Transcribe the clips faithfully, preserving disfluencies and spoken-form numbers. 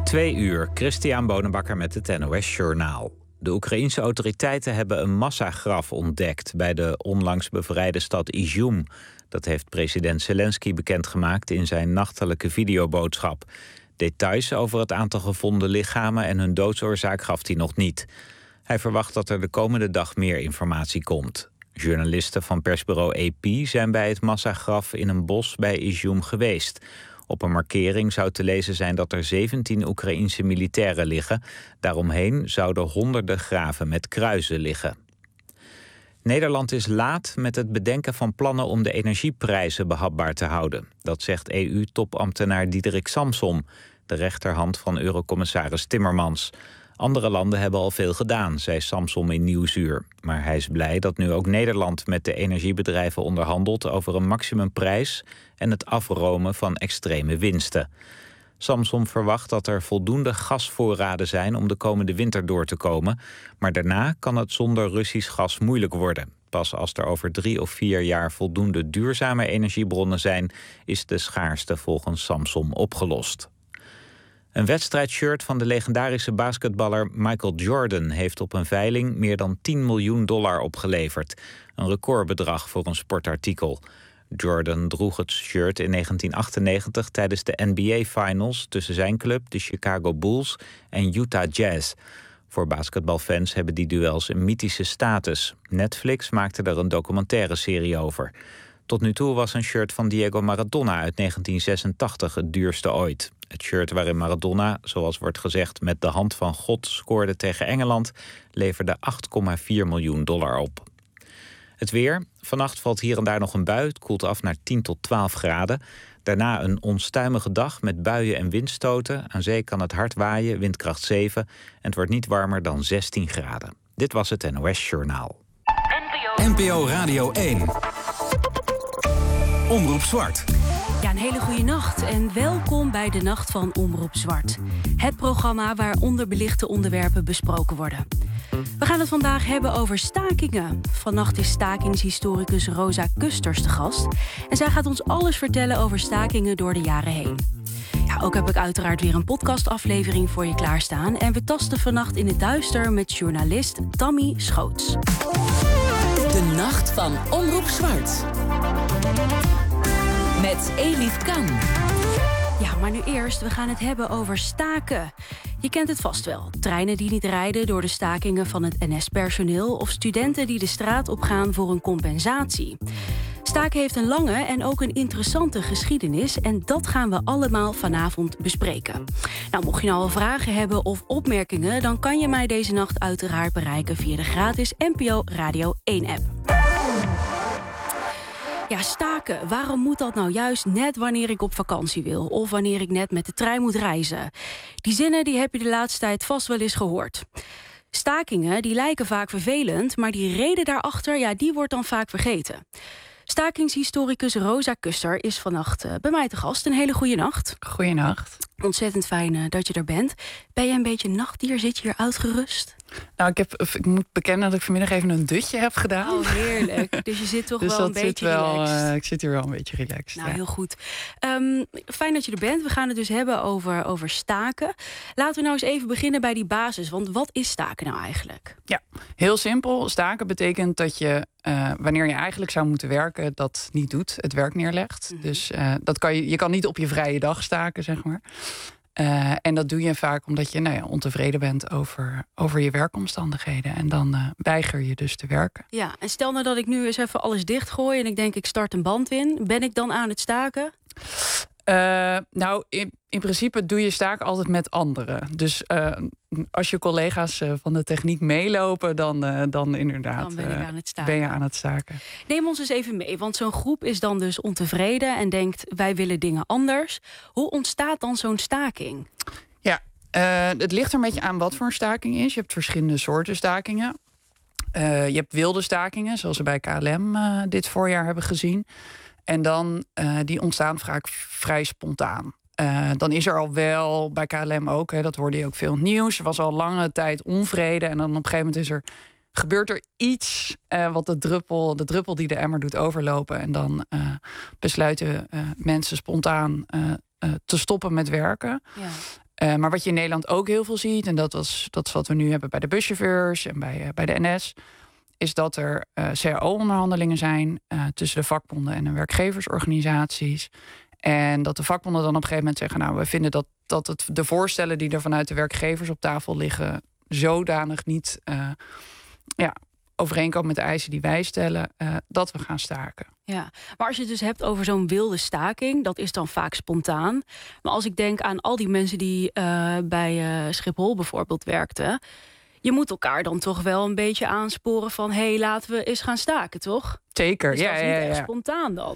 Twee uur, Christian Bonenbakker met het N O S Journaal. De Oekraïense autoriteiten hebben een massagraf ontdekt bij de onlangs bevrijde stad Izum. Dat heeft president Zelensky bekendgemaakt in zijn nachtelijke videoboodschap. Details over het aantal gevonden lichamen en hun doodsoorzaak gaf hij nog niet. Hij verwacht dat er de komende dag meer informatie komt. Journalisten van persbureau A P zijn bij het massagraf in een bos bij Izum geweest. Op een markering zou te lezen zijn dat er zeventien Oekraïense militairen liggen. Daaromheen zouden honderden graven met kruisen liggen. Nederland is laat met het bedenken van plannen om de energieprijzen behapbaar te houden. Dat zegt E U-topambtenaar Diederik Samsom, de rechterhand van Eurocommissaris Timmermans. Andere landen hebben al veel gedaan, zei Samsom in Nieuwsuur. Maar hij is blij dat nu ook Nederland met de energiebedrijven onderhandelt over een maximumprijs en het afromen van extreme winsten. Samsom verwacht dat er voldoende gasvoorraden zijn om de komende winter door te komen. Maar daarna kan het zonder Russisch gas moeilijk worden. Pas als er over drie of vier jaar voldoende duurzame energiebronnen zijn, is de schaarste volgens Samsom opgelost. Een wedstrijdshirt van de legendarische basketballer Michael Jordan heeft op een veiling meer dan tien miljoen dollar opgeleverd. Een recordbedrag voor een sportartikel. Jordan droeg het shirt in negentien achtennegentig tijdens de N B A Finals tussen zijn club, de Chicago Bulls, en Utah Jazz. Voor basketbalfans hebben die duels een mythische status. Netflix maakte er een documentaire serie over. Tot nu toe was een shirt van Diego Maradona uit negentien zesentachtig het duurste ooit. Het shirt waarin Maradona, zoals wordt gezegd, met de hand van God scoorde tegen Engeland, leverde acht komma vier miljoen dollar op. Het weer. Vannacht valt hier en daar nog een bui. Het koelt af naar tien tot twaalf graden. Daarna een onstuimige dag met buien en windstoten. Aan zee kan het hard waaien, windkracht zeven. En het wordt niet warmer dan zestien graden. Dit was het N O S Journaal. N P O Radio één. Omroep Zwart. Ja, een hele goede nacht en welkom bij de Nacht van Omroep Zwart. Het programma waar onderbelichte onderwerpen besproken worden. We gaan het vandaag hebben over stakingen. Vannacht is stakingshistoricus Rosa Kusters te gast. En zij gaat ons alles vertellen over stakingen door de jaren heen. Ja, ook heb ik uiteraard weer een podcastaflevering voor je klaarstaan. En we tasten vannacht in het duister met journalist Tammy Schoots. De Nacht van Omroep Zwart. Met Elif Kan. Ja, maar nu eerst, we gaan het hebben over staken. Je kent het vast wel. Treinen die niet rijden door de stakingen van het N S-personeel... of studenten die de straat opgaan voor een compensatie. Staken heeft een lange en ook een interessante geschiedenis... en dat gaan we allemaal vanavond bespreken. Nou, mocht je nou al vragen hebben of opmerkingen... dan kan je mij deze nacht uiteraard bereiken via de gratis N P O Radio één-app. Ja, staken. Waarom moet dat nou juist net wanneer ik op vakantie wil? Of wanneer ik net met de trein moet reizen? Die zinnen die heb je de laatste tijd vast wel eens gehoord. Stakingen die lijken vaak vervelend, maar die reden daarachter, ja, die wordt dan vaak vergeten. Stakingshistoricus Rosa Kuster is vannacht uh, bij mij te gast. Een hele goede nacht. Goeienacht. Ontzettend fijn uh, dat je er bent. Ben je een beetje nachtdier? Zit je hier uitgerust? Nou, ik, heb, ik moet bekennen dat ik vanmiddag even een dutje heb gedaan. Oh, heerlijk. Dus je zit toch dus wel een beetje wel, relaxed. Uh, ik zit hier wel een beetje relaxed. Nou, ja. heel goed. Um, fijn dat je er bent. We gaan het dus hebben over, over staken. Laten we nou eens even beginnen bij die basis. Want wat is staken nou eigenlijk? Ja, heel simpel. Staken betekent dat je, uh, wanneer je eigenlijk zou moeten werken, dat niet doet. Het werk neerlegt. Mm-hmm. Dus uh, dat kan je, je kan niet op je vrije dag staken, zeg maar. Uh, en dat doe je vaak omdat je nou ja, ontevreden bent over, over je werkomstandigheden. En dan uh, weiger je dus te werken. Ja, en stel nou dat ik nu eens even alles dichtgooi en ik denk ik start een band in. Ben ik dan aan het staken? Uh, nou, in, in principe doe je staken altijd met anderen. Dus uh, als je collega's uh, van de techniek meelopen, dan, uh, dan inderdaad dan ben, ik aan het staken. ben je aan het staken. Neem ons eens even mee, want zo'n groep is dan dus ontevreden en denkt wij willen dingen anders. Hoe ontstaat dan zo'n staking? Ja, uh, het ligt er een beetje aan wat voor een staking is. Je hebt verschillende soorten stakingen. Uh, je hebt wilde stakingen, zoals we bij K L M uh, dit voorjaar hebben gezien. En dan, uh, die ontstaan vaak vrij spontaan. Uh, dan is er al wel, bij K L M ook, hè, dat hoorde je ook veel in het nieuws. Er was al lange tijd onvrede. En dan op een gegeven moment is er, gebeurt er iets uh, wat de druppel, de druppel die de emmer doet overlopen. En dan uh, besluiten uh, mensen spontaan uh, uh, te stoppen met werken. Uh, maar wat je in Nederland ook heel veel ziet, en dat, was, dat is wat we nu hebben bij de buschauffeurs en bij, uh, bij de N S, is dat er uh, C A O-onderhandelingen zijn uh, tussen de vakbonden en de werkgeversorganisaties. En dat de vakbonden dan op een gegeven moment zeggen, nou, we vinden dat, dat het, de voorstellen die er vanuit de werkgevers op tafel liggen zodanig niet uh, ja, overeenkomen met de eisen die wij stellen, uh, dat we gaan staken. Ja, maar als je het dus hebt over zo'n wilde staking, dat is dan vaak spontaan. Maar als ik denk aan al die mensen die uh, bij uh, Schiphol bijvoorbeeld werkten, je moet elkaar dan toch wel een beetje aansporen van, hé, hey, laten we eens gaan staken, toch? Zeker, dus ja, dat is ja, niet ja. echt spontaan dan.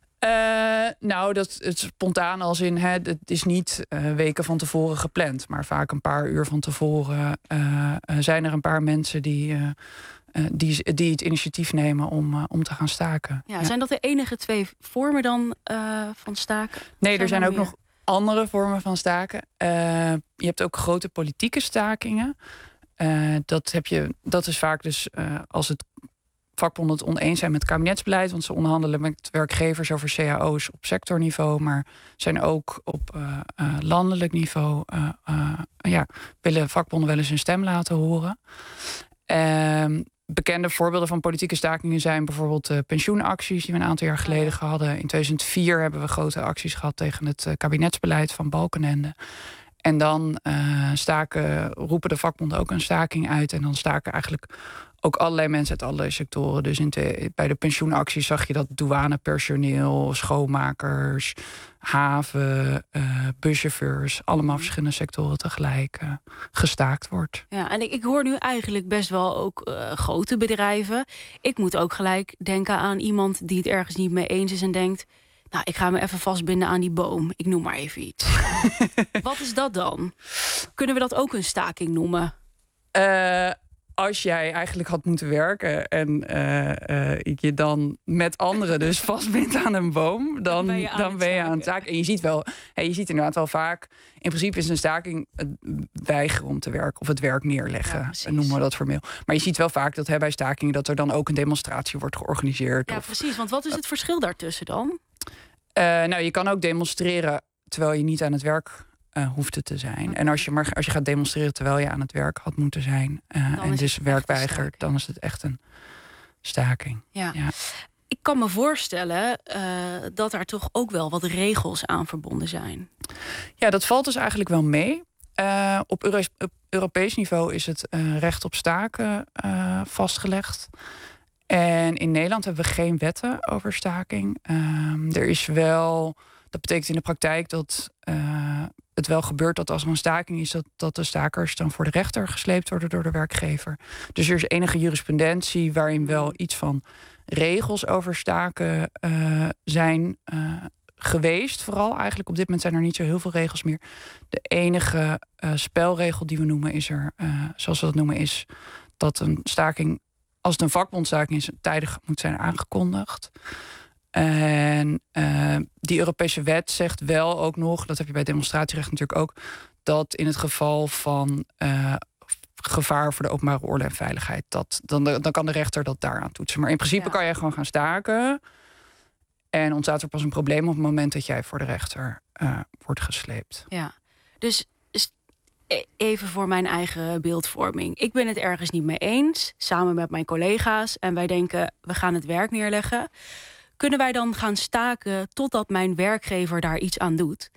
Uh, nou, dat het spontaan als in, hè, het is niet uh, weken van tevoren gepland, maar vaak een paar uur van tevoren uh, uh, zijn er een paar mensen die, uh, uh, die, die het initiatief nemen om, uh, om te gaan staken. Ja, ja. Zijn dat de enige twee vormen dan uh, van staken? Nee, zijn er zijn er ook meer? nog andere vormen van staken. Uh, je hebt ook grote politieke stakingen. Uh, dat, heb je, dat is vaak dus uh, als het vakbonden het oneens zijn met het kabinetsbeleid, want ze onderhandelen met werkgevers over C A O's op sectorniveau, maar zijn ook op uh, uh, landelijk niveau uh, uh, ja, willen vakbonden wel eens hun stem laten horen. Uh, bekende voorbeelden van politieke stakingen zijn bijvoorbeeld de pensioenacties die we een aantal jaar geleden hadden. In tweeduizend vier hebben we grote acties gehad tegen het uh, kabinetsbeleid van Balkenende. En dan uh, staken, roepen de vakbonden ook een staking uit. En dan staken eigenlijk ook allerlei mensen uit allerlei sectoren. Dus in te, bij de pensioenacties zag je dat douanepersoneel, schoonmakers, haven, uh, buschauffeurs, allemaal verschillende sectoren tegelijk uh, gestaakt wordt. Ja, en ik, ik hoor nu eigenlijk best wel ook uh, grote bedrijven. Ik moet ook gelijk denken aan iemand die het ergens niet mee eens is en denkt, nou, ik ga me even vastbinden aan die boom. Ik noem maar even iets. Wat is dat dan? Kunnen we dat ook een staking noemen? Uh, als jij eigenlijk had moeten werken en uh, uh, je dan met anderen dus vastbindt aan een boom, dan ben je aan, dan ben je aan het staken. En je ziet wel, hey, je ziet inderdaad wel vaak, in principe is een staking het weigeren om te werken of het werk neerleggen. Ja, noemen we dat formeel. Maar je ziet wel vaak dat hè, bij stakingen dat er dan ook een demonstratie wordt georganiseerd. Ja, of, precies. Want wat is het verschil daartussen dan? Uh, nou, je kan ook demonstreren terwijl je niet aan het werk uh, hoefde te zijn. Okay. En als je, maar als je gaat demonstreren terwijl je aan het werk had moeten zijn uh, en dus werk weigert, dan is het echt een staking. Ja. Ja. Ik kan me voorstellen uh, dat daar toch ook wel wat regels aan verbonden zijn. Ja, dat valt dus eigenlijk wel mee. Uh, op, Euro- op Europees niveau is het uh, recht op staken uh, vastgelegd. En in Nederland hebben we geen wetten over staking. Um, er is wel, dat betekent in de praktijk dat uh, het wel gebeurt dat als er een staking is, dat, dat de stakers dan voor de rechter gesleept worden door de werkgever. Dus er is enige jurisprudentie waarin wel iets van regels over staken uh, zijn uh, geweest. Vooral eigenlijk op dit moment zijn er niet zo heel veel regels meer. De enige uh, spelregel die we noemen is er, uh, zoals we dat noemen, is dat een staking, als het een vakbondstaking is, tijdig moet zijn aangekondigd. En uh, die Europese wet zegt wel ook nog, dat heb je bij demonstratierecht natuurlijk ook, dat in het geval van uh, gevaar voor de openbare orde en veiligheid, dat, dan, dan kan de rechter dat daaraan toetsen. Maar in principe ja. kan je gewoon gaan staken. En ontstaat er pas een probleem op het moment dat jij voor de rechter uh, wordt gesleept. Ja, dus even voor mijn eigen beeldvorming. Ik ben het ergens niet mee eens, samen met mijn collega's. En wij denken, we gaan het werk neerleggen. Kunnen wij dan gaan staken totdat mijn werkgever daar iets aan doet?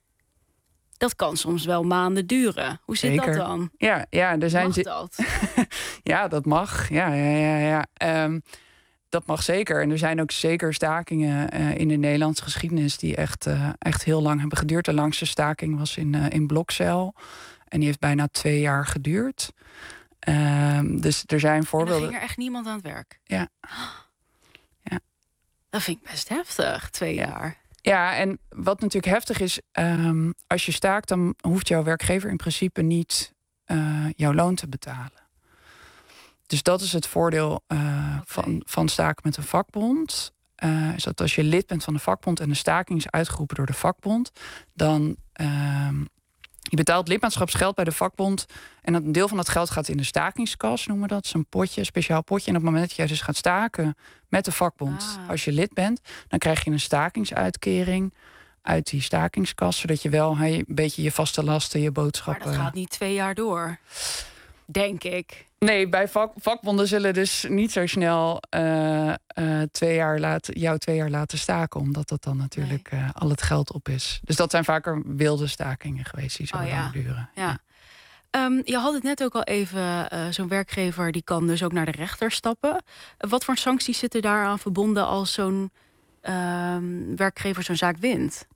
Dat kan soms wel maanden duren. Hoe zit Zeker. dat dan? Ja, ja, er zijn mag dat? Ja, dat mag. Ja, ja, ja, ja. Um, dat mag zeker. En er zijn ook zeker stakingen uh, in de Nederlandse geschiedenis die echt, uh, echt heel lang hebben geduurd. De langste staking was in, uh, in Blokzeil. En die heeft bijna twee jaar geduurd. Um, dus er zijn voorbeelden. En dan ging er echt niemand aan het werk? Ja. Ja. Dat vind ik best heftig, twee ja. jaar. Ja, en wat natuurlijk heftig is, um, als je staakt, dan hoeft jouw werkgever in principe niet uh, jouw loon te betalen. Dus dat is het voordeel uh, okay. van, van staken met een vakbond. Uh, is dat als je lid bent van de vakbond en de staking is uitgeroepen door de vakbond, dan uh, je betaalt lidmaatschapsgeld bij de vakbond en een deel van dat geld gaat in de stakingskas, noemen we dat. Dat is een potje, een speciaal potje. En op het moment dat jij dus gaat staken met de vakbond, ah. als je lid bent, dan krijg je een stakingsuitkering uit die stakingskas. Zodat je wel hey, een beetje je vaste lasten, je boodschappen... Maar dat gaat niet twee jaar door, denk ik. Nee, bij vak, vakbonden zullen dus niet zo snel uh, uh, twee jaar laten, jou twee jaar laten staken. Omdat dat dan natuurlijk nee. uh, al het geld op is. Dus dat zijn vaker wilde stakingen geweest die zo oh, lang ja. duren. Ja. Ja. Um, je had het net ook al even, uh, zo'n werkgever die kan dus ook naar de rechter stappen. Uh, wat voor sancties zitten daaraan verbonden als zo'n uh, werkgever zo'n zaak wint?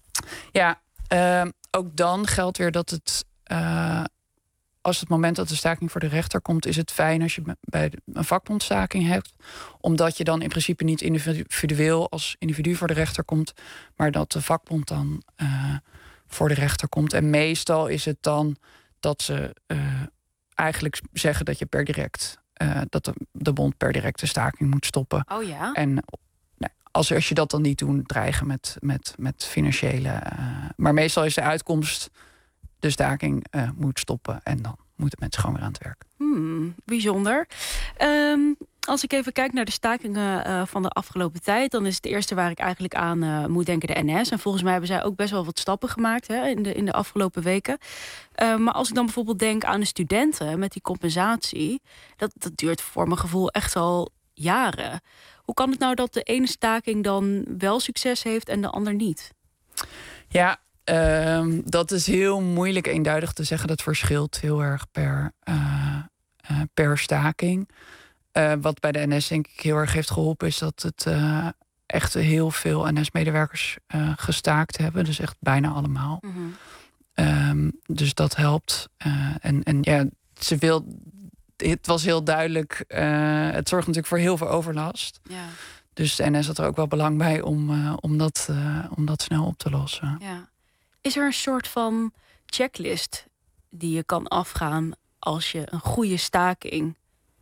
Ja, uh, ook dan geldt weer dat het... Uh, als het moment dat de staking voor de rechter komt, is het fijn als je bij een vakbondstaking hebt. Omdat je dan in principe niet individueel als individu voor de rechter komt, maar dat de vakbond dan uh, voor de rechter komt. En meestal is het dan dat ze uh, eigenlijk zeggen dat je per direct, uh, dat de, de bond per direct de staking moet stoppen. Oh ja. En nou, als, als je dat dan niet doet, dreigen met, met, met financiële. Uh, maar meestal is de uitkomst. De staking uh, moet stoppen en dan moeten mensen gewoon weer aan het werk. Hmm, bijzonder. Um, als ik even kijk naar de stakingen uh, van de afgelopen tijd, dan is het eerste waar ik eigenlijk aan uh, moet denken de N S. En volgens mij hebben zij ook best wel wat stappen gemaakt hè, in, de, in de afgelopen weken. Uh, maar als ik dan bijvoorbeeld denk aan de studenten met die compensatie, dat, dat duurt voor mijn gevoel echt al jaren. Hoe kan het nou dat de ene staking dan wel succes heeft en de ander niet? Ja, Um, dat is heel moeilijk eenduidig te zeggen. Dat verschilt heel erg per, uh, uh, per staking. Uh, wat bij de N S denk ik heel erg heeft geholpen, is dat het uh, echt heel veel N S-medewerkers uh, gestaakt hebben. Dus echt bijna allemaal. Mm-hmm. Um, dus dat helpt. Uh, en, en ja, ze wil. Het was heel duidelijk. Uh, het zorgt natuurlijk voor heel veel overlast. Ja. Dus de N S had er ook wel belang bij om, uh, om, dat, uh, om dat snel op te lossen. Ja. Is er een soort van checklist die je kan afgaan als je een goede staking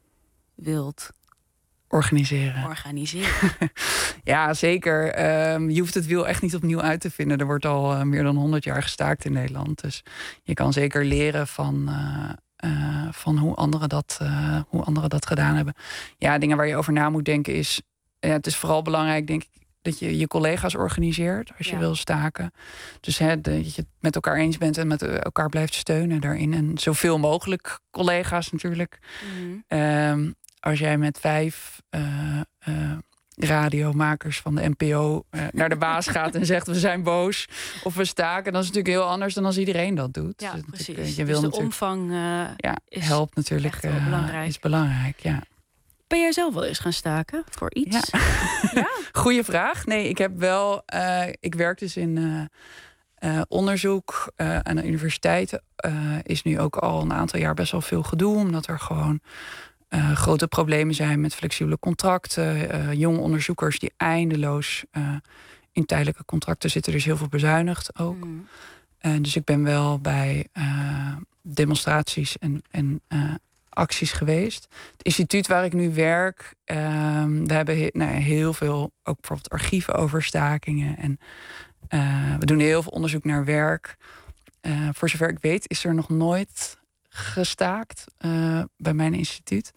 wilt organiseren? organiseren. Ja, zeker. Um, je hoeft het wiel echt niet opnieuw uit te vinden. Er wordt al uh, meer dan honderd jaar gestaakt in Nederland. Dus je kan zeker leren van, uh, uh, van hoe, anderen dat, uh, hoe anderen dat gedaan hebben. Ja, dingen waar je over na moet denken is... Ja, het is vooral belangrijk, denk ik, dat je je collega's organiseert als je ja. wil staken. Dus hè, dat je het met elkaar eens bent en met elkaar blijft steunen daarin. En zoveel mogelijk collega's natuurlijk. Mm-hmm. Um, als jij met vijf uh, uh, radiomakers van de N P O uh, naar de baas gaat en zegt we zijn boos of we staken, dan is het natuurlijk heel anders dan als iedereen dat doet. Ja, dus precies. Je wil dus de omvang uh, ja, is helpt natuurlijk echt wel belangrijk. Uh, is belangrijk, ja. Ben jij zelf wel eens gaan staken voor iets? Ja. Ja? Goeie vraag. Nee, ik heb wel. Uh, ik werk dus in uh, uh, onderzoek uh, aan de universiteiten. Uh, is nu ook al een aantal jaar best wel veel gedoe, omdat er gewoon uh, grote problemen zijn met flexibele contracten. Uh, jonge onderzoekers die eindeloos uh, in tijdelijke contracten zitten, dus heel veel bezuinigd ook. Mm. Uh, dus ik ben wel bij uh, demonstraties en. en uh, acties geweest. Het instituut waar ik nu werk, um, we hebben he- nou, heel veel, ook bijvoorbeeld archieven over stakingen. En uh, we doen heel veel onderzoek naar werk. Uh, voor zover ik weet is er nog nooit gestaakt uh, bij mijn instituut.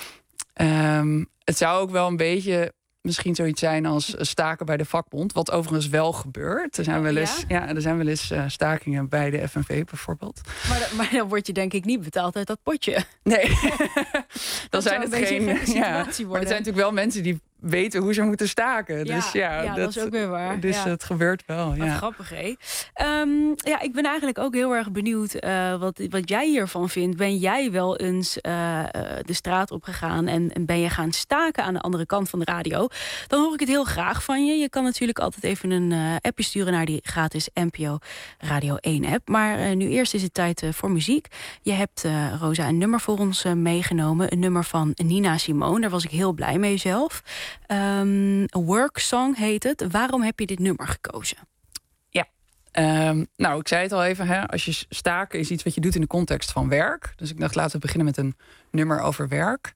Um, het zou ook wel een beetje misschien zoiets zijn als staken bij de vakbond, wat overigens wel gebeurt. Er zijn wel eens, ja? Ja, er zijn wel eens uh, stakingen bij de F N V bijvoorbeeld. Maar, maar dan word je denk ik niet betaald uit dat potje. Nee, dan, dan zijn het geen. Ja, maar het zijn natuurlijk wel mensen die weten hoe ze moeten staken. Ja, dus ja, ja dat, dat is ook weer waar. Dus ja. het gebeurt wel. Wat ja. grappig, hè? Um, ja, ik ben eigenlijk ook heel erg benieuwd uh, wat, wat jij hiervan vindt. Ben jij wel eens uh, de straat opgegaan en, en ben je gaan staken aan de andere kant van de radio? Dan hoor ik het heel graag van je. Je kan natuurlijk altijd even een uh, appje sturen naar die gratis N P O Radio één app. Maar uh, nu eerst is het tijd uh, voor muziek. Je hebt, uh, Rosa, een nummer voor ons uh, meegenomen. Een nummer van Nina Simone. Daar was ik heel blij mee zelf. Um, A Work Song heet het. Waarom heb je dit nummer gekozen? Ja, um, nou, ik zei het al even. Hè, als je staken is iets wat je doet in de context van werk. Dus ik dacht, laten we beginnen met een nummer over werk.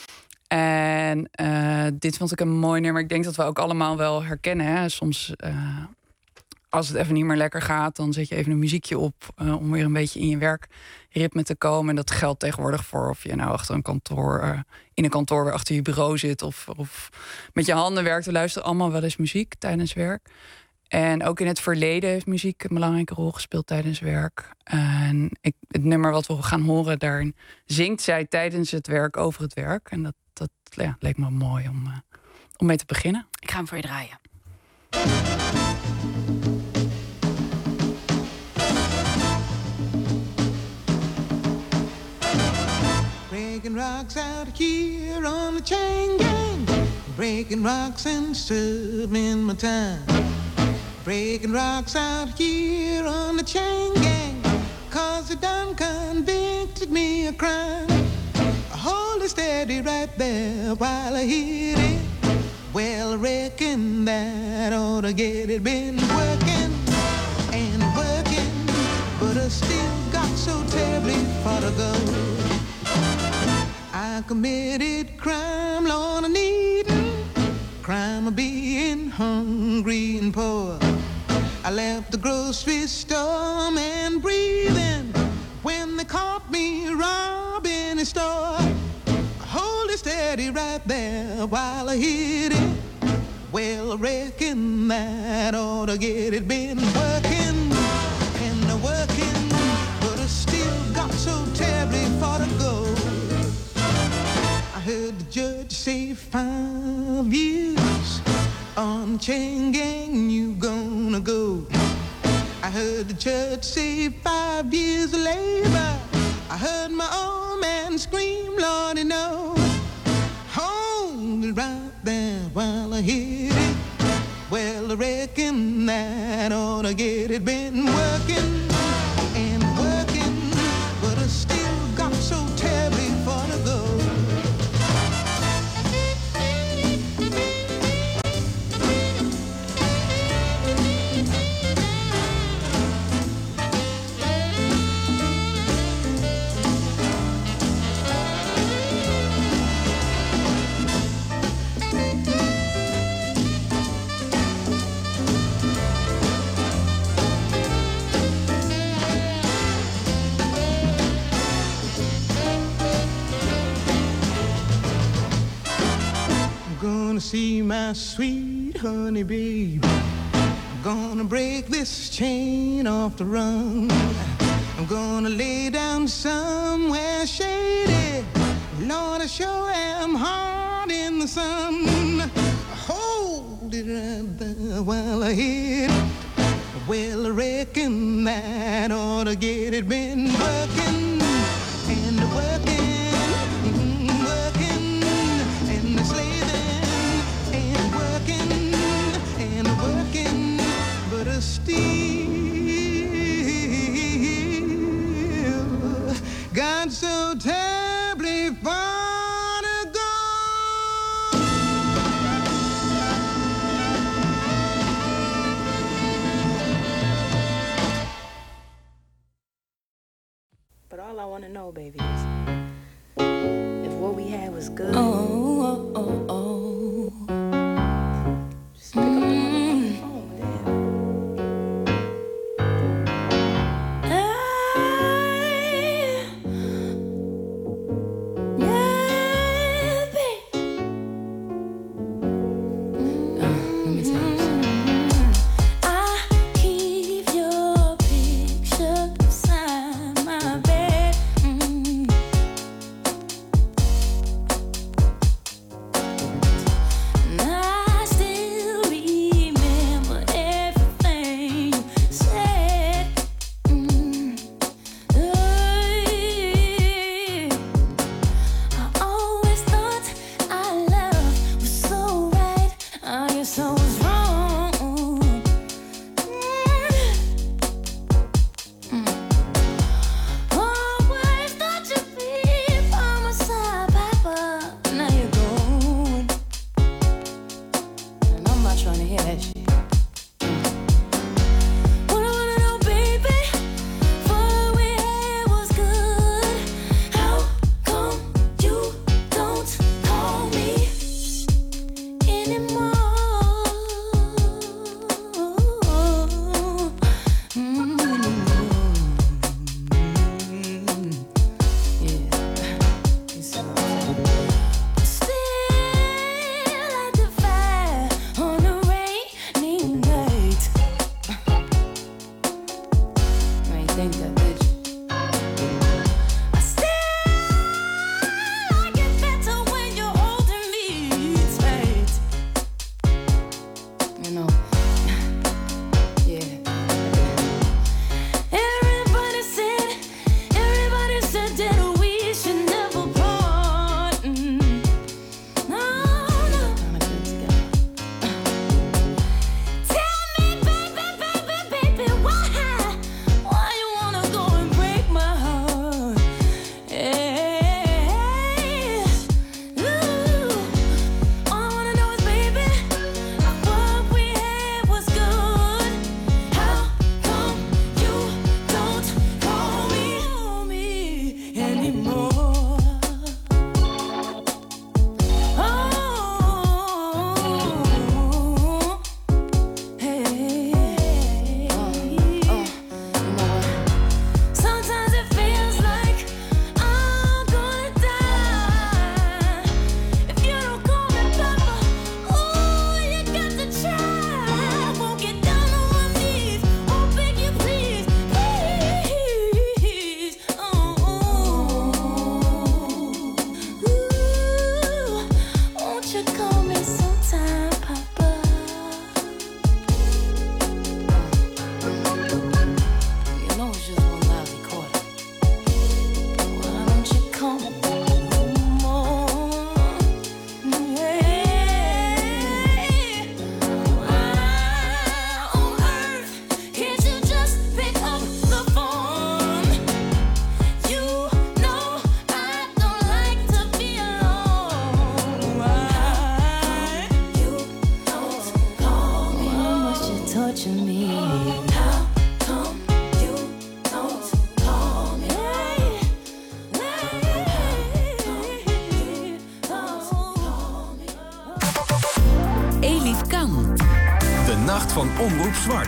En uh, dit vond ik een mooi nummer. Ik denk dat we ook allemaal wel herkennen. Hè. Soms, uh, als het even niet meer lekker gaat, dan zet je even een muziekje op uh, om weer een beetje in je werkritme te komen. En dat geldt tegenwoordig voor of je nou achter een kantoor, uh, in een kantoor weer achter je bureau zit of, of met je handen werkt. We luisteren allemaal wel eens muziek tijdens werk. En ook in het verleden heeft muziek een belangrijke rol gespeeld tijdens werk. En ik, het nummer wat we gaan horen, daarin zingt zij tijdens het werk over het werk. En dat, dat ja, leek me mooi om, uh, om mee te beginnen. Ik ga hem voor je draaien. Breaking rocks out here on the chain gang. Breaking rocks and serving my time. Breaking rocks out here on the chain gang. Cause they done convicted me of crime. Hold it steady right there while I hit it. Well, I reckon that ought to get it. Been working and working, but I still got so terribly far to go. I committed crime, Lord, I need crime of being hungry and poor. I left the grocery store and breathing when they caught me robbing a store. Hold it steady right there while I hit it. Well, I reckon that ought to get it. Been working and working, but I still got so terribly far to go. I heard the judge say five years on chain gang, you gonna go. I heard the judge say five years of labor. I heard my old man scream, Lordy, no. Hold it right there while I hit it. Well, I reckon that ought to get it. Been working and working, but I still got so terribly far to go. Gonna see my sweet honey babe. Gonna break this chain off the run. I'm gonna lay down somewhere shady. Lord, I sure am hard in the sun. Hold it right there while I hit it. Well, I reckon that ought to get it. Been working and working. Still got so terribly far to go. But all I want to know, baby, is if what we had was good. Oh, oh, oh, oh. Just pick up the phone, damn. Now van Omroep Zwart.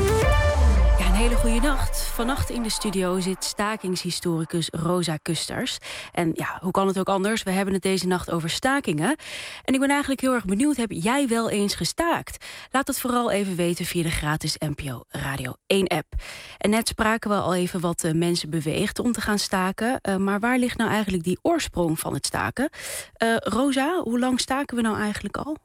Ja, een hele goede nacht. Vannacht in de studio zit stakingshistoricus Rosa Kusters. En ja, hoe kan het ook anders? We hebben het deze nacht over stakingen. En ik ben eigenlijk heel erg benieuwd, heb jij wel eens gestaakt? Laat het vooral even weten via de gratis N P O Radio één app. En net spraken we al even wat uh, mensen beweegt om te gaan staken. Uh, maar waar ligt nou eigenlijk die oorsprong van het staken? Uh, Rosa, hoe lang staken we nou eigenlijk al?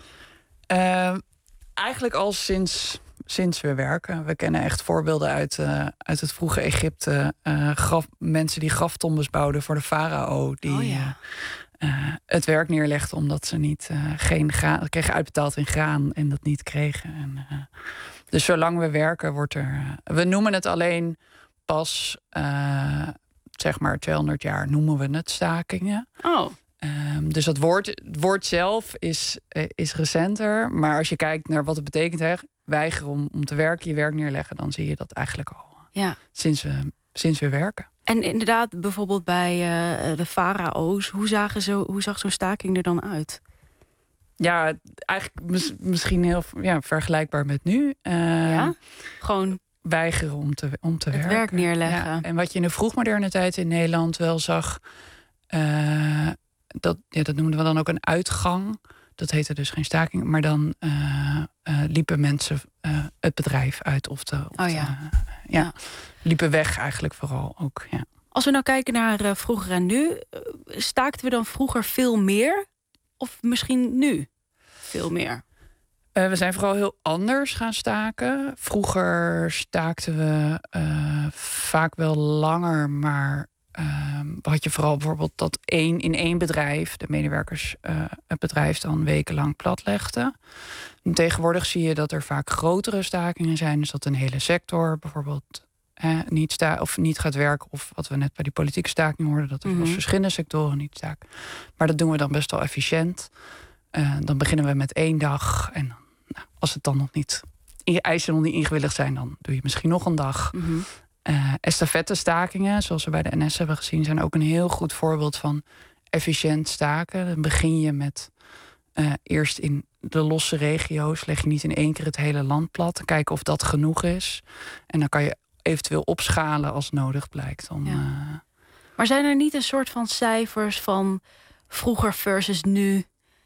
Uh, eigenlijk al sinds... Sinds we werken. We kennen echt voorbeelden uit, uh, uit het vroege Egypte. Uh, graf, mensen die graftombes bouwden voor de farao. Die oh ja. uh, uh, het werk neerlegden omdat ze niet uh, geen graan kregen uitbetaald in graan en dat niet kregen. En, uh, dus zolang we werken wordt er... Uh, we noemen het alleen pas, uh, zeg maar tweehonderd jaar noemen we het stakingen. Oh. Um, dus dat woord, het woord zelf is, uh, is recenter. Maar als je kijkt naar wat het betekent, hè, weigeren om, om te werken, je werk neerleggen, dan zie je dat eigenlijk al ja. sinds, we, sinds we werken. En inderdaad, bijvoorbeeld bij uh, de farao's, hoe, zagen zo, hoe zag zo'n staking er dan uit? Ja, eigenlijk mis, misschien heel ja, vergelijkbaar met nu. Uh, ja? Gewoon weigeren om te, om te het werken. werk neerleggen. Ja, en wat je in de vroegmoderne tijd in Nederland wel zag, uh, dat, ja, dat noemden we dan ook een uitgang. Dat heette dus geen staking, maar dan uh, uh, liepen mensen uh, het bedrijf uit. Of de, of oh ja. De, ja, ja. Liepen weg eigenlijk vooral ook. Ja. Als we nou kijken naar uh, vroeger en nu, uh, staakten we dan vroeger veel meer? Of misschien nu veel meer? Uh, we zijn vooral heel anders gaan staken. Vroeger staakten we uh, vaak wel langer, maar... Uh, had je vooral bijvoorbeeld dat één, in één bedrijf... de medewerkers uh, het bedrijf dan wekenlang platlegden. En tegenwoordig zie je dat er vaak grotere stakingen zijn. Dus dat een hele sector bijvoorbeeld eh, niet, sta- of niet gaat werken... of wat we net bij die politieke staking hoorden... dat er mm-hmm. verschillende sectoren niet staken. Maar dat doen we dan best wel efficiënt. Uh, dan beginnen we met één dag. En dan, nou, als het dan nog niet... eisen nog niet ingewilligd zijn... dan doe je misschien nog een dag... Mm-hmm. Uh, estafette-stakingen, zoals we bij de N S hebben gezien... zijn ook een heel goed voorbeeld van efficiënt staken. Dan begin je met uh, eerst in de losse regio's... leg je niet in één keer het hele land plat. Kijken of dat genoeg is. En dan kan je eventueel opschalen als nodig blijkt. Om, ja. uh... Maar zijn er niet een soort van cijfers van vroeger versus nu...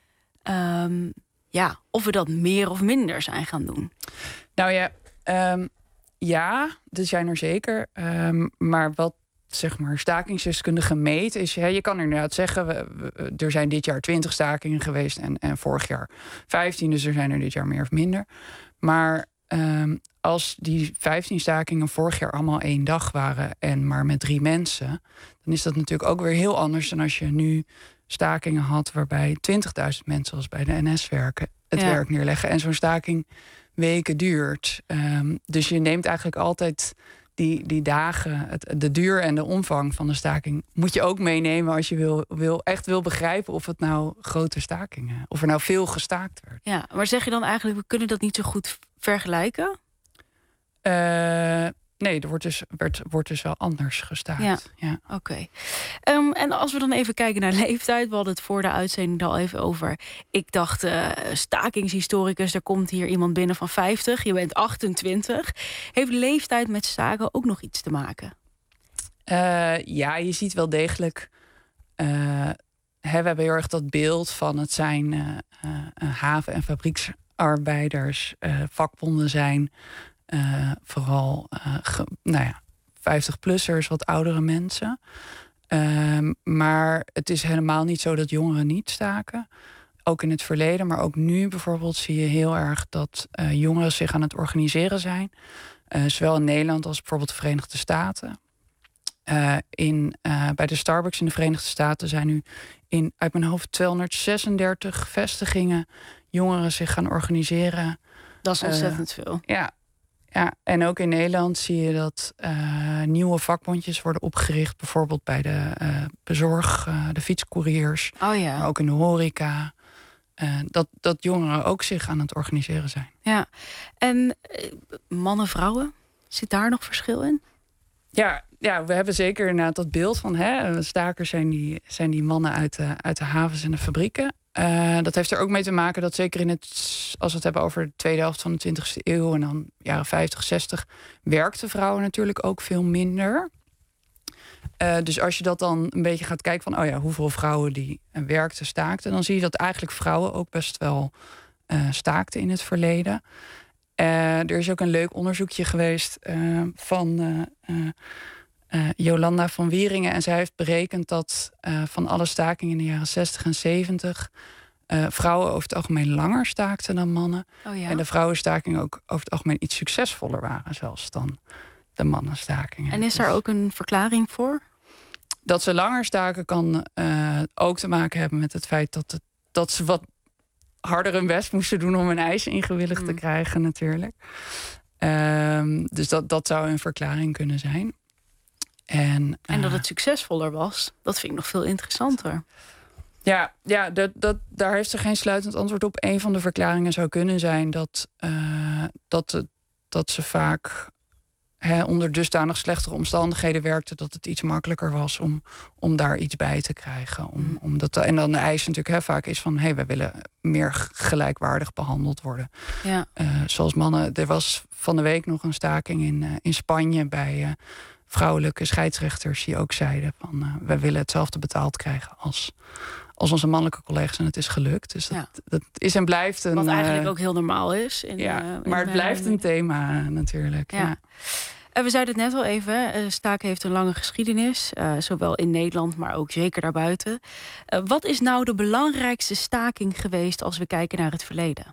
Um, ja, of we dat meer of minder zijn gaan doen? Nou ja... Um, Ja, dat zijn er zeker. Um, maar wat zeg maar stakingsdeskundige meet is... Hè, je kan inderdaad zeggen, we, we, er zijn dit jaar twintig stakingen geweest... En, en vorig jaar vijftien, dus er zijn er dit jaar meer of minder. Maar um, als die vijftien stakingen vorig jaar allemaal één dag waren... en maar met drie mensen... dan is dat natuurlijk ook weer heel anders dan als je nu stakingen had... waarbij twintigduizend mensen, zoals bij de N S werken, het ja. werk neerleggen. En zo'n staking... weken duurt. Um, dus je neemt eigenlijk altijd die, die dagen, het, de duur en de omvang van de staking... moet je ook meenemen als je wil, wil, echt wil begrijpen... of het nou grote stakingen, of er nou veel gestaakt werd. Ja, maar zeg je dan eigenlijk, we kunnen dat niet zo goed vergelijken? Uh, nee, er wordt dus, werd, wordt dus wel anders gestaakt. Ja, ja. oké. Okay. Um, en als we dan even kijken naar leeftijd... we hadden het voor de uitzending al even over... ik dacht, uh, stakingshistoricus, er komt hier iemand binnen van vijftig... je bent achtentwintig. Heeft leeftijd met staken ook nog iets te maken? Uh, ja, je ziet wel degelijk... Uh, hè, we hebben heel erg dat beeld van het zijn uh, uh, haven- en fabrieksarbeiders... Uh, vakbonden zijn... Uh, vooral uh, ge, nou ja, vijftig-plussers, wat oudere mensen. Uh, maar het is helemaal niet zo dat jongeren niet staken. Ook in het verleden, maar ook nu bijvoorbeeld zie je heel erg... dat uh, jongeren zich aan het organiseren zijn. Uh, zowel in Nederland als bijvoorbeeld de Verenigde Staten. Uh, in, uh, bij de Starbucks in de Verenigde Staten zijn nu in, uit mijn hoofd... tweehonderdzesendertig vestigingen jongeren zich gaan organiseren. Dat is ontzettend uh, veel. Ja. Ja, en ook in Nederland zie je dat uh, nieuwe vakbondjes worden opgericht. Bijvoorbeeld bij de uh, bezorg, uh, de fietscouriers. Oh ja. Maar ook in de horeca. Uh, dat, dat jongeren ook zich aan het organiseren zijn. Ja, en uh, mannen, vrouwen, zit daar nog verschil in? Ja, ja, we hebben zeker inderdaad dat beeld van... Hè, stakers zijn die, zijn die mannen uit de, uit de havens en de fabrieken. Uh, dat heeft er ook mee te maken dat zeker in het, als we het hebben over de tweede helft van de twintigste eeuw en dan jaren vijftig, zestig, werkten vrouwen natuurlijk ook veel minder. Uh, dus als je dat dan een beetje gaat kijken van, oh ja, hoeveel vrouwen die uh, werkten, staakten, dan zie je dat eigenlijk vrouwen ook best wel uh, staakten in het verleden. Uh, er is ook een leuk onderzoekje geweest uh, van uh, uh, uh, Jolanda van Wieringen. En zij heeft berekend dat uh, van alle stakingen in de jaren zestig en zeventig... Uh, vrouwen over het algemeen langer staakten dan mannen. Oh ja. En de vrouwenstakingen ook over het algemeen iets succesvoller waren zelfs dan de mannenstakingen. En is daar ook een verklaring voor? Dat ze langer staken kan uh, ook te maken hebben met het feit dat, het, dat ze wat harder hun best moesten doen om hun eisen ingewilligd mm. te krijgen natuurlijk. Um, dus dat, dat zou een verklaring kunnen zijn. En, uh, en dat het succesvoller was, dat vind ik nog veel interessanter. Ja, ja dat, dat, daar heeft ze geen sluitend antwoord op. Een van de verklaringen zou kunnen zijn dat, uh, dat, het, dat ze vaak he, onder dusdanig slechtere omstandigheden werkte dat het iets makkelijker was om, om daar iets bij te krijgen. Om, om dat, en dan de eis natuurlijk he, vaak is van, hé, hey, wij willen meer gelijkwaardig behandeld worden. Ja. Uh, zoals mannen, er was van de week nog een staking in, uh, in Spanje bij uh, vrouwelijke scheidsrechters die ook zeiden van, uh, wij willen hetzelfde betaald krijgen als, als onze mannelijke collega's, en het is gelukt. Dus dat, ja. dat is en blijft een... Wat eigenlijk ook heel normaal is. In, ja, uh, in maar het blijft een thema uh, natuurlijk. Ja. Ja. En we zeiden het net al even, uh, staken heeft een lange geschiedenis. Uh, zowel in Nederland, maar ook zeker daarbuiten. Uh, wat is nou de belangrijkste staking geweest als we kijken naar het verleden?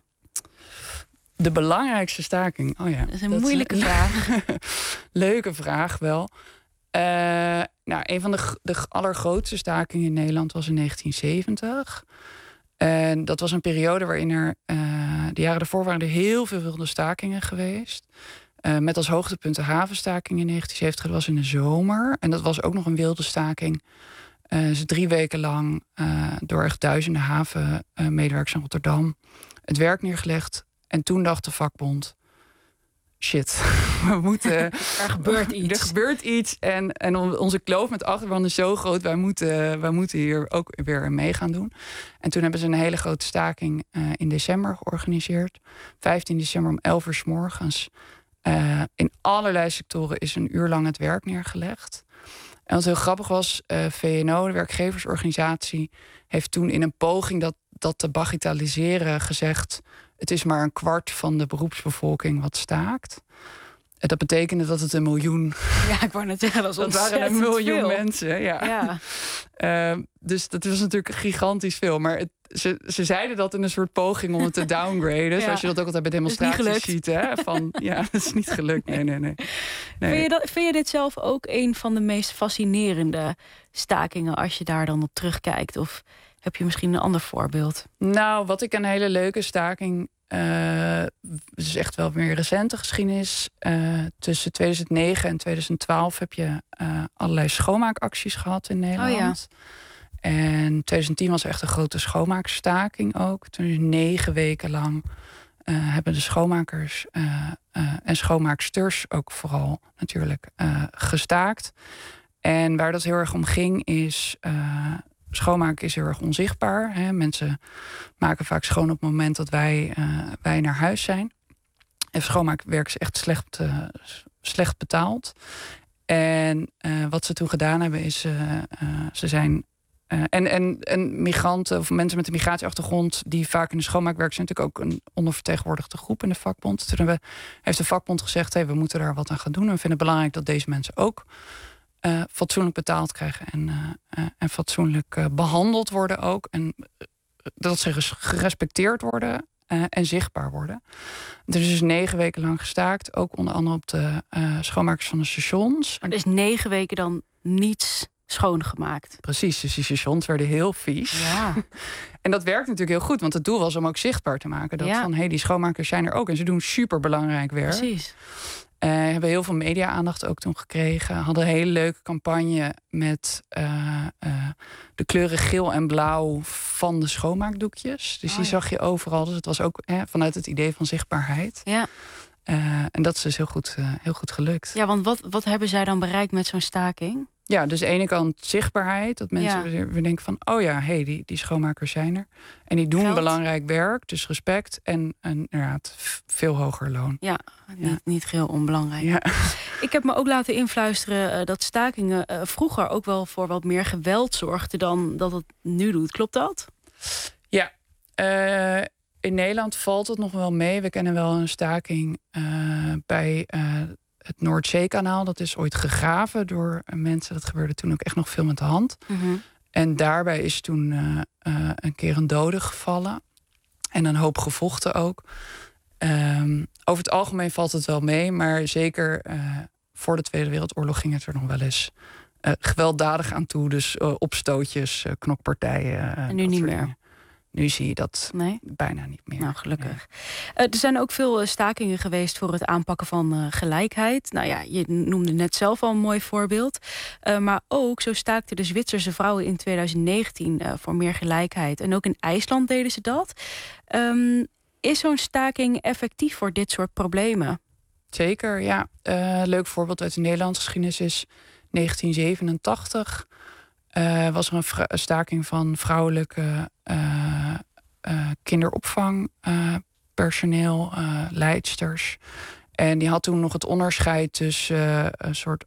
De belangrijkste staking? Oh ja. Dat is een dat moeilijke is een... vraag. Leuke vraag wel. Uh, nou, een van de, de allergrootste stakingen in Nederland was in negentien zeventig. En dat was een periode waarin er, uh, de jaren daarvoor waren er heel veel wilde stakingen geweest. Uh, met als hoogtepunt de havenstaking in negentien zeventig. Dat was in de zomer. En dat was ook nog een wilde staking. Uh, dus drie weken lang uh, door echt duizenden havenmedewerkers in Rotterdam het werk neergelegd. En toen dacht de vakbond, shit, we moeten... er gebeurt iets. Er gebeurt iets en, en onze kloof met achterban is zo groot, wij moeten, wij moeten hier ook weer mee gaan doen. En toen hebben ze een hele grote staking uh, in december georganiseerd. vijftien december om elf uur 's morgens. Uh, in allerlei sectoren is een uur lang het werk neergelegd. En wat heel grappig was, uh, V N O, de werkgeversorganisatie, heeft toen in een poging dat, dat te bagatelliseren gezegd, het is maar een kwart van de beroepsbevolking wat staakt. En dat betekende dat het een miljoen... Ja, ik wou net zeggen, dat, dat waren een miljoen veel. mensen. Ja. Ja. Uh, dus dat was natuurlijk gigantisch veel. Maar het, ze, ze zeiden dat in een soort poging om het te downgraden. Ja. Zoals je dat ook altijd bij demonstraties ziet. Hè? Van, ja, dat is niet gelukt. Nee, nee, nee. nee. Vind, je dat, vind je dit zelf ook een van de meest fascinerende stakingen als je daar dan op terugkijkt? Of heb je misschien een ander voorbeeld? Nou, wat ik een hele leuke staking... Uh, dus echt wel meer recente geschiedenis. Uh, tussen tweeduizend negen en tweeduizend twaalf heb je uh, allerlei schoonmaakacties gehad in Nederland. Oh ja. En tweeduizend tien was echt een grote schoonmaakstaking ook. Toen is negen weken lang uh, hebben de schoonmakers uh, uh, en schoonmaaksters ook vooral natuurlijk uh, gestaakt. En waar dat heel erg om ging is... Uh, schoonmaken is heel erg onzichtbaar. Hè. Mensen maken vaak schoon op het moment dat wij, uh, wij naar huis zijn. En schoonmaakwerk is echt slecht, uh, slecht betaald. En uh, wat ze toen gedaan hebben is... Uh, uh, ze zijn uh, en, en, en migranten of mensen met een migratieachtergrond... die vaak in de schoonmaakwerk zijn natuurlijk ook een ondervertegenwoordigde groep in de vakbond. Toen hebben, heeft de vakbond gezegd, hey, we moeten daar wat aan gaan doen. En we vinden het belangrijk dat deze mensen ook... Uh, fatsoenlijk betaald krijgen en, uh, uh, en fatsoenlijk uh, behandeld worden ook. En uh, dat ze ges- gerespecteerd worden uh, en zichtbaar worden. Er is dus negen weken lang gestaakt. Ook onder andere op de uh, schoonmakers van de stations. Maar er is negen weken dan niets schoongemaakt. Precies, dus die stations werden heel vies. Ja. En dat werkt natuurlijk heel goed, want het doel was om ook zichtbaar te maken. Dat ja. van, hé, hey, die schoonmakers zijn er ook. En ze doen superbelangrijk werk. Precies. Uh, hebben heel veel media-aandacht ook toen gekregen. Hadden een hele leuke campagne met uh, uh, de kleuren geel en blauw van de schoonmaakdoekjes. Dus oh, die ja. zag je overal. Dus het was ook hè, vanuit het idee van zichtbaarheid. Ja. Uh, en dat is dus heel goed, uh, heel goed gelukt. Ja, want wat, wat hebben zij dan bereikt met zo'n staking? Ja, dus aan de ene kant zichtbaarheid. Dat mensen Ja. weer, weer denken van... oh ja, hey, die, die schoonmakers zijn er. En die doen Geld. belangrijk werk, dus respect. En, en inderdaad, f- veel hoger loon. Ja, Ja. Niet, niet geheel onbelangrijk. Ja. Ik heb me ook laten influisteren uh, dat stakingen uh, vroeger ook wel voor wat meer geweld zorgden dan dat het nu doet. Klopt dat? Ja, uh, in Nederland valt het nog wel mee. We kennen wel een staking uh, bij uh, het Noordzeekanaal. Dat is ooit gegraven door uh, mensen. Dat gebeurde toen ook echt nog veel met de hand. Mm-hmm. En daarbij is toen uh, uh, een keer een dode gevallen. En een hoop gevochten ook. Um, over het algemeen valt het wel mee. Maar zeker uh, voor de Tweede Wereldoorlog ging het er nog wel eens uh, gewelddadig aan toe. Dus uh, opstootjes, uh, knokpartijen. Uh, En nu dat niet soort meer? dingen. Nu zie je dat Nee? bijna niet meer. Nou, gelukkig. Uh, er zijn ook veel uh, stakingen geweest voor het aanpakken van uh, gelijkheid. Nou ja, je noemde net zelf al een mooi voorbeeld. Uh, maar ook, zo staakten de Zwitserse vrouwen in twintig negentien uh, voor meer gelijkheid. En ook in IJsland deden ze dat. Um, is zo'n staking effectief voor dit soort problemen? Zeker, ja. Uh, leuk voorbeeld uit de Nederlandse geschiedenis is negentien zevenentachtig. Uh, was er een, vra- een staking van vrouwelijke uh, uh, kinderopvangpersoneel, uh, uh, leidsters. En die had toen nog het onderscheid tussen uh, een soort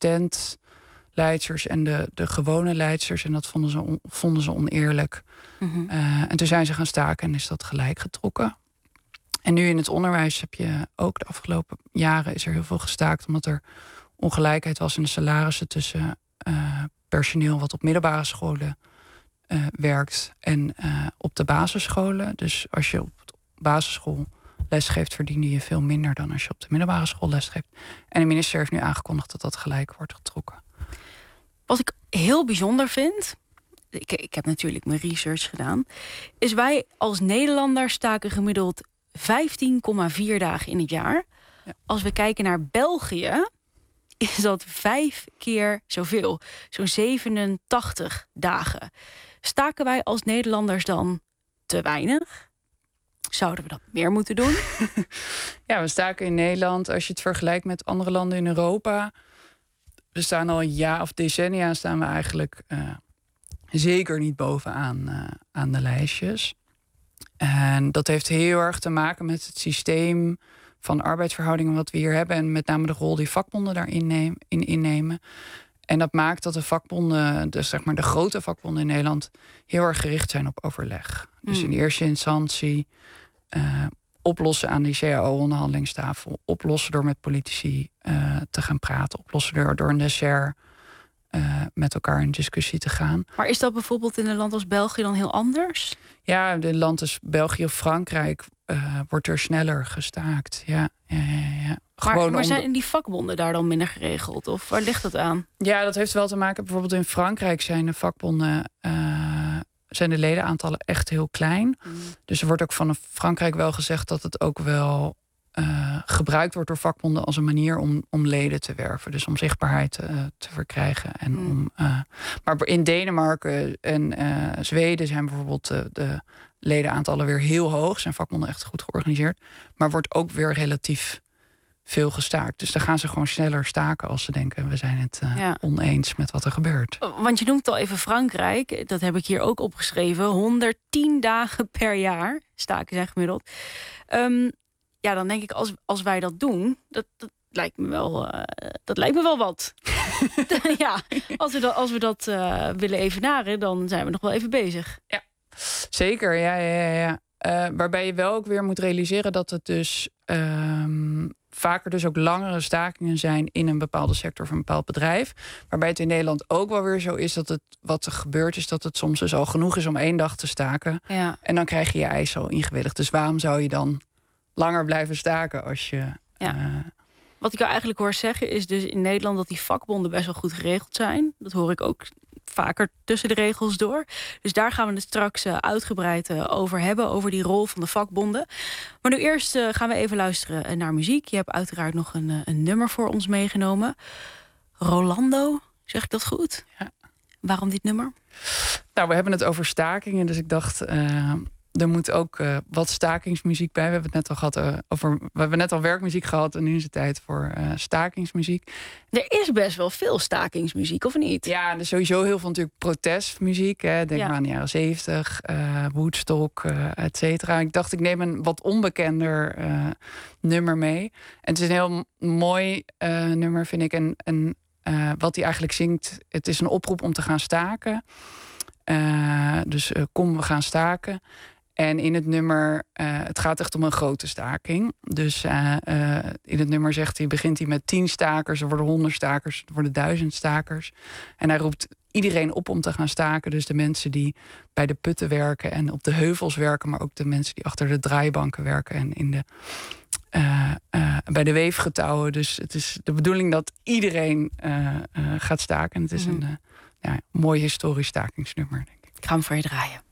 assistent-leidsters en de, de gewone leidsters. En dat vonden ze, on, vonden ze oneerlijk. Mm-hmm. Uh, en toen zijn ze gaan staken en is dat gelijk getrokken. En nu in het onderwijs heb je ook de afgelopen jaren is er heel veel gestaakt, omdat er ongelijkheid was in de salarissen tussen uh, personeel wat op middelbare scholen uh, werkt en uh, op de basisscholen. Dus als je op de basisschool lesgeeft, verdien je veel minder dan als je op de middelbare school lesgeeft. En de minister heeft nu aangekondigd dat dat gelijk wordt getrokken. Wat ik heel bijzonder vind, ik, ik heb natuurlijk mijn research gedaan, is wij als Nederlanders staken gemiddeld vijftien komma vier dagen in het jaar. Ja. Als we kijken naar België, is dat vijf keer zoveel. Zo'n zevenentachtig dagen. Staken wij als Nederlanders dan te weinig? Zouden we dat meer moeten doen? Ja, we staken in Nederland, als je het vergelijkt met andere landen in Europa, we staan al een jaar of decennia staan we eigenlijk uh, zeker niet bovenaan uh, aan de lijstjes. En dat heeft heel erg te maken met het systeem van arbeidsverhoudingen wat we hier hebben. En met name de rol die vakbonden daarin neem, in innemen. En dat maakt dat de vakbonden, dus zeg maar de grote vakbonden in Nederland, heel erg gericht zijn op overleg. Mm. Dus in eerste instantie uh, oplossen aan die C A O-onderhandelingstafel. Oplossen door met politici uh, te gaan praten. Oplossen door, door een dessert uh, met elkaar in discussie te gaan. Maar is dat bijvoorbeeld in een land als België dan heel anders? Ja, in land als België of Frankrijk uh, wordt er sneller gestaakt. Ja, ja, ja, ja. Maar, maar zijn die vakbonden daar dan minder geregeld? Of waar ligt dat aan? Ja, dat heeft wel te maken. Bijvoorbeeld in Frankrijk zijn de vakbonden, uh, zijn de ledenaantallen echt heel klein. Mm. Dus er wordt ook van Frankrijk wel gezegd dat het ook wel uh, gebruikt wordt door vakbonden als een manier om, om leden te werven. Dus om zichtbaarheid uh, te verkrijgen. En mm. om, uh, maar in Denemarken en uh, Zweden zijn bijvoorbeeld uh, de ledenaantallen weer heel hoog. Zijn vakbonden echt goed georganiseerd. Maar wordt ook weer relatief veel gestaakt. Dus dan gaan ze gewoon sneller staken als ze denken, we zijn het uh, ja. oneens met wat er gebeurt. Want je noemt al even Frankrijk, dat heb ik hier ook opgeschreven. honderdtien dagen per jaar staken zijn gemiddeld. Um, ja, dan denk ik, als, als wij dat doen, dat, dat lijkt me wel, uh, dat lijkt me wel wat. Ja, als we dat, als we dat uh, willen evenaren, dan zijn we nog wel even bezig. Ja, zeker. Ja, ja, ja, ja. Uh, waarbij je wel ook weer moet realiseren dat het dus um, vaker dus ook langere stakingen zijn in een bepaalde sector of een bepaald bedrijf. Waarbij het in Nederland ook wel weer zo is dat het wat er gebeurt is dat het soms dus al genoeg is om één dag te staken. Ja. En dan krijg je je eis al ingewilligd. Dus waarom zou je dan langer blijven staken als je... Ja. Uh, Wat ik jou eigenlijk hoor zeggen is dus in Nederland dat die vakbonden best wel goed geregeld zijn. Dat hoor ik ook vaker tussen de regels door. Dus daar gaan we het straks uh, uitgebreid uh, over hebben, over die rol van de vakbonden. Maar nu eerst uh, gaan we even luisteren naar muziek. Je hebt uiteraard nog een, uh, een nummer voor ons meegenomen. Rolando, zeg ik dat goed? Ja. Waarom dit nummer? Nou, we hebben het over stakingen, dus ik dacht... Uh, er moet ook uh, wat stakingsmuziek bij. We hebben het net al gehad uh, over. We hebben net al werkmuziek gehad en nu is het tijd voor uh, stakingsmuziek. Er is best wel veel stakingsmuziek, of niet? Ja, er is sowieso heel veel natuurlijk protestmuziek. Hè. Denk ja. maar aan de jaren zeventig, uh, Woodstock, uh, et cetera. Ik dacht, ik neem een wat onbekender uh, nummer mee. En het is een heel mooi uh, nummer, vind ik. En, en uh, wat hij eigenlijk zingt, het is een oproep om te gaan staken. Uh, dus uh, kom, we gaan staken. En in het nummer, uh, het gaat echt om een grote staking. Dus uh, uh, in het nummer zegt hij, begint hij met tien stakers, er worden honderd stakers, er worden duizend stakers. En hij roept iedereen op om te gaan staken. Dus de mensen die bij de putten werken en op de heuvels werken, maar ook de mensen die achter de draaibanken werken en in de, uh, uh, bij de weefgetouwen. Dus het is de bedoeling dat iedereen uh, uh, gaat staken. En het is mm. een uh, ja, mooi historisch stakingsnummer, denk ik. Ik ga hem voor je draaien.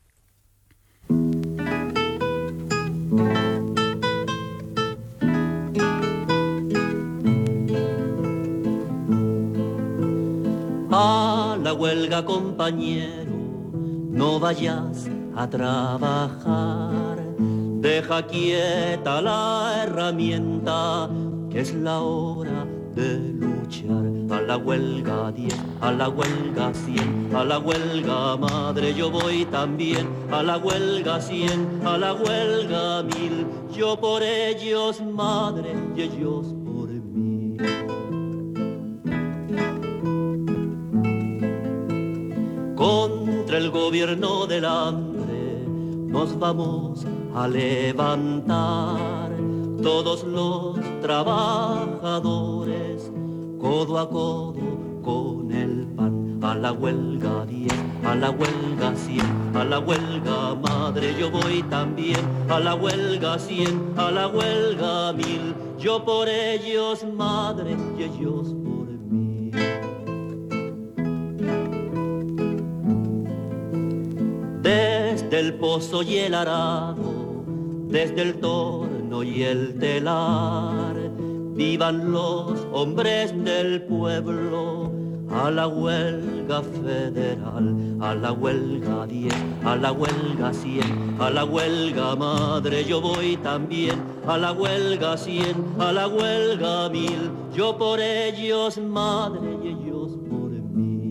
A la huelga, compañero, no vayas a trabajar. Deja quieta la herramienta, que es la hora de luchar. A la huelga diez, a la huelga cien, a la huelga madre yo voy también. A la huelga cien, a la huelga mil, yo por ellos madre y ellos por mí. Contra el gobierno del hambre nos vamos a levantar. Todos los trabajadores, codo a codo con el pan. A la huelga diez, a la huelga cien, a la huelga madre yo voy también. A la huelga cien, a la huelga mil, yo por ellos madre y ellos por mí. Desde el pozo y el arado, desde el torno y el telar, vivan los hombres del pueblo. A la huelga federal, a la huelga diez, a la huelga cien, a la huelga madre yo voy también. A la huelga cien, a la huelga mil, yo por ellos madre y ellos por mí.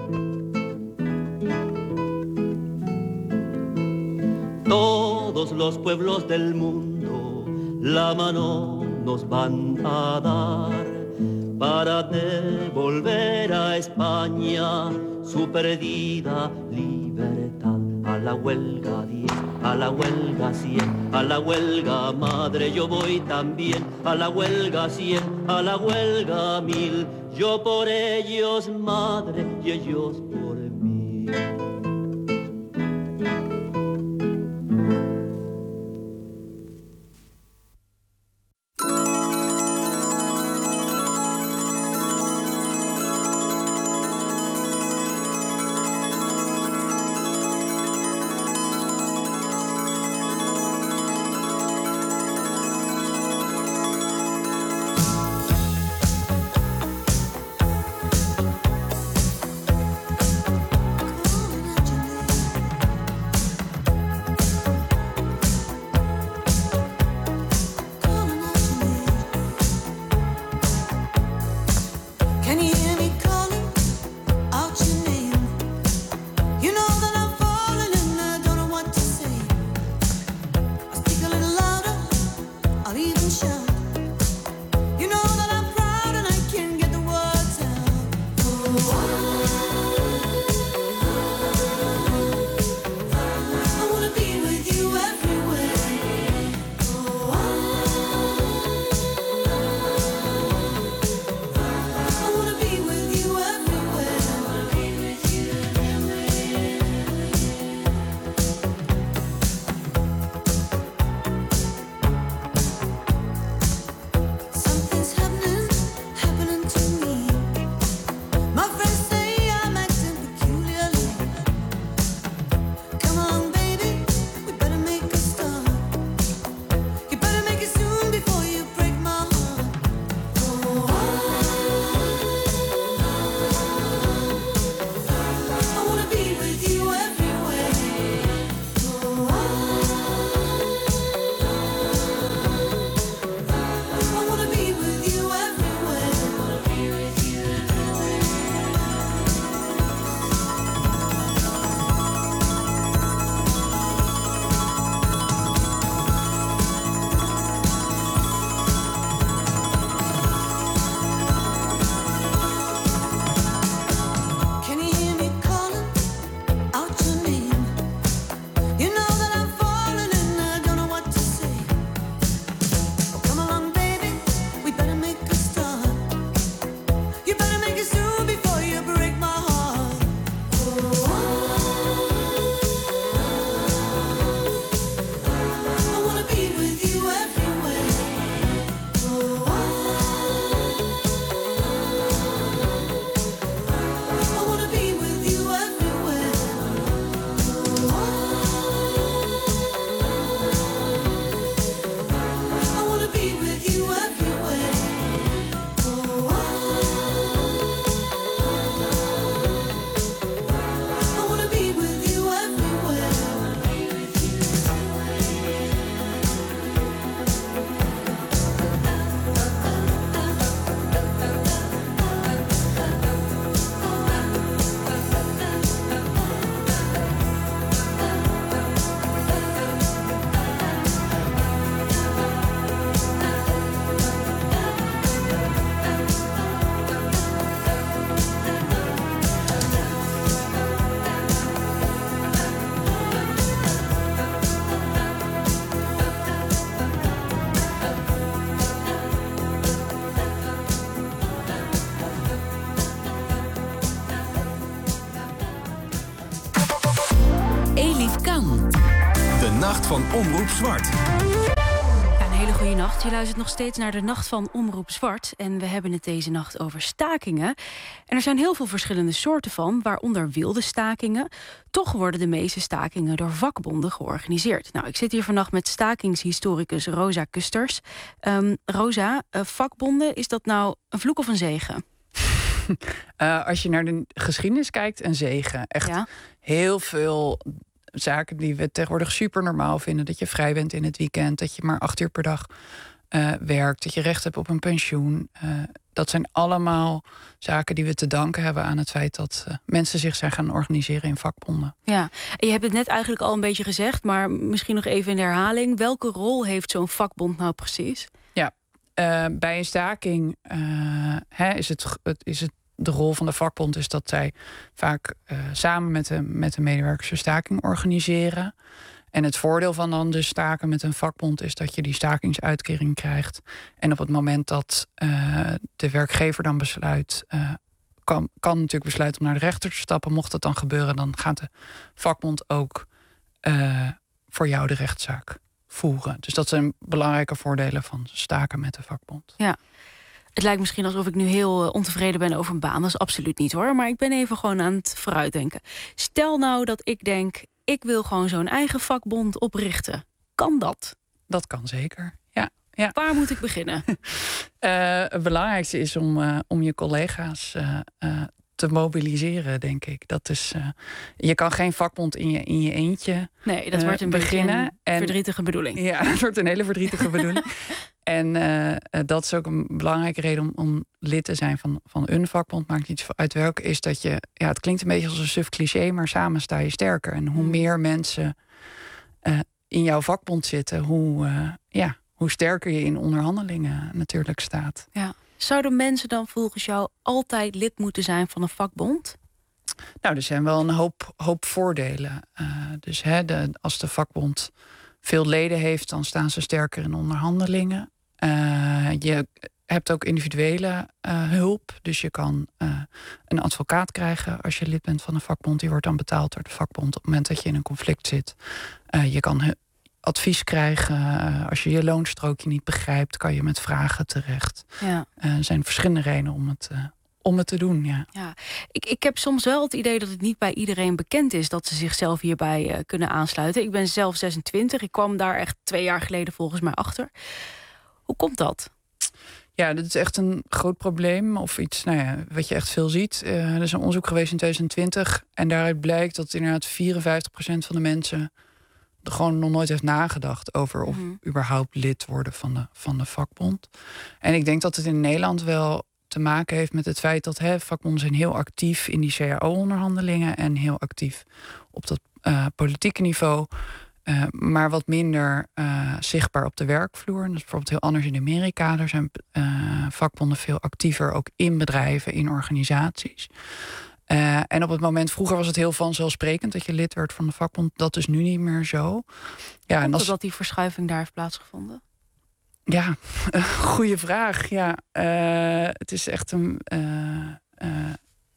Todos los pueblos del mundo la mano nos van a dar para devolver a España su perdida libertad. A la huelga diez, a la huelga cien, a la huelga madre yo voy también. A la huelga cien, a la huelga mil, yo por ellos madre y ellos por mí. Nacht van Omroep Zwart. Een hele goede nacht. Je luistert nog steeds naar de Nacht van Omroep Zwart. En we hebben het deze nacht over stakingen. En er zijn heel veel verschillende soorten van, waaronder wilde stakingen. Toch worden de meeste stakingen door vakbonden georganiseerd. Nou, ik zit hier vannacht met stakingshistoricus Rosa Kusters. Um, Rosa, uh, vakbonden, is dat nou een vloek of een zegen? Uh, als je naar de geschiedenis kijkt, een zegen. Echt ja. Heel veel zaken die we tegenwoordig super normaal vinden. Dat je vrij bent in het weekend, dat je maar acht uur per dag uh, werkt, dat je recht hebt op een pensioen. Uh, dat zijn allemaal zaken die we te danken hebben aan het feit dat uh, mensen zich zijn gaan organiseren in vakbonden. Ja, en je hebt het net eigenlijk al een beetje gezegd, maar misschien nog even in de herhaling. Welke rol heeft zo'n vakbond nou precies? Ja, uh, bij een staking uh, hè, is, het, is het de rol van de vakbond is dat zij vaak uh, samen met de, met de medewerkers een staking organiseren. En het voordeel van dan dus staken met een vakbond is dat je die stakingsuitkering krijgt. En op het moment dat uh, de werkgever dan besluit, uh, kan, kan natuurlijk besluiten om naar de rechter te stappen. Mocht dat dan gebeuren, dan gaat de vakbond ook uh, voor jou de rechtszaak voeren. Dus dat zijn belangrijke voordelen van staken met de vakbond. Ja. Het lijkt misschien alsof ik nu heel uh, ontevreden ben over een baan. Dat is absoluut niet hoor. Maar ik ben even gewoon aan het vooruitdenken. Stel nou dat ik denk, ik wil gewoon zo'n eigen vakbond oprichten. Kan dat? Dat kan zeker, ja. ja. Waar moet ik beginnen? uh, het belangrijkste is om, uh, om je collega's uh, uh, te mobiliseren, denk ik. Dat is, uh, je kan geen vakbond in je, in je eentje Nee, dat uh, wordt een beginnen. Een en, verdrietige bedoeling. Ja, dat wordt een hele verdrietige bedoeling. En uh, dat is ook een belangrijke reden om, om lid te zijn van, van een vakbond. Maakt niet uit welke, is dat je... Ja, het klinkt een beetje als een suf cliché, maar samen sta je sterker. En hoe meer mensen uh, in jouw vakbond zitten, hoe, uh, ja, hoe sterker je in onderhandelingen natuurlijk staat. Ja. Zouden mensen dan volgens jou altijd lid moeten zijn van een vakbond? Nou, er zijn wel een hoop, hoop voordelen. Uh, dus hè, de, als de vakbond veel leden heeft, dan staan ze sterker in onderhandelingen. Uh, je hebt ook individuele uh, hulp. Dus je kan uh, een advocaat krijgen als je lid bent van een vakbond. Die wordt dan betaald door de vakbond op het moment dat je in een conflict zit. Uh, je kan advies krijgen. Uh, als je je loonstrookje niet begrijpt, kan je met vragen terecht. Ja. Uh, er zijn verschillende redenen om het... Uh, Om het te doen, ja. ja ik, ik heb soms wel het idee dat het niet bij iedereen bekend is dat ze zichzelf hierbij uh, kunnen aansluiten. Ik ben zelf zesentwintig. Ik kwam daar echt twee jaar geleden volgens mij achter. Hoe komt dat? Ja, dat is echt een groot probleem. Of iets, nou ja, wat je echt veel ziet. Uh, er is een onderzoek geweest in twintig twintig. En daaruit blijkt dat inderdaad vierenvijftig procent van de mensen er gewoon nog nooit heeft nagedacht over of mm-hmm. überhaupt lid worden van de, van de vakbond. En ik denk dat het in Nederland wel te maken heeft met het feit dat hè, vakbonden zijn heel actief in die C A O-onderhandelingen en heel actief op dat uh, politieke niveau, uh, maar wat minder uh, zichtbaar op de werkvloer. En dat is bijvoorbeeld heel anders in Amerika. Daar zijn uh, vakbonden veel actiever, ook in bedrijven, in organisaties. Uh, en op het moment, vroeger was het heel vanzelfsprekend dat je lid werd van de vakbond. Dat is nu niet meer zo. Ja, en als dat die verschuiving daar heeft plaatsgevonden? Ja, uh, goede vraag. Ja, uh, het is echt een. Uh, uh,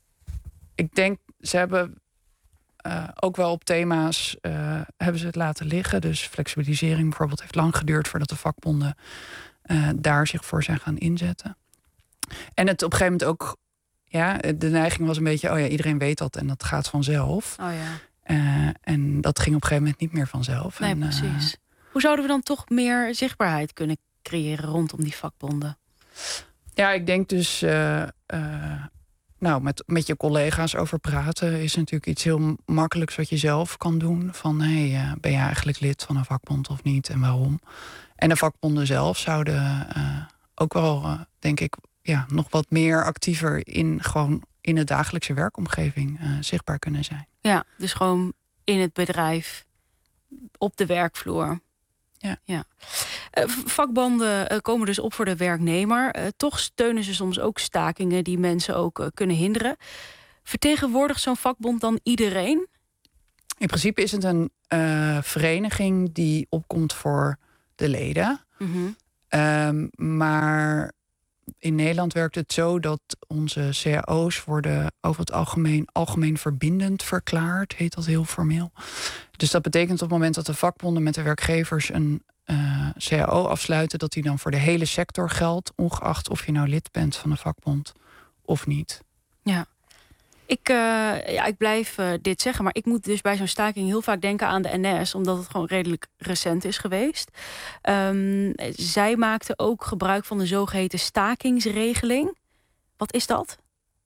ik denk, ze hebben uh, ook wel op thema's uh, hebben ze het laten liggen. Dus flexibilisering bijvoorbeeld heeft lang geduurd voordat de vakbonden uh, daar zich voor zijn gaan inzetten. En het op een gegeven moment ook, ja, de neiging was een beetje, oh ja, iedereen weet dat en dat gaat vanzelf. Oh ja. Uh, en dat ging op een gegeven moment niet meer vanzelf. Nee, en, uh, precies. Hoe zouden we dan toch meer zichtbaarheid kunnen creëren rondom die vakbonden? Ja, ik denk dus uh, uh, nou, met, met je collega's over praten is natuurlijk iets heel makkelijks wat je zelf kan doen. Van, hé, hey, uh, ben je eigenlijk lid van een vakbond of niet en waarom? En de vakbonden zelf zouden uh, ook wel, uh, denk ik, ja, nog wat meer actiever in gewoon in de dagelijkse werkomgeving uh, zichtbaar kunnen zijn. Ja, dus gewoon in het bedrijf, op de werkvloer. Ja. ja. Uh, vakbonden uh, komen dus op voor de werknemer. Uh, toch steunen ze soms ook stakingen die mensen ook uh, kunnen hinderen. Vertegenwoordigt zo'n vakbond dan iedereen? In principe is het een uh, vereniging die opkomt voor de leden. Mm-hmm. Um, maar in Nederland werkt het zo dat onze C A O's worden over het algemeen algemeen verbindend verklaard, heet dat heel formeel. Dus dat betekent op het moment dat de vakbonden met de werkgevers een uh, C A O afsluiten, dat die dan voor de hele sector geldt, ongeacht of je nou lid bent van een vakbond of niet. Ja. Ik, uh, ja, ik blijf uh, dit zeggen, maar ik moet dus bij zo'n staking heel vaak denken aan de N S, omdat het gewoon redelijk recent is geweest. Um, zij maakten ook gebruik van de zogeheten stakingsregeling. Wat is dat?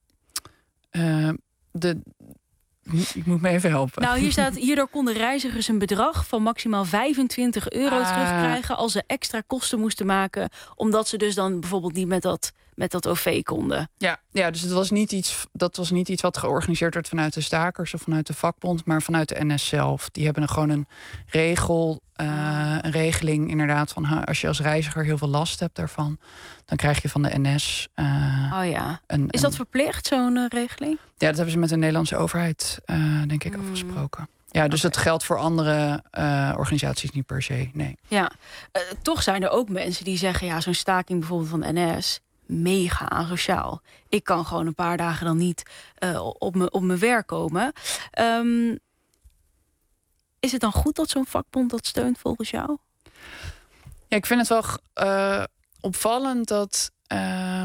Uh, de... Ik moet me even helpen. Nou, hier staat, hierdoor konden reizigers een bedrag van maximaal vijfentwintig euro ah. terugkrijgen als ze extra kosten moesten maken, omdat ze dus dan bijvoorbeeld niet met dat, met dat O V konden. Ja, ja, dus het was niet iets, dat was niet iets wat georganiseerd werd vanuit de stakers of vanuit de vakbond, maar vanuit de N S zelf. Die hebben gewoon een regel, uh, een regeling inderdaad van als je als reiziger heel veel last hebt daarvan, dan krijg je van de N S. Uh, oh ja. Een, is dat verplicht, zo'n uh, regeling? Ja, dat hebben ze met de Nederlandse overheid, uh, denk ik, mm. afgesproken. Ja, dus okay. Dat geldt voor andere uh, organisaties niet per se, nee. Ja, uh, toch zijn er ook mensen die zeggen, ja, zo'n staking bijvoorbeeld van de N S, mega asociaal. Ik kan gewoon een paar dagen dan niet uh, op, me, op mijn werk komen. Um, is het dan goed dat zo'n vakbond dat steunt volgens jou? Ja, ik vind het wel uh, opvallend dat uh,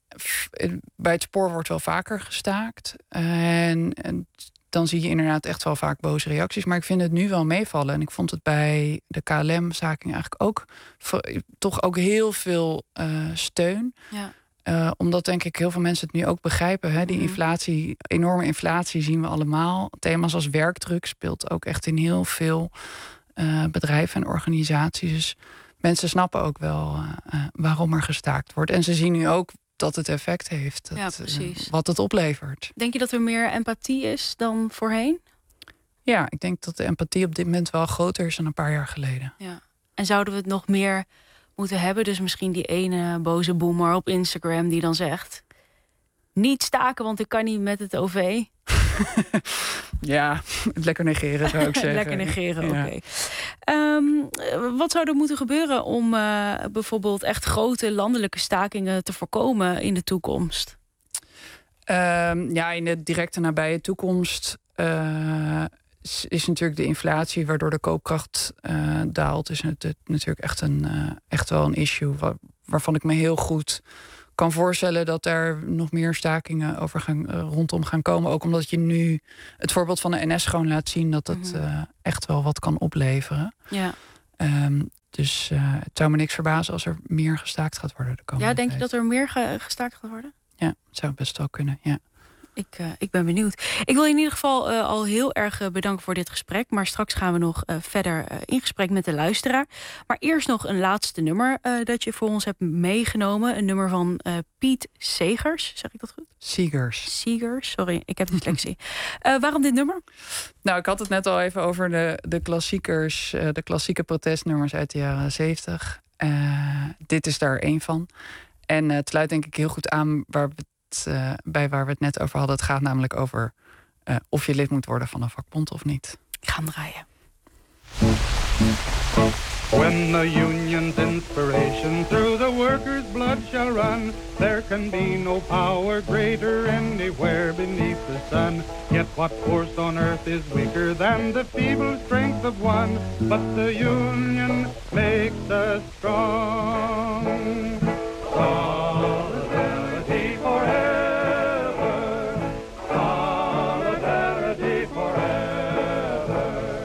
bij het spoor wordt wel vaker gestaakt. En, en dan zie je inderdaad echt wel vaak boze reacties. Maar ik vind het nu wel meevallen. En ik vond het bij de K L M-staking eigenlijk ook toch ook heel veel uh, steun. Ja. Uh, omdat denk ik heel veel mensen het nu ook begrijpen. Hè? Die inflatie, enorme inflatie zien we allemaal. Thema's als werkdruk speelt ook echt in heel veel uh, bedrijven en organisaties. Dus mensen snappen ook wel uh, uh, waarom er gestaakt wordt. En ze zien nu ook dat het effect heeft. Dat, ja, precies. Uh, wat het oplevert. Denk je dat er meer empathie is dan voorheen? Ja, ik denk dat de empathie op dit moment wel groter is dan een paar jaar geleden. Ja. En zouden we het nog meer moeten hebben? Dus misschien die ene boze boomer op Instagram die dan zegt, niet staken, want ik kan niet met het O V. Ja, lekker negeren zou ik zeggen. Lekker negeren, oké. Okay. Um, wat zou er moeten gebeuren om uh, bijvoorbeeld echt grote landelijke stakingen te voorkomen in de toekomst? Um, ja, in de directe nabije toekomst uh, is, is natuurlijk de inflatie, waardoor de koopkracht uh, daalt, is het, het natuurlijk echt, een, uh, echt wel een issue waar, waarvan ik me heel goed kan voorstellen dat er nog meer stakingen over gaan, uh, rondom gaan komen. Ook omdat je nu het voorbeeld van de N S gewoon laat zien dat het uh, echt wel wat kan opleveren. Ja. Um, dus uh, het zou me niks verbazen als er meer gestaakt gaat worden de komende Ja, denk tijd. je dat er meer ge- gestaakt gaat worden? Ja, het zou best wel kunnen, ja. Ik, uh, ik ben benieuwd. Ik wil je in ieder geval uh, al heel erg uh, bedanken voor dit gesprek. Maar straks gaan we nog uh, verder uh, in gesprek met de luisteraar. Maar eerst nog een laatste nummer uh, dat je voor ons hebt meegenomen. Een nummer van uh, Piet Segers. Zeg ik dat goed? Segers. Segers, sorry, ik heb dyslexie. uh, waarom dit nummer? Nou, ik had het net al even over de, de klassiekers. Uh, de klassieke protestnummers uit de jaren zeventig. Uh, dit is daar één van. En uh, het sluit denk ik heel goed aan waar we Uh, bij waar we het net over hadden. Het gaat namelijk over uh, of je lid moet worden van een vakbond of niet. Ik ga hem draaien. When the union's inspiration through the workers' blood shall run, there can be no power greater anywhere beneath the sun. Yet what force on earth is weaker than the feeble strength of one? But the union makes us strong. Solidarity forever, solidarity forever,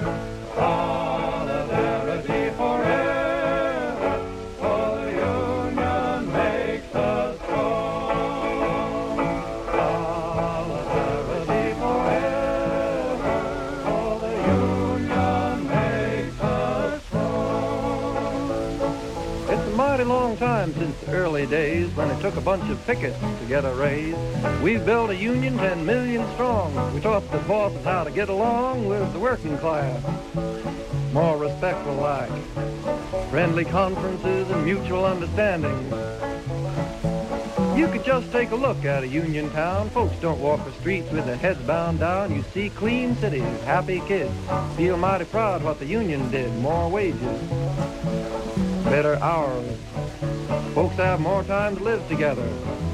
solidarity forever, for the union makes us strong. Solidarity forever, for the union makes us strong. It's a mighty long time since the early days when it took a bunch of pickets to get a raise. We built a union ten million strong. We taught the bosses how to get along with the working class. More respectful like, friendly conferences and mutual understanding. You could just take a look at a union town. Folks don't walk the streets with their heads bowed down. You see clean cities, happy kids. Feel mighty proud what the union did, more wages. better hours. Folks have more time to live together.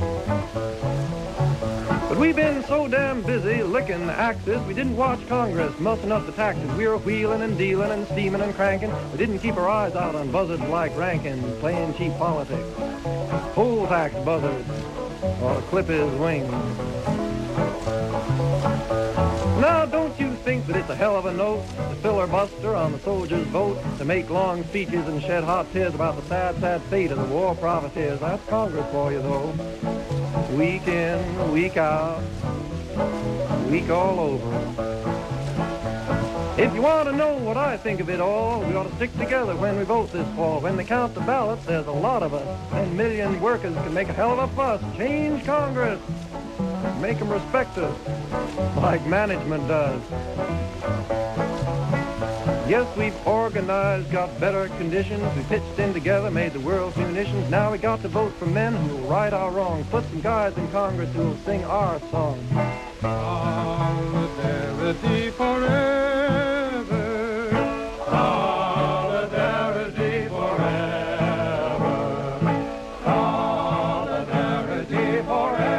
But we've been so damn busy licking the axes, we didn't watch Congress mussing up the taxes. We were wheeling and dealing and steaming and cranking. We didn't keep our eyes out on buzzards like Rankin, playing cheap politics. Poll tax buzzards ought to clip his wings. Now, don't you think that it's a hell of a note to filibuster on the soldiers' vote, to make long speeches and shed hot tears about the sad, sad fate of the war profiteers? That's Congress for you, though. Week in, week out, week all over. If you want to know what I think of it all, we ought to stick together when we vote this fall. When they count the ballots, there's a lot of us. Ten million workers can make a hell of a fuss. Change Congress. Make them respect us like management does. Yes, we've organized, got better conditions. We pitched in together, made the world's munitions. Now we got to vote for men who will right our wrongs. Put some guys in Congress who will sing our song. Solidarity forever. Solidarity forever. Solidarity forever.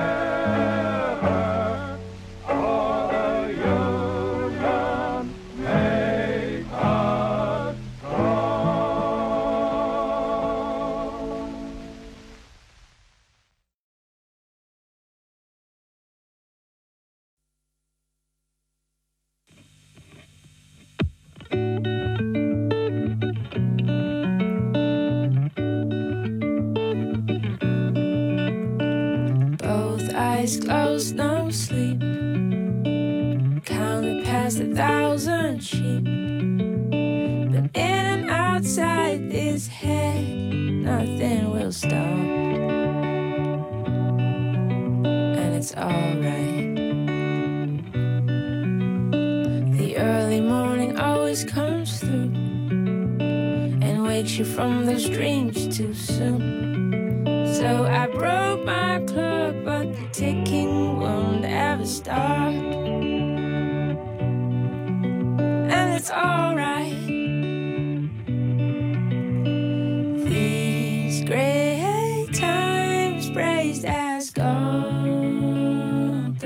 Eyes closed, no sleep. Counted past a thousand sheep. But in and outside this head, nothing will stop. And it's alright. The early morning always comes through and wakes you from those dreams too soon. So I broke my clock, but the ticking won't ever stop. And it's alright. These great times praised as golden.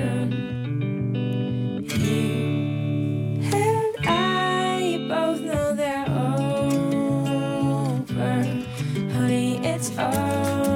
You and I both know they're over. Honey, it's over.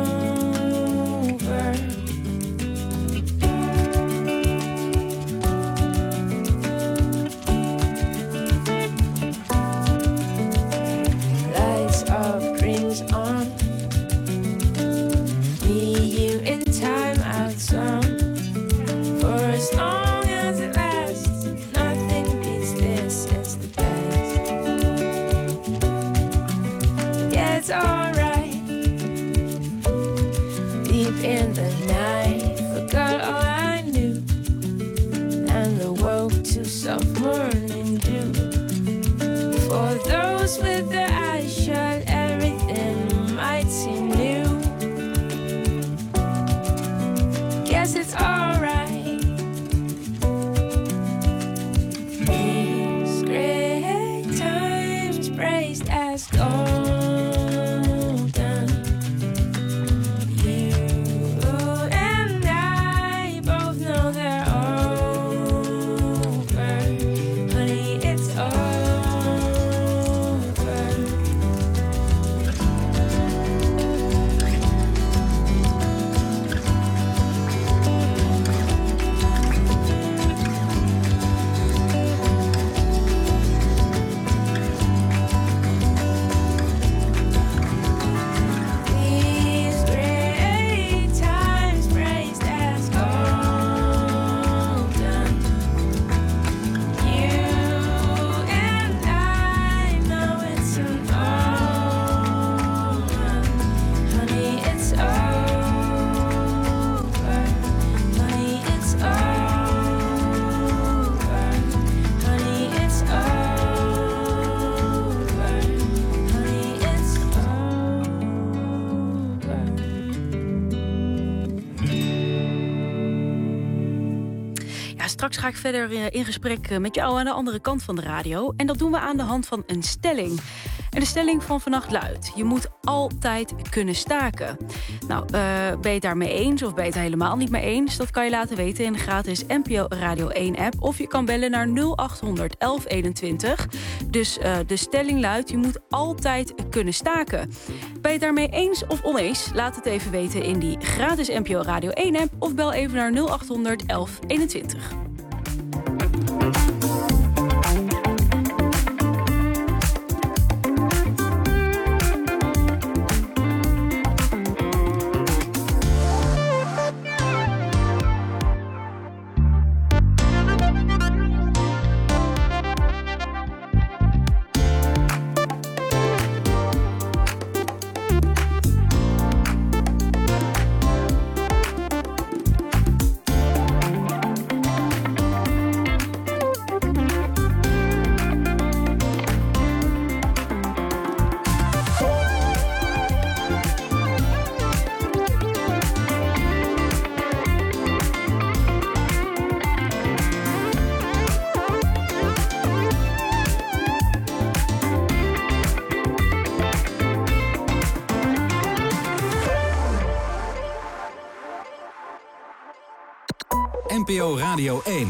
In the night, forgot all I knew, and awoke to soft morning dew. For those with their eyes shut, everything might seem new. Guess it's alright. These great times praised as gold. Straks ga ik verder in gesprek met jou aan de andere kant van de radio. En dat doen we aan de hand van een stelling. En de stelling van vannacht luidt: je moet altijd kunnen staken. Nou, uh, ben je het daarmee eens of ben je het helemaal niet mee eens? Dat kan je laten weten in de gratis N P O Radio één app. Of je kan bellen naar nul acht honderd elf eenentwintig. Dus uh, de stelling luidt: je moet altijd kunnen staken. Ben je het daarmee eens of oneens? Laat het even weten in die gratis N P O Radio één app. Of bel even naar nul acht honderd elf eenentwintig. N P O Radio één.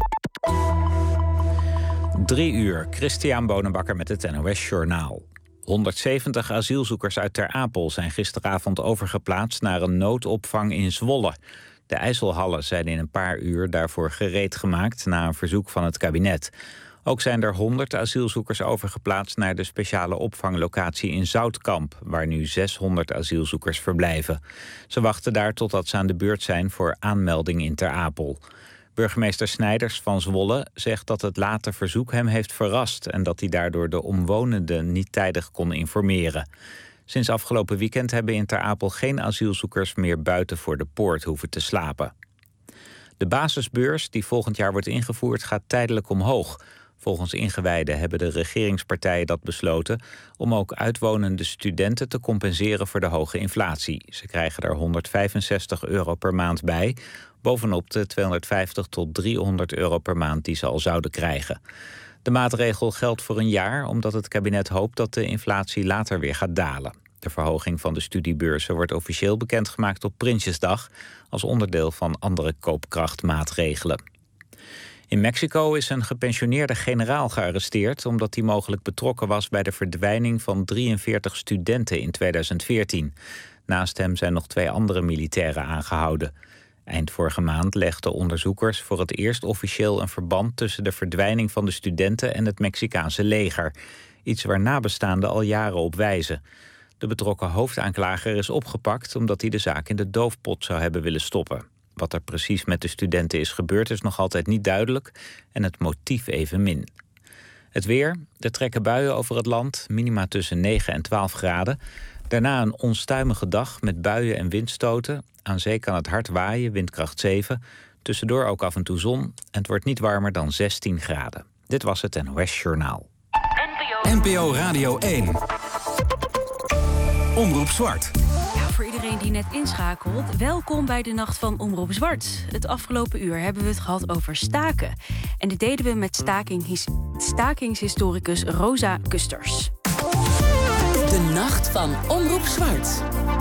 Drie uur, Christian Bonenbakker met het N O S Journaal. honderdzeventig asielzoekers uit Ter Apel zijn gisteravond overgeplaatst naar een noodopvang in Zwolle. De IJsselhallen zijn in een paar uur daarvoor gereed gemaakt na een verzoek van het kabinet. Ook zijn er honderd asielzoekers overgeplaatst naar de speciale opvanglocatie in Zoutkamp, waar nu zeshonderd asielzoekers verblijven. Ze wachten daar totdat ze aan de beurt zijn voor aanmelding in Ter Apel. Burgemeester Snijders van Zwolle zegt dat het late verzoek hem heeft verrast en dat hij daardoor de omwonenden niet tijdig kon informeren. Sinds afgelopen weekend hebben in Ter Apel geen asielzoekers meer buiten voor de poort hoeven te slapen. De basisbeurs die volgend jaar wordt ingevoerd gaat tijdelijk omhoog. Volgens ingewijden hebben de regeringspartijen dat besloten om ook uitwonende studenten te compenseren voor de hoge inflatie. Ze krijgen er honderdvijfenzestig euro per maand bij, bovenop de tweehonderdvijftig tot driehonderd euro per maand die ze al zouden krijgen. De maatregel geldt voor een jaar omdat het kabinet hoopt dat de inflatie later weer gaat dalen. De verhoging van de studiebeurzen wordt officieel bekendgemaakt op Prinsjesdag als onderdeel van andere koopkrachtmaatregelen. In Mexico is een gepensioneerde generaal gearresteerd omdat hij mogelijk betrokken was bij de verdwijning van drieënveertig studenten in tweeduizend veertien. Naast hem zijn nog twee andere militairen aangehouden. Eind vorige maand legden onderzoekers voor het eerst officieel een verband tussen de verdwijning van de studenten en het Mexicaanse leger. Iets waar nabestaanden al jaren op wijzen. De betrokken hoofdaanklager is opgepakt omdat hij de zaak in de doofpot zou hebben willen stoppen. Wat er precies met de studenten is gebeurd is nog altijd niet duidelijk en het motief evenmin. Het weer, er trekken buien over het land, minima tussen negen en twaalf graden. Daarna een onstuimige dag met buien en windstoten. Aan zee kan het hard waaien, windkracht zeven. Tussendoor ook af en toe zon en het wordt niet warmer dan zestien graden. Dit was het N O S Journaal. N P O Radio één. Omroep Zwart. Voor iedereen die net inschakelt, welkom bij de Nacht van Omroep Zwart. Het afgelopen uur hebben we het gehad over staken. En dit deden we met staking, stakingshistoricus Rosa Kusters. De Nacht van Omroep Zwart.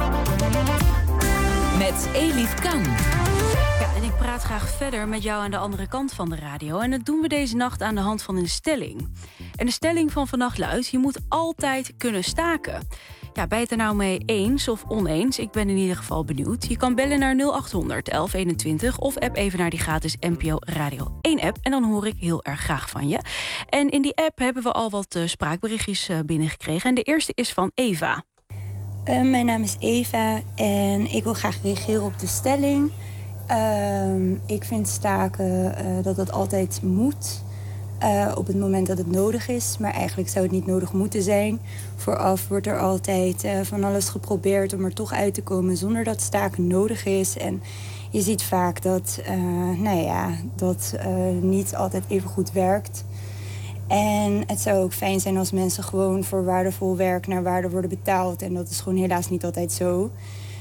Met Elif Kan. Ja, en ik praat graag verder met jou aan de andere kant van de radio. En dat doen we deze nacht aan de hand van een stelling. En de stelling van vannacht luidt: je moet altijd kunnen staken. Ja, ben je het er nou mee eens of oneens? Ik ben in ieder geval benieuwd. Je kan bellen naar nul acht honderd elf eenentwintig of app even naar die gratis N P O Radio één app. En dan hoor ik heel erg graag van je. En in die app hebben we al wat uh, spraakberichtjes uh, binnengekregen. En de eerste is van Eva. Uh, mijn naam is Eva en ik wil graag reageren op de stelling. Uh, ik vind staken uh, dat dat altijd moet. Uh, op het moment dat het nodig is. Maar eigenlijk zou het niet nodig moeten zijn. Vooraf wordt er altijd uh, van alles geprobeerd om er toch uit te komen zonder dat staken nodig is. En je ziet vaak dat uh, nou ja, dat uh, niet altijd even goed werkt. En het zou ook fijn zijn als mensen gewoon voor waardevol werk naar waarde worden betaald. En dat is gewoon helaas niet altijd zo.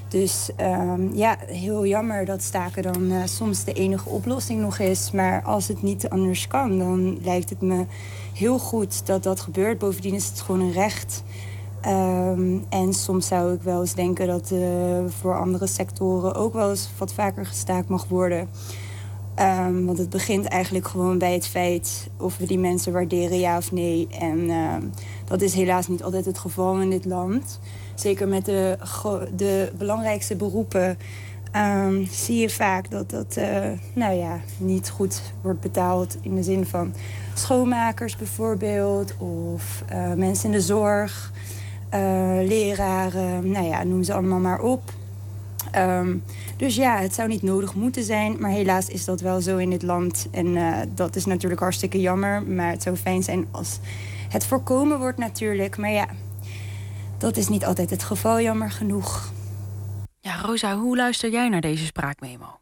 Dus um, ja, heel jammer dat staken dan uh, soms de enige oplossing nog is. Maar als het niet anders kan, dan lijkt het me heel goed dat dat gebeurt. Bovendien is het gewoon een recht. Um, en soms zou ik wel eens denken dat uh, voor andere sectoren ook wel eens wat vaker gestaakt mag worden. Um, want het begint eigenlijk gewoon bij het feit of we die mensen waarderen, ja of nee. En uh, dat is helaas niet altijd het geval in dit land. Zeker met de, de belangrijkste beroepen um, zie je vaak dat dat uh, nou ja, niet goed wordt betaald. In de zin van schoonmakers bijvoorbeeld, of uh, mensen in de zorg, uh, leraren, nou ja, noem ze allemaal maar op. Um, dus ja, het zou niet nodig moeten zijn, maar helaas is dat wel zo in dit land. En uh, dat is natuurlijk hartstikke jammer, maar het zou fijn zijn als het voorkomen wordt natuurlijk. Maar ja, dat is niet altijd het geval, jammer genoeg. Ja, Rosa, hoe luister jij naar deze spraakmemo?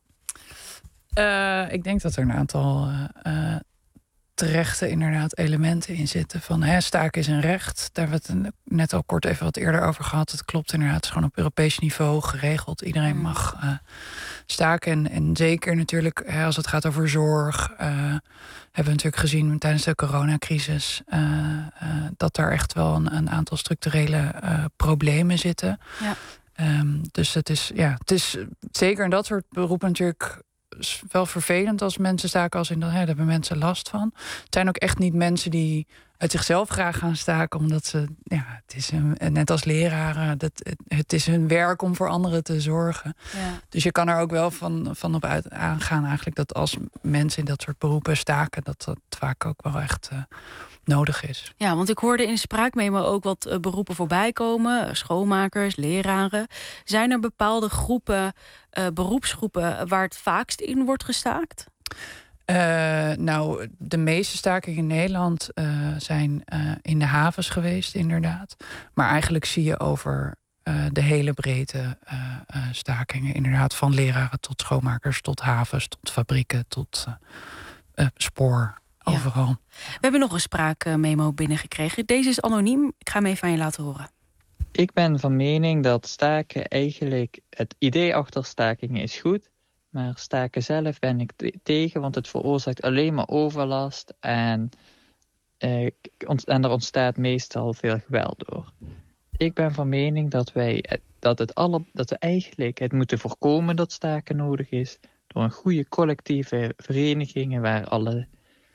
Uh, ik denk dat er een aantal uh, uh, terechte inderdaad elementen in zitten. Van hè, staken is een recht. Daar hebben we het net al kort even wat eerder over gehad. Het klopt inderdaad, het is gewoon op Europees niveau geregeld. Iedereen mag uh, staken. En, en zeker natuurlijk hè, als het gaat over zorg. Uh, hebben we natuurlijk gezien tijdens de coronacrisis Uh, uh, dat daar echt wel een, een aantal structurele uh, problemen zitten. Ja. Um, dus het is, ja, het is zeker in dat soort beroepen natuurlijk wel vervelend als mensen staken, als in dat, hè, daar hebben mensen last van. Het zijn ook echt niet mensen die uit zichzelf graag gaan staken, omdat ze, ja, het is een, net als leraren, dat, het, het is hun werk om voor anderen te zorgen. Ja. Dus je kan er ook wel van, van op uit aangaan eigenlijk dat als mensen in dat soort beroepen staken, dat dat vaak ook wel echt uh, nodig is. Ja, want ik hoorde in de spraakmemo ook wat uh, beroepen voorbij komen. Schoonmakers, leraren. Zijn er bepaalde groepen, uh, beroepsgroepen waar het vaakst in wordt gestaakt? Uh, nou, de meeste stakingen in Nederland uh, zijn uh, in de havens geweest, inderdaad. Maar eigenlijk zie je over uh, de hele breedte uh, uh, stakingen. Inderdaad, van leraren tot schoonmakers, tot havens, tot fabrieken, tot uh, uh, spoor. Overal. Ja. We hebben nog een spraakmemo binnengekregen. Deze is anoniem. Ik ga hem even aan je laten horen. Ik ben van mening dat staken eigenlijk, het idee achter stakingen is goed. Maar staken zelf ben ik te- tegen, want het veroorzaakt alleen maar overlast. En, eh, en er ontstaat meestal veel geweld door. Ik ben van mening dat wij dat het alle, dat we eigenlijk het moeten voorkomen dat staken nodig is. Door een goede collectieve verenigingen waar alle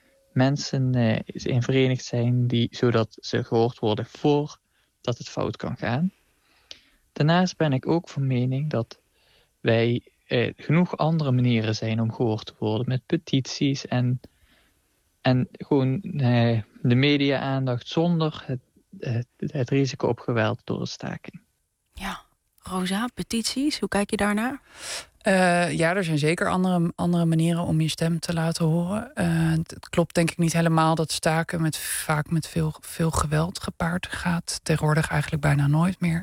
mensen uh, in verenigd zijn, die, zodat ze gehoord worden voordat het fout kan gaan. Daarnaast ben ik ook van mening dat wij uh, genoeg andere manieren zijn om gehoord te worden, met petities en, en gewoon uh, de media-aandacht zonder het, het, het risico op geweld door de staking. Ja, Rosa, petities, hoe kijk je daarnaar? Uh, ja, er zijn zeker andere, andere manieren om je stem te laten horen. Uh, het klopt denk ik niet helemaal dat staken met, vaak met veel, veel geweld gepaard gaat. Tegenwoordig eigenlijk bijna nooit meer.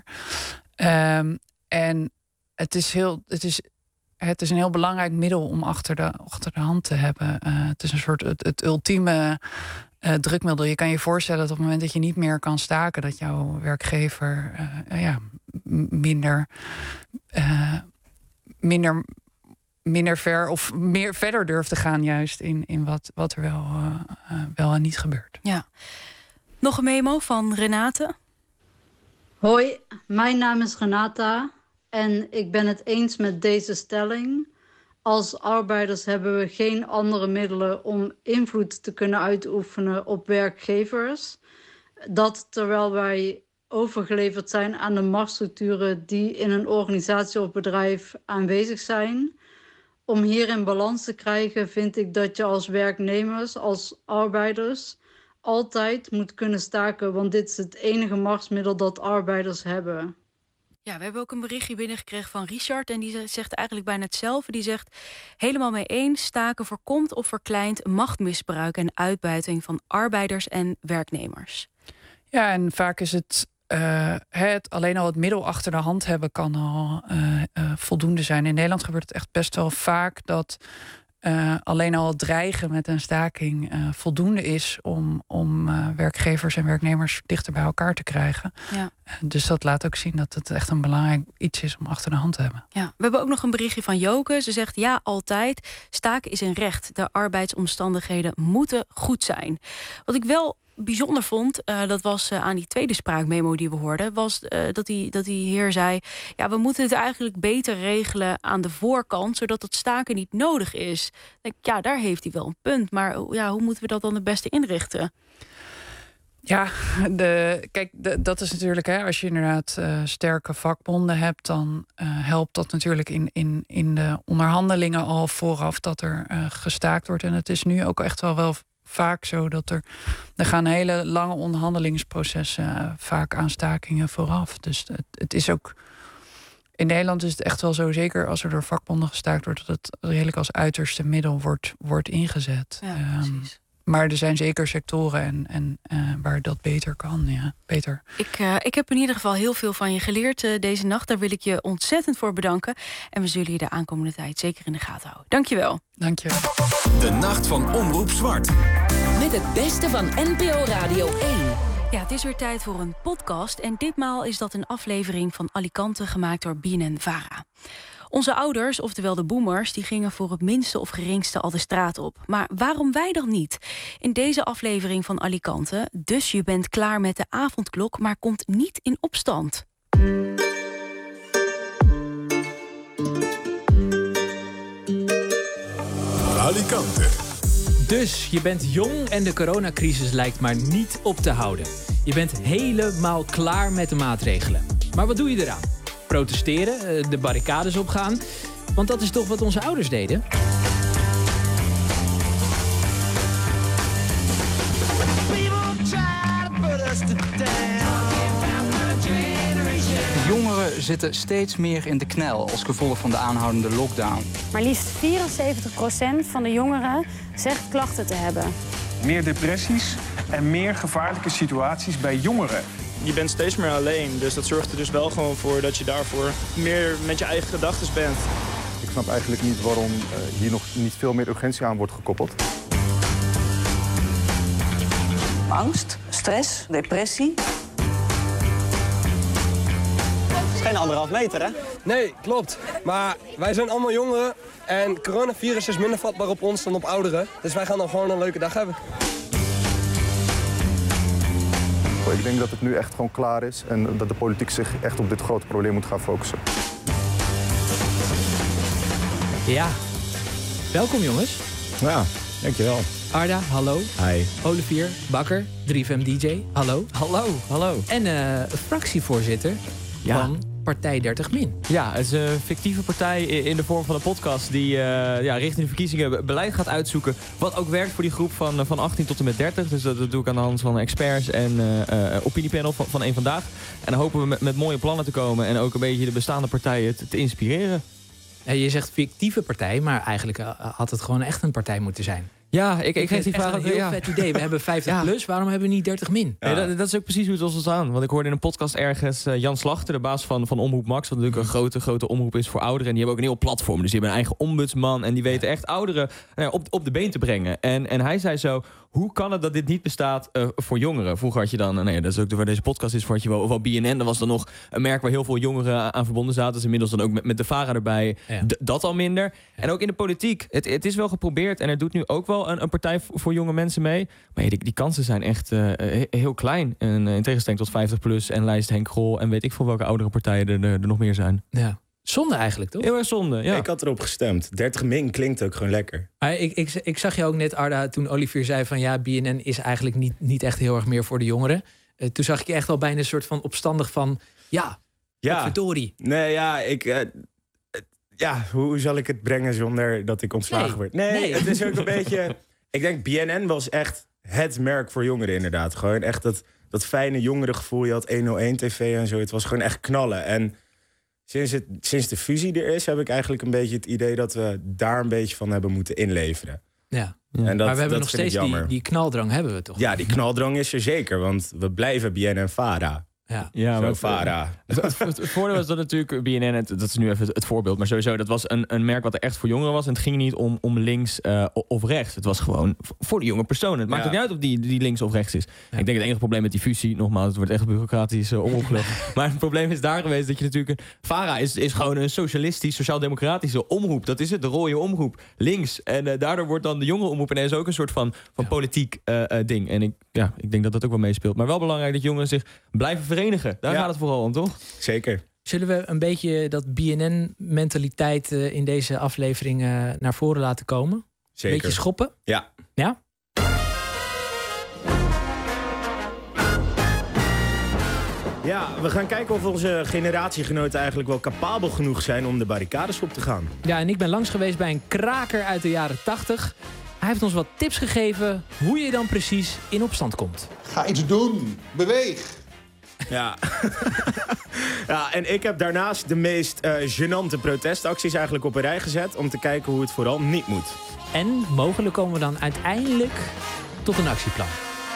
Um, en het is, heel, het, is, het is een heel belangrijk middel om achter de, achter de hand te hebben. Uh, het is een soort het, het ultieme uh, drukmiddel. Je kan je voorstellen dat op het moment dat je niet meer kan staken, dat jouw werkgever uh, ja, minder... Uh, Minder, minder ver of meer verder durft te gaan, juist in, in wat, wat er wel, uh, uh, wel en niet gebeurt. Ja. Nog een memo van Renate. Hoi, mijn naam is Renata en ik ben het eens met deze stelling. Als arbeiders hebben we geen andere middelen om invloed te kunnen uitoefenen op werkgevers. Dat terwijl wij overgeleverd zijn aan de machtsstructuren die in een organisatie of bedrijf aanwezig zijn. Om hierin balans te krijgen vind ik dat je als werknemers, als arbeiders, altijd moet kunnen staken, want dit is het enige machtsmiddel dat arbeiders hebben. Ja, we hebben ook een berichtje binnengekregen van Richard en die zegt eigenlijk bijna hetzelfde. Die zegt helemaal mee eens, staken voorkomt of verkleint machtmisbruik en uitbuiting van arbeiders en werknemers. Ja, en vaak is het Uh, het alleen al het middel achter de hand hebben kan al uh, uh, voldoende zijn. In Nederland gebeurt het echt best wel vaak dat uh, alleen al het dreigen met een staking uh, voldoende is om, om uh, werkgevers en werknemers dichter bij elkaar te krijgen. Ja. Uh, dus dat laat ook zien dat het echt een belangrijk iets is om achter de hand te hebben. Ja, we hebben ook nog een berichtje van Joke. Ze zegt ja, altijd. Staken is een recht. De arbeidsomstandigheden moeten goed zijn. Wat ik wel bijzonder vond, uh, dat was uh, aan die tweede spraakmemo die we hoorden, was uh, dat, die, dat die heer zei, ja, we moeten het eigenlijk beter regelen aan de voorkant, zodat het staken niet nodig is. Denk, ja, daar heeft hij wel een punt, maar ja, hoe moeten we dat dan het beste inrichten? Ja, de, kijk, de, dat is natuurlijk, hè, als je inderdaad uh, sterke vakbonden hebt, dan uh, helpt dat natuurlijk in, in, in de onderhandelingen al vooraf dat er uh, gestaakt wordt. En het is nu ook echt wel wel vaak zo dat er... Er gaan hele lange onderhandelingsprocessen uh, vaak aan stakingen vooraf. Dus het, het is ook... In Nederland is het echt wel zo, zeker als er door vakbonden gestaakt wordt, dat het redelijk als uiterste middel wordt, wordt ingezet. Ja, um, maar er zijn zeker sectoren en, en uh, waar dat beter kan. Ja, beter. Ik, uh, ik heb in ieder geval heel veel van je geleerd uh, deze nacht. Daar wil ik je ontzettend voor bedanken. En we zullen je de aankomende tijd zeker in de gaten houden. Dank je wel. Dank je. De Nacht van Omroep Zwart. Met het beste van N P O Radio één. Ja, het is weer tijd voor een podcast. En ditmaal is dat een aflevering van Alicante gemaakt door B N N-Vara. Onze ouders, oftewel de boomers, die gingen voor het minste of geringste al de straat op. Maar waarom wij dan niet? In deze aflevering van Alicante, dus je bent klaar met de avondklok, maar komt niet in opstand. Alicante. Dus je bent jong en de coronacrisis lijkt maar niet op te houden. Je bent helemaal klaar met de maatregelen. Maar wat doe je eraan? Protesteren, de barricades opgaan? Want dat is toch wat onze ouders deden? Jongeren zitten steeds meer in de knel als gevolg van de aanhoudende lockdown. Maar liefst vierenzeventig procent van de jongeren zegt klachten te hebben. Meer depressies en meer gevaarlijke situaties bij jongeren. Je bent steeds meer alleen, dus dat zorgt er dus wel gewoon voor dat je daarvoor meer met je eigen gedachten bent. Ik snap eigenlijk niet waarom uh, hier nog niet veel meer urgentie aan wordt gekoppeld. Angst, stress, depressie. Het is geen anderhalf meter, hè? Nee, klopt. Maar wij zijn allemaal jongeren en coronavirus is minder vatbaar op ons dan op ouderen. Dus wij gaan dan gewoon een leuke dag hebben. Ik denk dat het nu echt gewoon klaar is en dat de politiek zich echt op dit grote probleem moet gaan focussen. Ja. Welkom jongens. Ja, dankjewel. Arda, hallo. Hi. Olivier Bakker, drie F M D J, hallo. Hallo. Hallo. En uh, fractievoorzitter ja. van Partij dertig min. Ja, het is een fictieve partij in de vorm van een podcast die uh, ja, richting de verkiezingen beleid gaat uitzoeken. Wat ook werkt voor die groep van, van achttien tot en met dertig. Dus dat, dat doe ik aan de hand van experts en uh, uh, opiniepanel van, van één Vandaag. En dan hopen we met, met mooie plannen te komen en ook een beetje de bestaande partijen te, te inspireren. En je zegt fictieve partij, maar eigenlijk uh, had het gewoon echt een partij moeten zijn. Ja, ik, ik, ik geef die vraag ook. Een heel ja. vet idee. We hebben vijftig ja. plus, waarom hebben we niet dertig min? Ja. Nee, dat, dat is ook precies hoe het ons aan. Want ik hoorde in een podcast ergens uh, Jan Slachter, de baas van, van Omroep Max, wat natuurlijk een grote, grote omroep is voor ouderen. En die hebben ook een heel platform. Dus die hebben een eigen ombudsman. En die weten echt ouderen nou ja, op, op de been te brengen. En, en hij zei zo, hoe kan het dat dit niet bestaat uh, voor jongeren? Vroeger had je dan, nou ja, dat is ook waar deze podcast is, voor had je wel, wel B N N. Dat was dan nog een merk waar heel veel jongeren aan verbonden zaten. Dus inmiddels dan ook met, met de Vara erbij. Ja. D- dat al minder. Ja. En ook in de politiek. Het, het is wel geprobeerd. En er doet nu ook wel een, een partij voor, voor jonge mensen mee. Maar ja, die, die kansen zijn echt uh, heel klein. En uh, in tegenstelling tot vijftig plus en lijst Henk Grol. En weet ik veel welke oudere partijen er, er, er nog meer zijn. Ja. Zonde eigenlijk, toch? Heel erg zonde, ja. Ik had erop gestemd. dertig min klinkt ook gewoon lekker. Maar ik, ik, ik zag je ook net, Arda, toen Olivier zei van ja, B N N is eigenlijk niet, niet echt heel erg meer voor de jongeren. Uh, toen zag ik je echt al bijna een soort van opstandig van ja, ja. verdorie. Nee, ja, ik... Uh, ja, hoe zal ik het brengen zonder dat ik ontslagen nee. word? Nee, nee, het is ook een beetje... Ik denk, B N N was echt het merk voor jongeren inderdaad. Gewoon echt dat, dat fijne jongerengevoel. Je had honderdéén tv en zo. Het was gewoon echt knallen. En sinds, het, sinds de fusie er is, heb ik eigenlijk een beetje het idee dat we daar een beetje van hebben moeten inleveren. Ja, ja. En dat, maar we hebben dat nog steeds die, die knaldrang, hebben we toch? Ja, die knaldrang is er zeker, want we blijven B N N-Vara. Ja, ja Zo, Vara. Het, het, het, het voordeel was dat natuurlijk B N N, het, dat is nu even het, het voorbeeld, maar sowieso, dat was een, een merk wat er echt voor jongeren was. En het ging niet om, om links uh, of rechts. Het was gewoon voor de jonge personen. Het maakt Ja. ook niet uit of die, die links of rechts is. Ja. Ik denk het enige probleem met die fusie, nogmaals, het wordt echt bureaucratisch uh, omopgelegd. Maar het probleem is daar geweest dat je natuurlijk... Een, Vara is, is gewoon een socialistisch, sociaal-democratische omroep. Dat is het, de rode omroep. Links. En uh, daardoor wordt dan de jongere omroep en er is ook een soort van, van ja. politiek uh, uh, ding. En ik, ja, ik denk dat dat ook wel meespeelt. Maar wel belangrijk dat jongeren zich blijven verenigen. Daar ja. gaat het vooral om, toch? Zeker. Zullen we een beetje dat B N N-mentaliteit uh, in deze aflevering uh, naar voren laten komen? Zeker. Beetje schoppen? Ja. Ja? Ja, we gaan kijken of onze generatiegenoten eigenlijk wel capabel genoeg zijn om de barricades op te gaan. Ja, en ik ben langs geweest bij een kraker uit de jaren tachtig. Hij heeft ons wat tips gegeven hoe je dan precies in opstand komt. Ga iets doen. Beweeg. Ja. Ja, en ik heb daarnaast de meest uh, gênante protestacties eigenlijk op een rij gezet om te kijken hoe het vooral niet moet. En mogelijk komen we dan uiteindelijk tot een actieplan.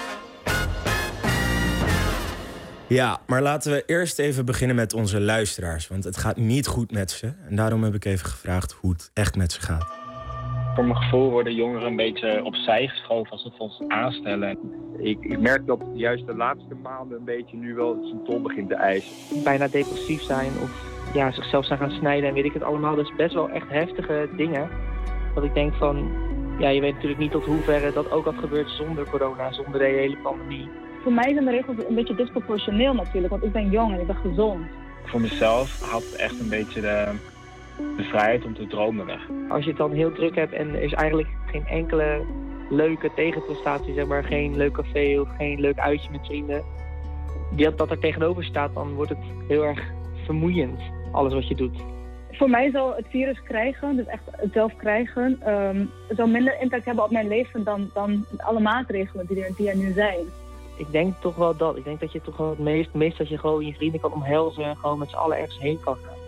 Ja, maar laten we eerst even beginnen met onze luisteraars. Want het gaat niet goed met ze. En daarom heb ik even gevraagd hoe het echt met ze gaat. Voor mijn gevoel worden jongeren een beetje opzij geschoven als ze ons aanstellen. Ik, ik merk dat juist de laatste maanden een beetje nu wel zijn tol begint te eisen. Bijna depressief zijn of ja, zichzelf zijn gaan snijden en weet ik het allemaal. Dat is best wel echt heftige dingen. Dat ik denk van, ja, je weet natuurlijk niet tot hoeverre dat ook had gebeurd zonder corona, zonder de hele pandemie. Voor mij zijn de regels een beetje disproportioneel natuurlijk, want ik ben jong en ik ben gezond. Voor mezelf had echt een beetje de, de vrijheid om te dromen weg. Als je het dan heel druk hebt en er is eigenlijk geen enkele leuke tegenprestatie, zeg maar, geen leuk café of geen leuk uitje met vrienden, die dat er tegenover staat, dan wordt het heel erg vermoeiend, alles wat je doet. Voor mij zal het virus krijgen, dus echt het zelf krijgen, um, zou minder impact hebben op mijn leven dan, dan alle maatregelen die er, die er nu zijn. Ik denk toch wel dat. Ik denk dat je toch wel het meest mist dat je gewoon je vrienden kan omhelzen en gewoon met z'n allen ergens heen kan gaan.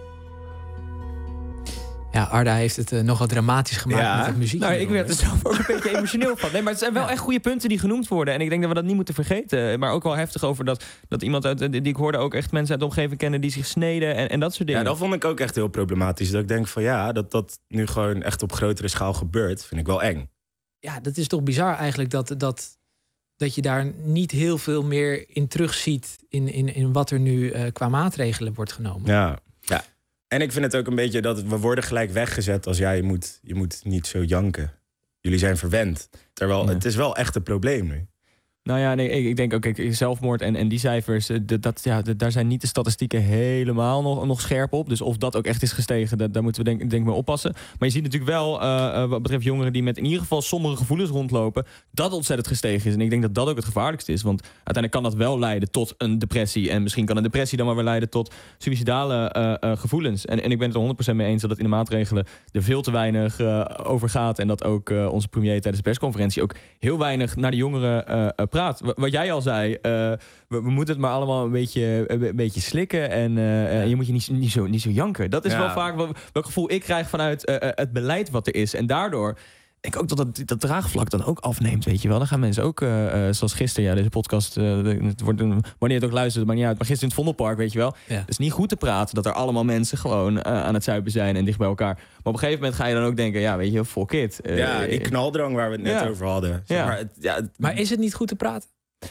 Ja, Arda heeft het uh, nogal dramatisch gemaakt ja. met het muziek. Nou, ik werd er zelf ook een beetje emotioneel van. Nee, maar het zijn wel ja. echt goede punten die genoemd worden. En ik denk dat we dat niet moeten vergeten. Maar ook wel heftig over dat, dat iemand uit, die ik hoorde ook echt mensen uit de omgeving kennen die zich sneden en, en dat soort dingen. Ja, dat vond ik ook echt heel problematisch. Dat ik denk van ja, dat dat nu gewoon echt op grotere schaal gebeurt, vind ik wel eng. Ja, dat is toch bizar eigenlijk dat, dat, dat je daar niet heel veel meer in terugziet in, in, in wat er nu uh, qua maatregelen wordt genomen. Ja, ja. En ik vind het ook een beetje dat we worden gelijk weggezet als ja, je moet, je moet niet zo janken. Jullie zijn verwend. Terwijl ja. het is wel echt een probleem nu. Nou ja, nee, ik denk ook, kijk, zelfmoord en, en die cijfers, de, dat, ja, de, daar zijn niet de statistieken helemaal nog, nog scherp op. Dus of dat ook echt is gestegen, dat, daar moeten we denk, denk maar oppassen. Maar je ziet natuurlijk wel, uh, wat betreft jongeren die met in ieder geval sombere gevoelens rondlopen, dat ontzettend gestegen is. En ik denk dat dat ook het gevaarlijkste is. Want uiteindelijk kan dat wel leiden tot een depressie. En misschien kan een depressie dan maar weer leiden tot suïcidale uh, uh, gevoelens. En, en ik ben het er honderd procent mee eens dat het in de maatregelen er veel te weinig uh, over gaat. En dat ook uh, onze premier tijdens de persconferentie ook heel weinig naar de jongeren uh, uh, praat. Wat jij al zei, uh, we, we moeten het maar allemaal een beetje, een beetje slikken en uh, ja. je moet je niet, niet, zo, niet zo janken. Dat is ja. wel vaak wat, welk gevoel ik krijg vanuit uh, het beleid wat er is. En daardoor denk ik ook dat dat, dat draagvlak dan ook afneemt, weet je wel. Dan gaan mensen ook, uh, uh, zoals gisteren, ja, deze podcast, uh, het wordt een, wanneer het ook luistert, maar niet uit. Maar gisteren in het Vondelpark, weet je wel. Ja. Het is niet goed te praten dat er allemaal mensen gewoon uh, aan het zuipen zijn en dicht bij elkaar. Maar op een gegeven moment ga je dan ook denken, ja, weet je, fuck it. Uh, ja, die knaldrang waar we het net ja. over hadden. Zeg ja. maar, het, ja, het... maar is het niet goed te praten?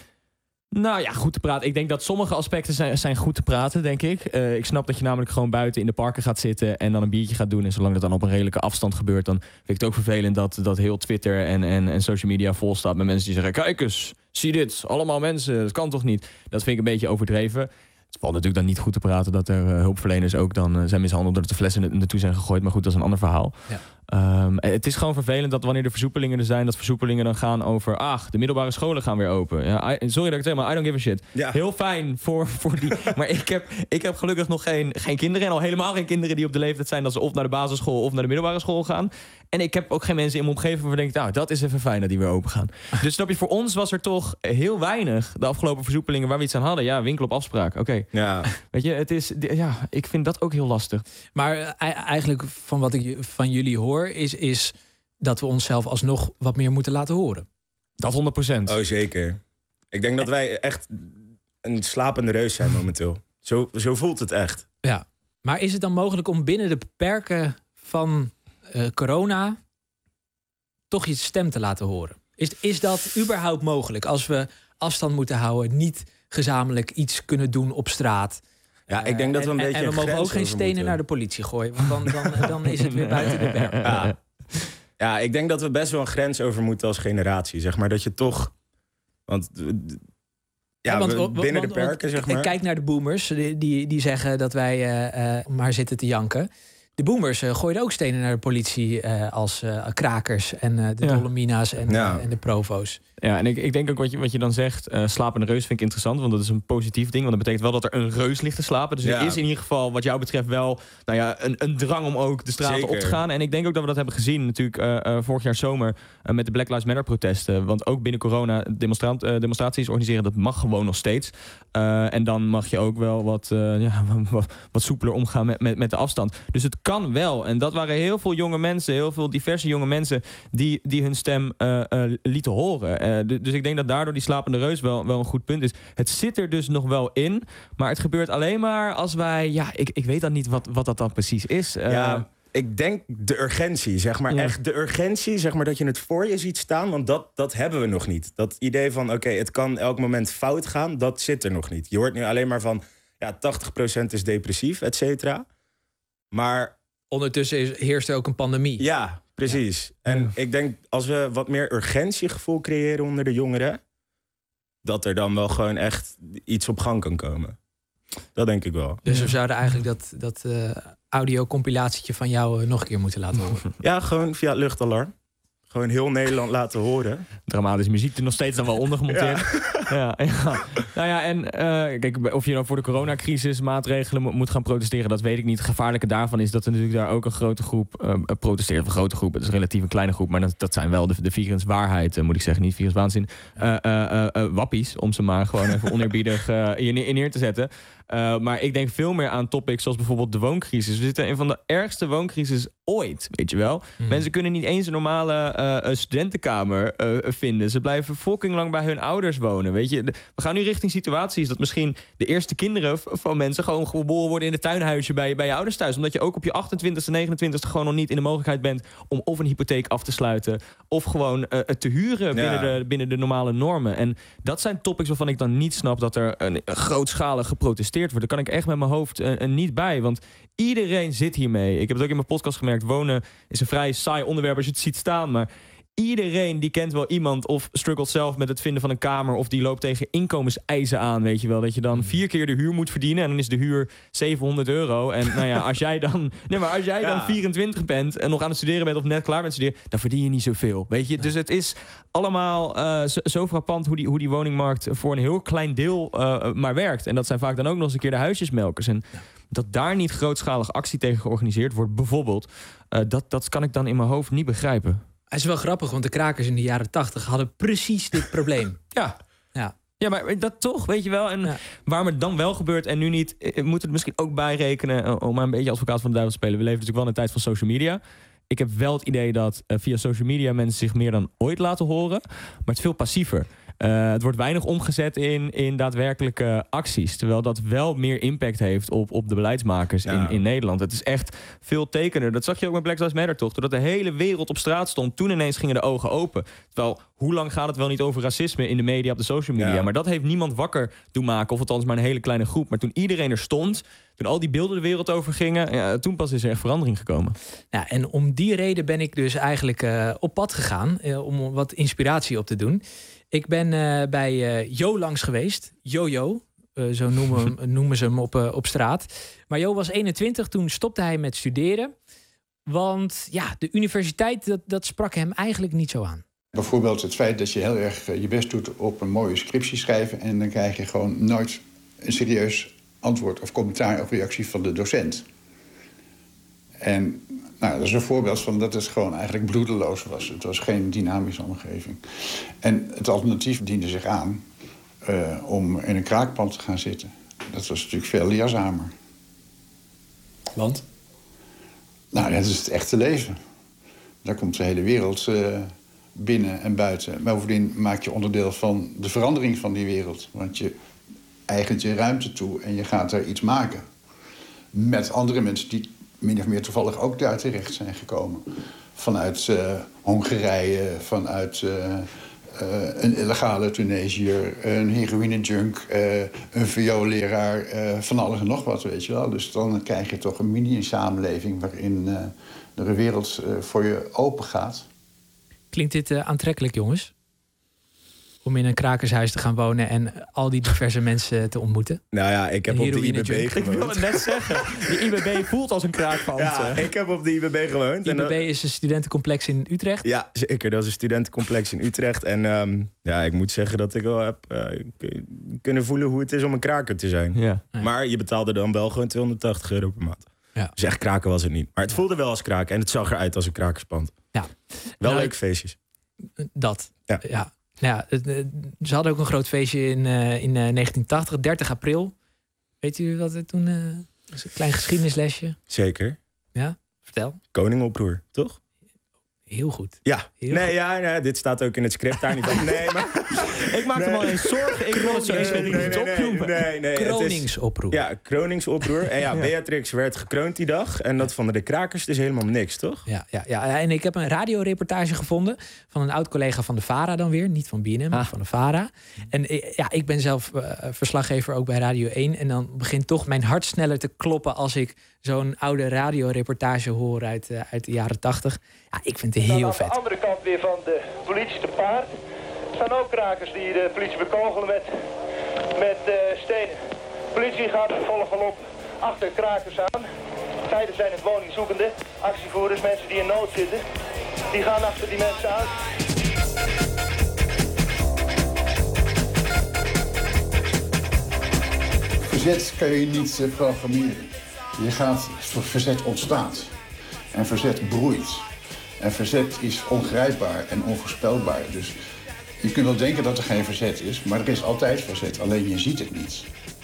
Nou ja, goed te praten. Ik denk dat sommige aspecten zijn, zijn goed te praten, denk ik. Uh, ik snap dat je namelijk gewoon buiten in de parken gaat zitten en dan een biertje gaat doen. En zolang dat dan op een redelijke afstand gebeurt, dan vind ik het ook vervelend dat, dat heel Twitter en, en, en social media vol staat met mensen die zeggen, kijk eens, zie dit, allemaal mensen, dat kan toch niet? Dat vind ik een beetje overdreven. Het valt natuurlijk dan niet goed te praten dat er uh, hulpverleners ook dan uh, zijn mishandeld doordat de flessen naartoe zijn gegooid. Maar goed, dat is een ander verhaal. Ja. Um, het is gewoon vervelend dat wanneer de versoepelingen er zijn, dat versoepelingen dan gaan over, ach, de middelbare scholen gaan weer open. Ja, I, sorry dat ik het zeg, maar I don't give a shit. Ja. Heel fijn voor, voor die. Maar ik heb, ik heb gelukkig nog geen, geen kinderen en al helemaal geen kinderen die op de leeftijd zijn dat ze of naar de basisschool of naar de middelbare school gaan. En ik heb ook geen mensen in mijn omgeving waar ik denk, nou, dat is even fijn dat die weer open gaan. Dus snap je, voor ons was er toch heel weinig de afgelopen versoepelingen waar we iets aan hadden. Ja, winkel op afspraak, oké. Okay. Ja. Weet je, het is, ja, ik vind dat ook heel lastig. Maar uh, eigenlijk van wat ik van jullie hoor, is, is dat we onszelf alsnog wat meer moeten laten horen. Dat honderd procent. Oh, zeker. Ik denk dat wij echt een slapende reus zijn momenteel. Zo, zo voelt het echt. Ja, maar is het dan mogelijk om binnen de perken van uh, corona toch je stem te laten horen? Is, is dat überhaupt mogelijk als we afstand moeten houden, niet gezamenlijk iets kunnen doen op straat? Ja, ik denk dat we een en, beetje En we een mogen grens ook geen over stenen moeten. naar de politie gooien, want dan, dan, dan is het weer buiten de perken. Ja. ja, ik denk dat we best wel een grens over moeten als generatie. Zeg maar dat je toch... Want... Ja, Ja, want, we- want- binnen want- de perken, want, zeg maar. Kijk naar de boomers, die, die, die zeggen dat wij uh, uh, maar zitten te janken. De boomers uh, gooiden ook stenen naar de politie uh, als uh, krakers en uh, de Ja. Dolomina's en, Ja. uh, en de Provo's. Ja, en ik, ik denk ook wat je, wat je dan zegt, uh, slapende reus vind ik interessant. Want dat is een positief ding. Want dat betekent wel dat er een reus ligt te slapen. Dus er Ja. is in ieder geval wat jou betreft wel nou ja, een, een drang om ook de straten Zeker. op te gaan. En ik denk ook dat we dat hebben gezien natuurlijk uh, uh, vorig jaar zomer uh, met de Black Lives Matter protesten. Want ook binnen corona demonstrant, uh, demonstraties organiseren, dat mag gewoon nog steeds. Uh, en dan mag je ook wel wat, uh, ja, wat, wat soepeler omgaan met, met, met de afstand. Dus het kan wel. En dat waren heel veel jonge mensen, heel veel diverse jonge mensen die, die hun stem uh, uh, lieten horen. Uh, d- dus ik denk dat daardoor die slapende reus wel, wel een goed punt is. Het zit er dus nog wel in, maar het gebeurt alleen maar als wij... Ja, ik, ik weet dan niet wat, wat dat dan precies is. Uh, Ja, ik denk de urgentie, zeg maar. Ja. Echt de urgentie, zeg maar, dat je het voor je ziet staan. Want dat, dat hebben we nog niet. Dat idee van, oké, het kan elk moment fout gaan, dat zit er nog niet. Je hoort nu alleen maar van, ja, tachtig procent is depressief, et cetera. Maar... Ondertussen is, heerst er ook een pandemie. Ja, precies. En ik denk, als we wat meer urgentiegevoel creëren onder de jongeren, dat er dan wel gewoon echt iets op gang kan komen. Dat denk ik wel. Dus we zouden eigenlijk dat, dat uh, audio-compilatietje van jou uh, nog een keer moeten laten horen. Ja, gewoon via het luchtalarm. Gewoon heel Nederland laten horen. Dramatische muziek er nog steeds dan wel onder gemonteerd. Ja. Ja, ja. Nou ja, en uh, kijk, of je nou voor de coronacrisis maatregelen mo- moet gaan protesteren, dat weet ik niet. Het gevaarlijke daarvan is dat er natuurlijk daar ook een grote groep uh, protesteert. Een grote groep, het is relatief een kleine groep, maar dat, dat zijn wel de, de viruswaarheid, uh, moet ik zeggen, niet viruswaanzin. Uh, uh, uh, uh, wappies, om ze maar gewoon even oneerbiedig uh, hier neer, neer te zetten. Uh, maar ik denk veel meer aan topics zoals bijvoorbeeld de wooncrisis. We zitten in een van de ergste wooncrisis ooit, weet je wel. Mm. Mensen kunnen niet eens een normale uh, studentenkamer uh, vinden. Ze blijven fucking lang bij hun ouders wonen, weet je. We gaan nu richting situaties dat misschien de eerste kinderen van mensen gewoon geboren worden in het tuinhuisje bij, bij je ouders thuis. Omdat je ook op je achtentwintigste, negenentwintigste gewoon nog niet in de mogelijkheid bent om of een hypotheek af te sluiten of gewoon uh, te huren binnen, ja. de, binnen de normale normen. En dat zijn topics waarvan ik dan niet snap dat er een, een grootschalig geprotesteerd wordt. Daar kan ik echt met mijn hoofd uh, uh, niet bij. Want iedereen zit hiermee. Ik heb het ook in mijn podcast gemerkt. Wonen is een vrij saai onderwerp als je het ziet staan. Maar iedereen die kent wel iemand of struggelt zelf met het vinden van een kamer of die loopt tegen inkomenseisen aan, weet je wel. Dat je dan vier keer de huur moet verdienen en dan is de huur zevenhonderd euro. En nou ja, als jij dan, nee, maar als jij dan Ja. vierentwintig bent en nog aan het studeren bent of net klaar bent studeren, dan verdien je niet zoveel, weet je. Dus het is allemaal uh, zo, zo frappant hoe die, hoe die woningmarkt voor een heel klein deel uh, maar werkt. En dat zijn vaak dan ook nog eens een keer de huisjesmelkers. En dat daar niet grootschalig actie tegen georganiseerd wordt, bijvoorbeeld, uh, dat, dat kan ik dan in mijn hoofd niet begrijpen. Het is wel grappig, want de krakers in de jaren tachtig hadden precies dit probleem. Ja. Ja. Ja, maar dat toch, weet je wel. En ja. waarom het dan wel gebeurt en nu niet, we moeten het misschien ook bijrekenen, om maar een beetje advocaat van de duivel te spelen. We leven natuurlijk wel in een tijd van social media. Ik heb wel het idee dat uh, via social media mensen zich meer dan ooit laten horen, maar het is veel passiever. Uh, het wordt weinig omgezet in, in daadwerkelijke acties. Terwijl dat wel meer impact heeft op, op de beleidsmakers ja. in, in Nederland. Het is echt veel tekener. Dat zag je ook met Black Lives Matter toch? Doordat de hele wereld op straat stond, toen ineens gingen de ogen open. Terwijl, hoe lang gaat het wel niet over racisme in de media, op de social media? Ja. Maar dat heeft niemand wakker doen maken. Of althans maar een hele kleine groep. Maar toen iedereen er stond, toen al die beelden de wereld over gingen, ja, toen pas is er echt verandering gekomen. Ja, en om die reden ben ik dus eigenlijk uh, op pad gegaan. Uh, om wat inspiratie op te doen. Ik ben uh, bij uh, Jo langs geweest. Jojo, uh, zo noemen, noemen ze hem op, uh, op straat. Maar Jo was eenentwintig, toen stopte hij met studeren. Want ja, de universiteit, dat, dat sprak hem eigenlijk niet zo aan. Bijvoorbeeld het feit dat je heel erg je best doet op een mooie scriptie schrijven en dan krijg je gewoon nooit een serieus antwoord of commentaar of reactie van de docent. En nou, dat is een voorbeeld van dat het gewoon eigenlijk bloedeloos was. Het was geen dynamische omgeving. En het alternatief diende zich aan uh, om in een kraakpand te gaan zitten. Dat was natuurlijk veel leerzamer. Want? Nou, dat is het echte leven. Daar komt de hele wereld uh, binnen en buiten. Maar bovendien maak je onderdeel van de verandering van die wereld. Want je eigent je ruimte toe en je gaat er iets maken. Met andere mensen die min of meer toevallig ook daar terecht zijn gekomen. Vanuit uh, Hongarije, vanuit uh, uh, een illegale Tunesiër, een heroïne-junk, uh, een vioolleraar, uh, van alles en nog wat, weet je wel. Dus dan krijg je toch een mini-samenleving waarin uh, er een wereld uh, voor je open gaat. Klinkt dit uh, aantrekkelijk, jongens? Om in een krakershuis te gaan wonen en al die diverse mensen te ontmoeten? Nou ja, ik heb op de I B B gewoond. Ik wil het net zeggen. De I B B voelt als een kraakpand. Ja, ik heb op de I B B gewoond. I B B is een studentencomplex in Utrecht? Ja, zeker. Dat is een studentencomplex in Utrecht. En um, ja, ik moet zeggen dat ik wel heb uh, kunnen voelen hoe het is om een kraker te zijn. Ja. Maar je betaalde dan wel gewoon tweehonderdtachtig euro per maand. Ja. Dus echt kraken was het niet. Maar het voelde wel als kraken en het zag eruit als een krakerspand. Ja. Wel nou, leuke feestjes. Dat, ja. ja. Nou ja, ze hadden ook een groot feestje in, uh, in uh, negentien tachtig, dertig april. Weet u wat het toen... Uh, een klein geschiedenislesje. Zeker. Ja, vertel. Koningoproer, toch? Heel goed. Ja, Heel nee, goed. Ja, ja, dit staat ook in het script daar niet van. Nee, maar... Ik maak me al eens zorgen. Ik wil het zo eens nee, niet nee, nee, opnoemen. nee, nee, Kroningsoproer. Ja, Kroningsoproer. En ja, Ja. Beatrix werd gekroond die dag. En dat vonden de krakers dus helemaal niks, toch? Ja, ja, ja, en ik heb een radioreportage gevonden van een oud-collega van de VARA dan weer. Niet van B N M, maar Ah. van de VARA. En ja, ik ben zelf uh, verslaggever ook bij Radio één. En dan begint toch mijn hart sneller te kloppen als ik zo'n oude radioreportage hoor uit, uh, uit de jaren tachtig. Ja, ik vind het heel vet. Aan de andere kant weer van de politie te paard staan ook krakers die de politie bekogelen met, met uh, stenen. De politie gaat in volle galop achter krakers aan. Feiten zijn het woningzoekende, actievoerders, mensen die in nood zitten. Die gaan achter die mensen aan. Verzet kan je niet uh, programmeren. Je gaat, verzet ontstaat. En verzet broeit. En verzet is ongrijpbaar en onvoorspelbaar. Dus je kunt wel denken dat er geen verzet is, maar er is altijd verzet. Alleen je ziet het niet.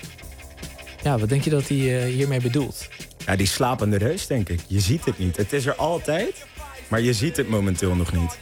Ja, wat denk je dat hij uh, hiermee bedoelt? Ja, die slapende reus, denk ik. Je ziet het niet. Het is er altijd, maar je ziet het momenteel nog niet.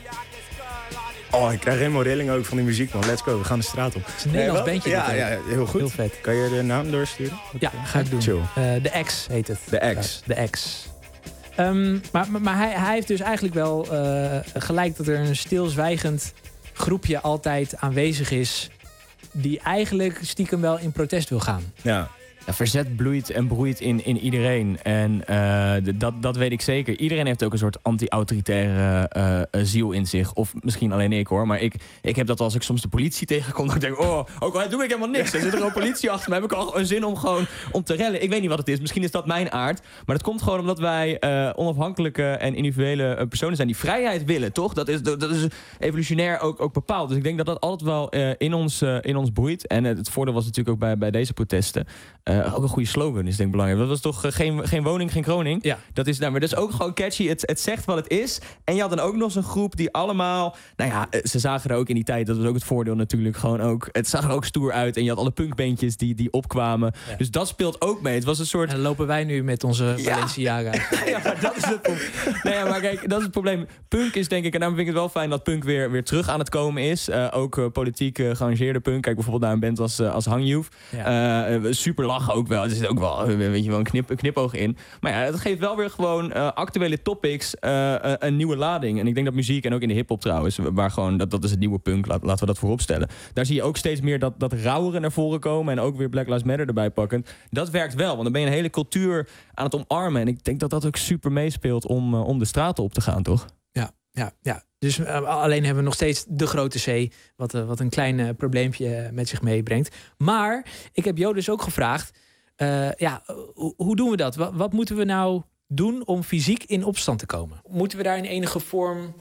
Oh, ik krijg helemaal rilling ook van die muziek, man. Let's go, we gaan de straat op. Het is een Nederlands bandje. Ja, dit, ja, heel goed. Heel vet. Kan je de naam doorsturen? Ja, ga ik doen. Chill. Uh, de X heet het. De X. De X. Um, maar maar, maar hij, hij heeft dus eigenlijk wel uh, gelijk dat er een stilzwijgend groepje altijd aanwezig is die eigenlijk stiekem wel in protest wil gaan. Ja. Ja, verzet bloeit en broeit in, in iedereen. En uh, dat, dat weet ik zeker. Iedereen heeft ook een soort anti-autoritaire uh, ziel in zich. Of misschien alleen ik hoor. Maar ik, ik heb dat als ik soms de politie tegenkom. Dat ik denk, oh, ook al doe ik helemaal niks. Er zit er gewoon politie achter me. Heb ik al een zin om gewoon om te rellen. Ik weet niet wat het is. Misschien is dat mijn aard. Maar dat komt gewoon omdat wij uh, onafhankelijke en individuele uh, personen zijn die vrijheid willen, toch? Dat is, dat is evolutionair ook, ook bepaald. Dus ik denk dat dat altijd wel uh, in, ons, uh, in ons broeit. En uh, het voordeel was natuurlijk ook bij, bij deze protesten. Uh, ook een goede slogan is denk ik belangrijk. Dat was toch uh, geen, geen woning, geen kroning? Ja. Dat is, nou, maar dat is ook gewoon catchy. Het, het zegt wat het is. En je had dan ook nog zo'n groep die allemaal... Nou ja, ze zagen er ook in die tijd... Dat was ook het voordeel natuurlijk gewoon ook... Het zag er ook stoer uit. En je had alle punkbandjes die, die opkwamen. Ja. Dus dat speelt ook mee. Het was een soort... En dan lopen wij nu met onze Ja. Balenciaga. Ja, maar dat is het probleem. Nee, ja, maar kijk, dat is het probleem. Punk is denk ik... En daarom vind ik het wel fijn dat punk weer, weer terug aan het komen is. Uh, ook uh, politiek uh, geëngageerde punk. Kijk bijvoorbeeld naar een band als, uh, als Hang Youth. Ja. Uh, super lachen ook wel. Er zit ook wel, weet je, wel een, knip, een knipoog in. Maar ja, het geeft wel weer gewoon uh, actuele topics uh, uh, een nieuwe lading. En ik denk dat muziek, en ook in de hiphop trouwens, waar gewoon, dat, dat is het nieuwe punk, laat, laten we dat voorop stellen. Daar zie je ook steeds meer dat, dat rauwere naar voren komen en ook weer Black Lives Matter erbij pakken. Dat werkt wel, want dan ben je een hele cultuur aan het omarmen. En ik denk dat dat ook super meespeelt om, uh, om de straten op te gaan, toch? Ja, ja, ja. Dus uh, alleen hebben we nog steeds de grote C, wat, uh, wat een klein uh, probleempje met zich meebrengt. Maar ik heb Jo dus ook gevraagd, uh, ja, hoe, hoe doen we dat? Wat, wat moeten we nou doen om fysiek in opstand te komen? Moeten we daar in enige vorm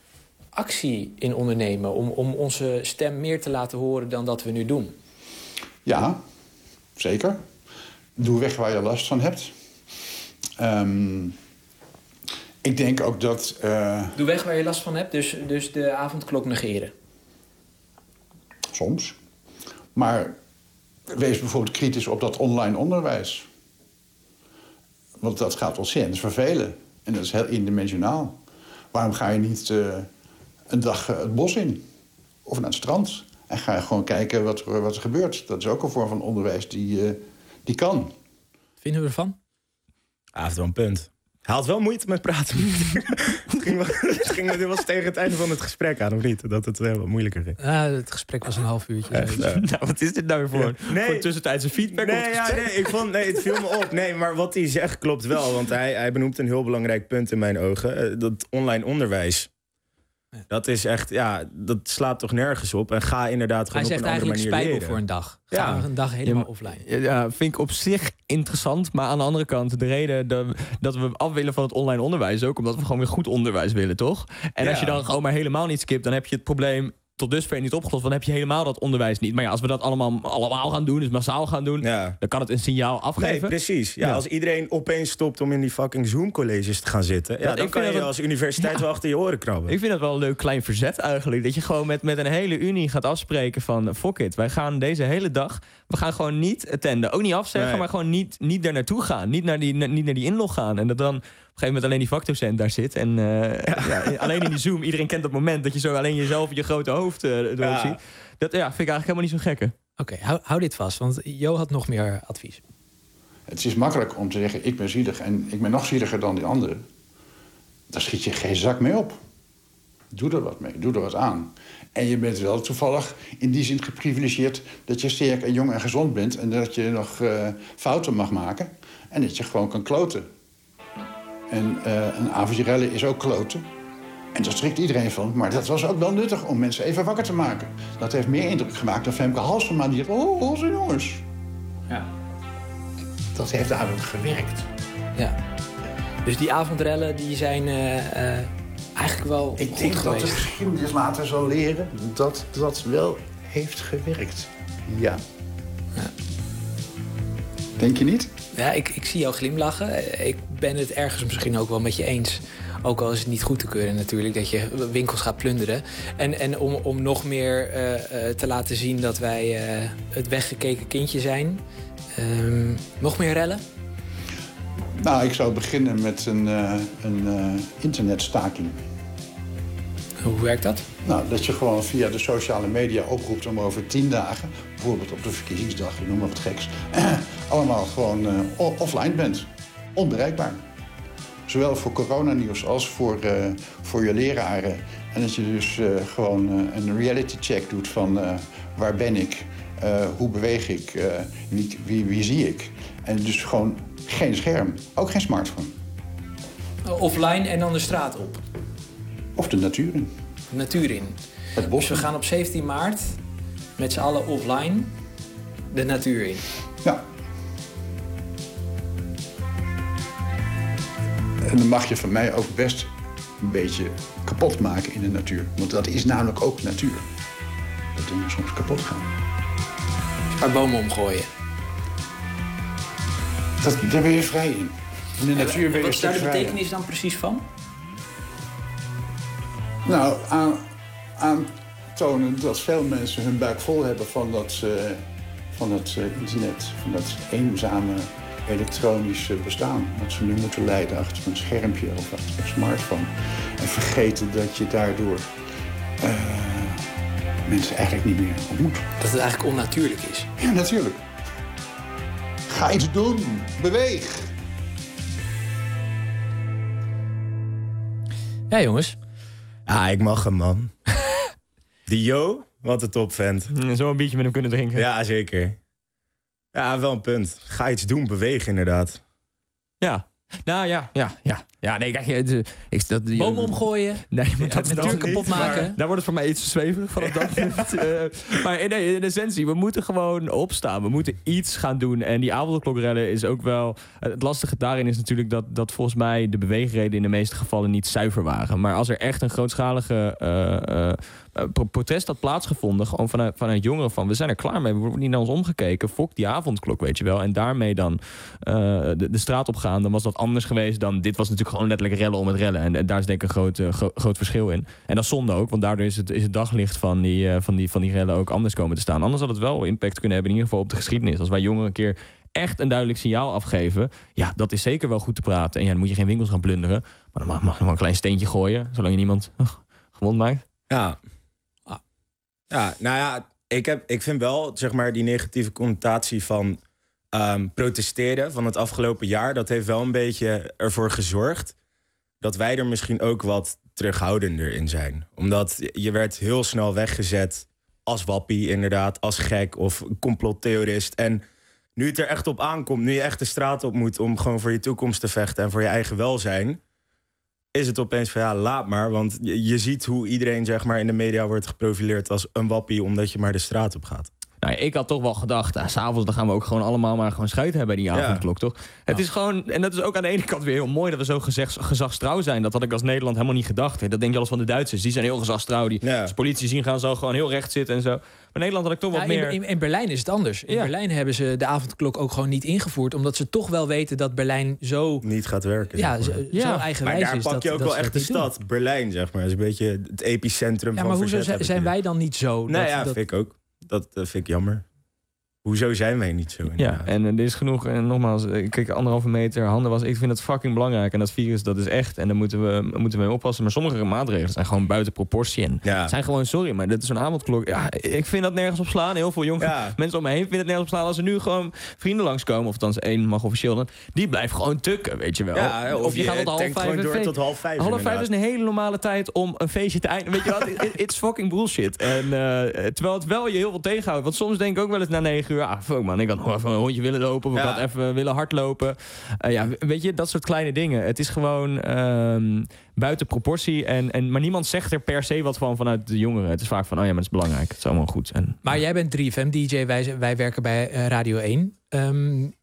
actie in ondernemen om, om onze stem meer te laten horen dan dat we nu doen? Ja, zeker. Doe weg waar je last van hebt. Um, ik denk ook dat... Uh, Doe weg waar je last van hebt, dus, dus de avondklok negeren. Soms. Maar wees bijvoorbeeld kritisch op dat online onderwijs. Want dat gaat ontzettend vervelen. En dat is heel indimensionaal. Waarom ga je niet uh, een dag uh, het bos in? Of naar het strand? En ga gewoon kijken wat er, wat er gebeurt. Dat is ook een vorm van onderwijs die, uh, die kan. Vinden we ervan? Hij heeft wel een punt. Hij had wel moeite met praten. Het ging wel, het ging, dit was tegen het einde van het gesprek aan, of niet? Dat het wel wat moeilijker ging. Ja, het gesprek was een half uurtje. Echt, ja. Nou, wat is dit nou weer voor? Ja. Nee. Voor tussentijdse feedback? Nee, ja, nee, ik vond, nee, het viel me op. Nee, maar wat hij zegt klopt wel. Want hij, hij benoemt een heel belangrijk punt in mijn ogen. Dat online onderwijs. Dat is echt, ja, dat slaat toch nergens op. En ga inderdaad gewoon hij op een andere manier leren. Hij zegt eigenlijk spijbel voor een dag. Gaan Ja. we een dag helemaal Ja, offline. Ja, vind ik op zich interessant. Maar aan de andere kant, de reden dat, dat we af willen van het online onderwijs... is ook omdat we gewoon weer goed onderwijs willen, toch? En Ja. als je dan gewoon maar helemaal niet skipt... dan heb je het probleem tot dusver niet opgelost. Dan heb je helemaal dat onderwijs niet. Maar ja, als we dat allemaal, allemaal gaan doen, dus massaal gaan doen... Ja. dan kan het een signaal afgeven. Nee, precies. Ja, Ja. Als iedereen opeens stopt om in die fucking Zoom-colleges te gaan zitten... Ja, Ja, dan ik kan vind je dat als universiteit Ja. wel achter je oren krabben. Ik vind dat wel een leuk klein verzet eigenlijk. Dat je gewoon met, met een hele unie gaat afspreken van... fuck it, wij gaan deze hele dag... we gaan gewoon niet attenden. Ook niet afzeggen, Nee. maar gewoon niet, niet daar naartoe gaan. Niet naar, die, na- niet naar die inlog gaan. En dat dan op een gegeven moment alleen die vakdocent daar zit. En uh, ja. Ja, alleen in die Zoom, iedereen kent dat moment... dat je zo alleen jezelf en je grote hoofd uh, erop Ja. ziet. Dat ja, vind ik eigenlijk helemaal niet zo gekke. Oké, okay, hou, hou dit vast, want Jo had nog meer advies. Het is makkelijk om te zeggen, ik ben zielig en ik ben nog zieliger dan die anderen. Daar schiet je geen zak mee op. Doe er wat mee, doe er wat aan. En je bent wel toevallig in die zin geprivilegeerd... dat je sterk en jong en gezond bent... en dat je nog uh, fouten mag maken. En dat je gewoon kan kloten. En uh, een avondje rellen is ook kloten. En daar strikt iedereen van. Maar dat was ook wel nuttig om mensen even wakker te maken. Dat heeft meer indruk gemaakt dan Femke Halsema. Die dacht, oh, onze jongens. Ja. Dat heeft eigenlijk gewerkt. Ja. Dus die avondrellen die zijn uh, uh, eigenlijk wel Ik goed denk geweest. dat de geschiedenis later zal leren dat dat wel heeft gewerkt. Ja. Ja. Denk je niet? Ja, ik, ik zie jou glimlachen. Ik ben het ergens misschien ook wel met je eens. Ook al is het niet goed te keuren natuurlijk, dat je winkels gaat plunderen. En, en om, om nog meer uh, uh, te laten zien dat wij uh, het weggekeken kindje zijn. Um, nog meer rellen? Nou, ik zou beginnen met een, uh, een uh, internetstaking. Hoe werkt dat? Nou, dat je gewoon via de sociale media oproept om over tien dagen... bijvoorbeeld op de verkiezingsdag, ik noem maar wat geks... allemaal gewoon uh, offline bent. Onbereikbaar. Zowel voor coronanieuws als voor, uh, voor je leraren. En dat je dus uh, gewoon uh, een reality check doet van uh, waar ben ik, uh, hoe beweeg ik, uh, wie, wie, wie zie ik. En dus gewoon geen scherm, ook geen smartphone. Offline en dan de straat op? Of de natuur in. De natuur in. Het bos. Dus we gaan op zeventien maart met z'n allen offline de natuur in. Ja. En dan mag je van mij ook best een beetje kapot maken in de natuur. Want dat is namelijk ook natuur. Dat dingen soms kapot gaan. Een paar bomen omgooien. Dat, daar ben je vrij in. In de natuur ben je Wat is daar de vrijer. betekenis dan precies van? Nou, aan, aantonen dat veel mensen hun buik vol hebben van dat, uh, van het uh, internet. Van dat eenzame elektronische bestaan. Dat ze nu moeten leiden achter een schermpje of achter een smartphone. En vergeten dat je daardoor uh, mensen eigenlijk niet meer ontmoet. Dat het eigenlijk onnatuurlijk is. Ja, natuurlijk. Ga iets doen. Beweeg. Ja, jongens. Ja, ik mag hem, man. Die Jo, wat een topvent. Zo een biertje met hem kunnen drinken. Ja, zeker. Ja, wel een punt. Ga iets doen, beweeg inderdaad. Ja. Nou ja, ja, ja. Ja, nee, kijk, het, ik, dat, die, bomen omgooien, nee, maar ja, dat de natuur kapot maken. Daar wordt het voor mij iets zweverig van op dat moment. uh, maar nee, in essentie, we moeten gewoon opstaan. We moeten iets gaan doen. En die avondklokrellen is ook wel... Het lastige daarin is natuurlijk dat, dat volgens mij de beweegreden in de meeste gevallen niet zuiver waren. Maar als er echt een grootschalige uh, uh, protest had plaatsgevonden, gewoon vanuit, vanuit jongeren van, we zijn er klaar mee, we worden niet naar ons omgekeken, fok die avondklok, weet je wel. En daarmee dan uh, de, de straat op gaan, dan was dat anders geweest dan, dit was natuurlijk gewoon letterlijk rellen om het rellen. En, en daar is denk ik een groot, uh, gro- groot verschil in. En dat is zonde ook, want daardoor is het, is het daglicht van die, uh, van, die, van die rellen ook anders komen te staan. Anders had het wel impact kunnen hebben, in ieder geval op de geschiedenis. Als wij jongeren een keer echt een duidelijk signaal afgeven, ja, dat is zeker wel goed te praten. En ja, dan moet je geen winkels gaan plunderen, maar dan mag, mag je wel een klein steentje gooien, zolang je niemand uh, gewond maakt. Ja. Ja, nou ja, ik, heb, ik vind wel, zeg maar, die negatieve connotatie van um, protesteren van het afgelopen jaar, dat heeft wel een beetje ervoor gezorgd dat wij er misschien ook wat terughoudender in zijn. Omdat je werd heel snel weggezet als wappie, inderdaad, als gek of complottheorist. En nu het er echt op aankomt, nu je echt de straat op moet om gewoon voor je toekomst te vechten en voor je eigen welzijn, is het opeens van ja, laat maar. Want je, je ziet hoe iedereen, zeg maar, in de media wordt geprofileerd als een wappie omdat je maar de straat op gaat. Nou, ik had toch wel gedacht, nou, 's avonds dan gaan we ook gewoon allemaal maar gewoon schuit hebben bij die avondklok, ja. toch? Het ja. is gewoon, en dat is ook aan de ene kant weer heel mooi dat we zo gezegd, gezagstrouw zijn. Dat had ik als Nederland helemaal niet gedacht. Dat denk je alles van de Duitsers. Die zijn heel gezagstrouw. Die ja. als politie zien gaan zo gewoon heel recht zitten en zo. Maar Nederland had ik toch ja, wat meer... In, in, in Berlijn is het anders. In ja. Berlijn hebben ze de avondklok ook gewoon niet ingevoerd, omdat ze toch wel weten dat Berlijn zo niet gaat werken. Ja, zo, ja. zo eigenwijs is. Maar daar pak je dat, ook dat wel echt de stad. Doen. Berlijn, zeg maar. Dat is een beetje het epicentrum ja, van maar hoezo zijn, zijn wij dan niet zo? Nou dat, ja, dat... vind ik ook. Dat uh, vind ik jammer. Hoezo zijn wij niet zo? Inderdaad? Ja, en uh, er is genoeg. En nogmaals, kijk, anderhalve meter handen was. Ik vind het fucking belangrijk. En dat virus, dat is echt. En daar moeten we, moeten we mee oppassen. Maar sommige maatregelen zijn gewoon buiten proportie. En ja. zijn gewoon, sorry, maar dit is een avondklok. Ja, ik vind dat nergens op slaan. Heel veel jonge ja. mensen om me heen vinden het nergens op slaan. Als er nu gewoon vrienden langskomen, of althans één mag officieel dan, die blijft gewoon tukken, weet je wel. Ja, of, of je, je gaat tot half vijf. Door tot half vijf. Half vijf is een hele normale tijd om een feestje te eindigen. Weet je wat? It, it's fucking bullshit. En uh, terwijl het wel je heel veel tegenhoudt. Want soms denk ik ook wel eens na negen uur, ah, fuck man, ik had nog even een rondje willen lopen, of ja. ik had even willen hardlopen. Uh, ja, weet je, dat soort kleine dingen. Het is gewoon um, buiten proportie. En, en, maar niemand zegt er per se wat van vanuit de jongeren. Het is vaak van, oh ja, maar het is belangrijk. Het is allemaal goed. En, maar jij bent drie F M D J, wij, wij werken bij uh, Radio één. Um,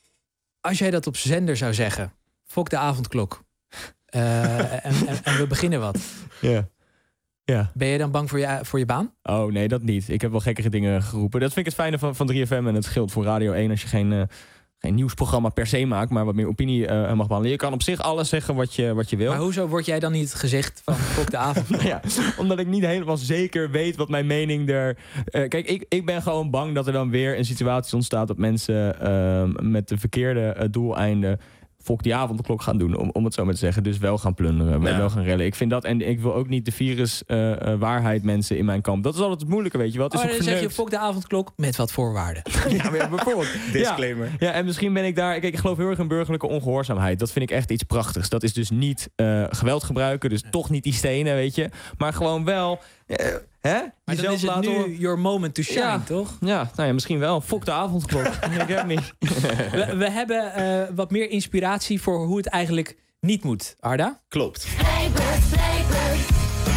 als jij dat op zender zou zeggen, fok de avondklok. Uh, en, en, en we beginnen wat. Ja. Yeah. Ja. Ben je dan bang voor je, voor je baan? Oh nee, dat niet. Ik heb wel gekkere dingen geroepen. Dat vind ik het fijne van, van drie F M. En het geldt voor Radio één als je geen, uh, geen nieuwsprogramma per se maakt, maar wat meer opinie uh, mag behandelen. Je kan op zich alles zeggen wat je, wat je wil. Maar hoezo word jij dan niet gezegd van fok de avond? Nou ja, omdat ik niet helemaal zeker weet wat mijn mening er... Uh, kijk, ik, ik ben gewoon bang dat er dan weer een situatie ontstaat dat mensen uh, met de verkeerde uh, doeleinden fok die avondklok gaan doen, om, om het zo maar te zeggen. Dus wel gaan plunderen, ja. wel gaan rellen. Ik vind dat, en ik wil ook niet de virus uh, uh, waarheid mensen in mijn kamp. Dat is altijd het moeilijke, weet je wat? Oh, dan zeg je fok de avondklok met wat voorwaarden. Ja, maar bijvoorbeeld. Disclaimer. Ja, ja, en misschien ben ik daar... Kijk, ik geloof heel erg in burgerlijke ongehoorzaamheid. Dat vind ik echt iets prachtigs. Dat is dus niet uh, geweld gebruiken, dus toch niet die stenen, weet je. Maar gewoon wel... Uh, Hè? Maar dan is het nu horen. Your moment to shine, ja. toch? Ja, nou ja, misschien wel. Fok de avondklok. Ik heb niet. we, we hebben uh, wat meer inspiratie voor hoe het eigenlijk niet moet. Arda? Klopt. Spreekbeurt, spreekbeurt.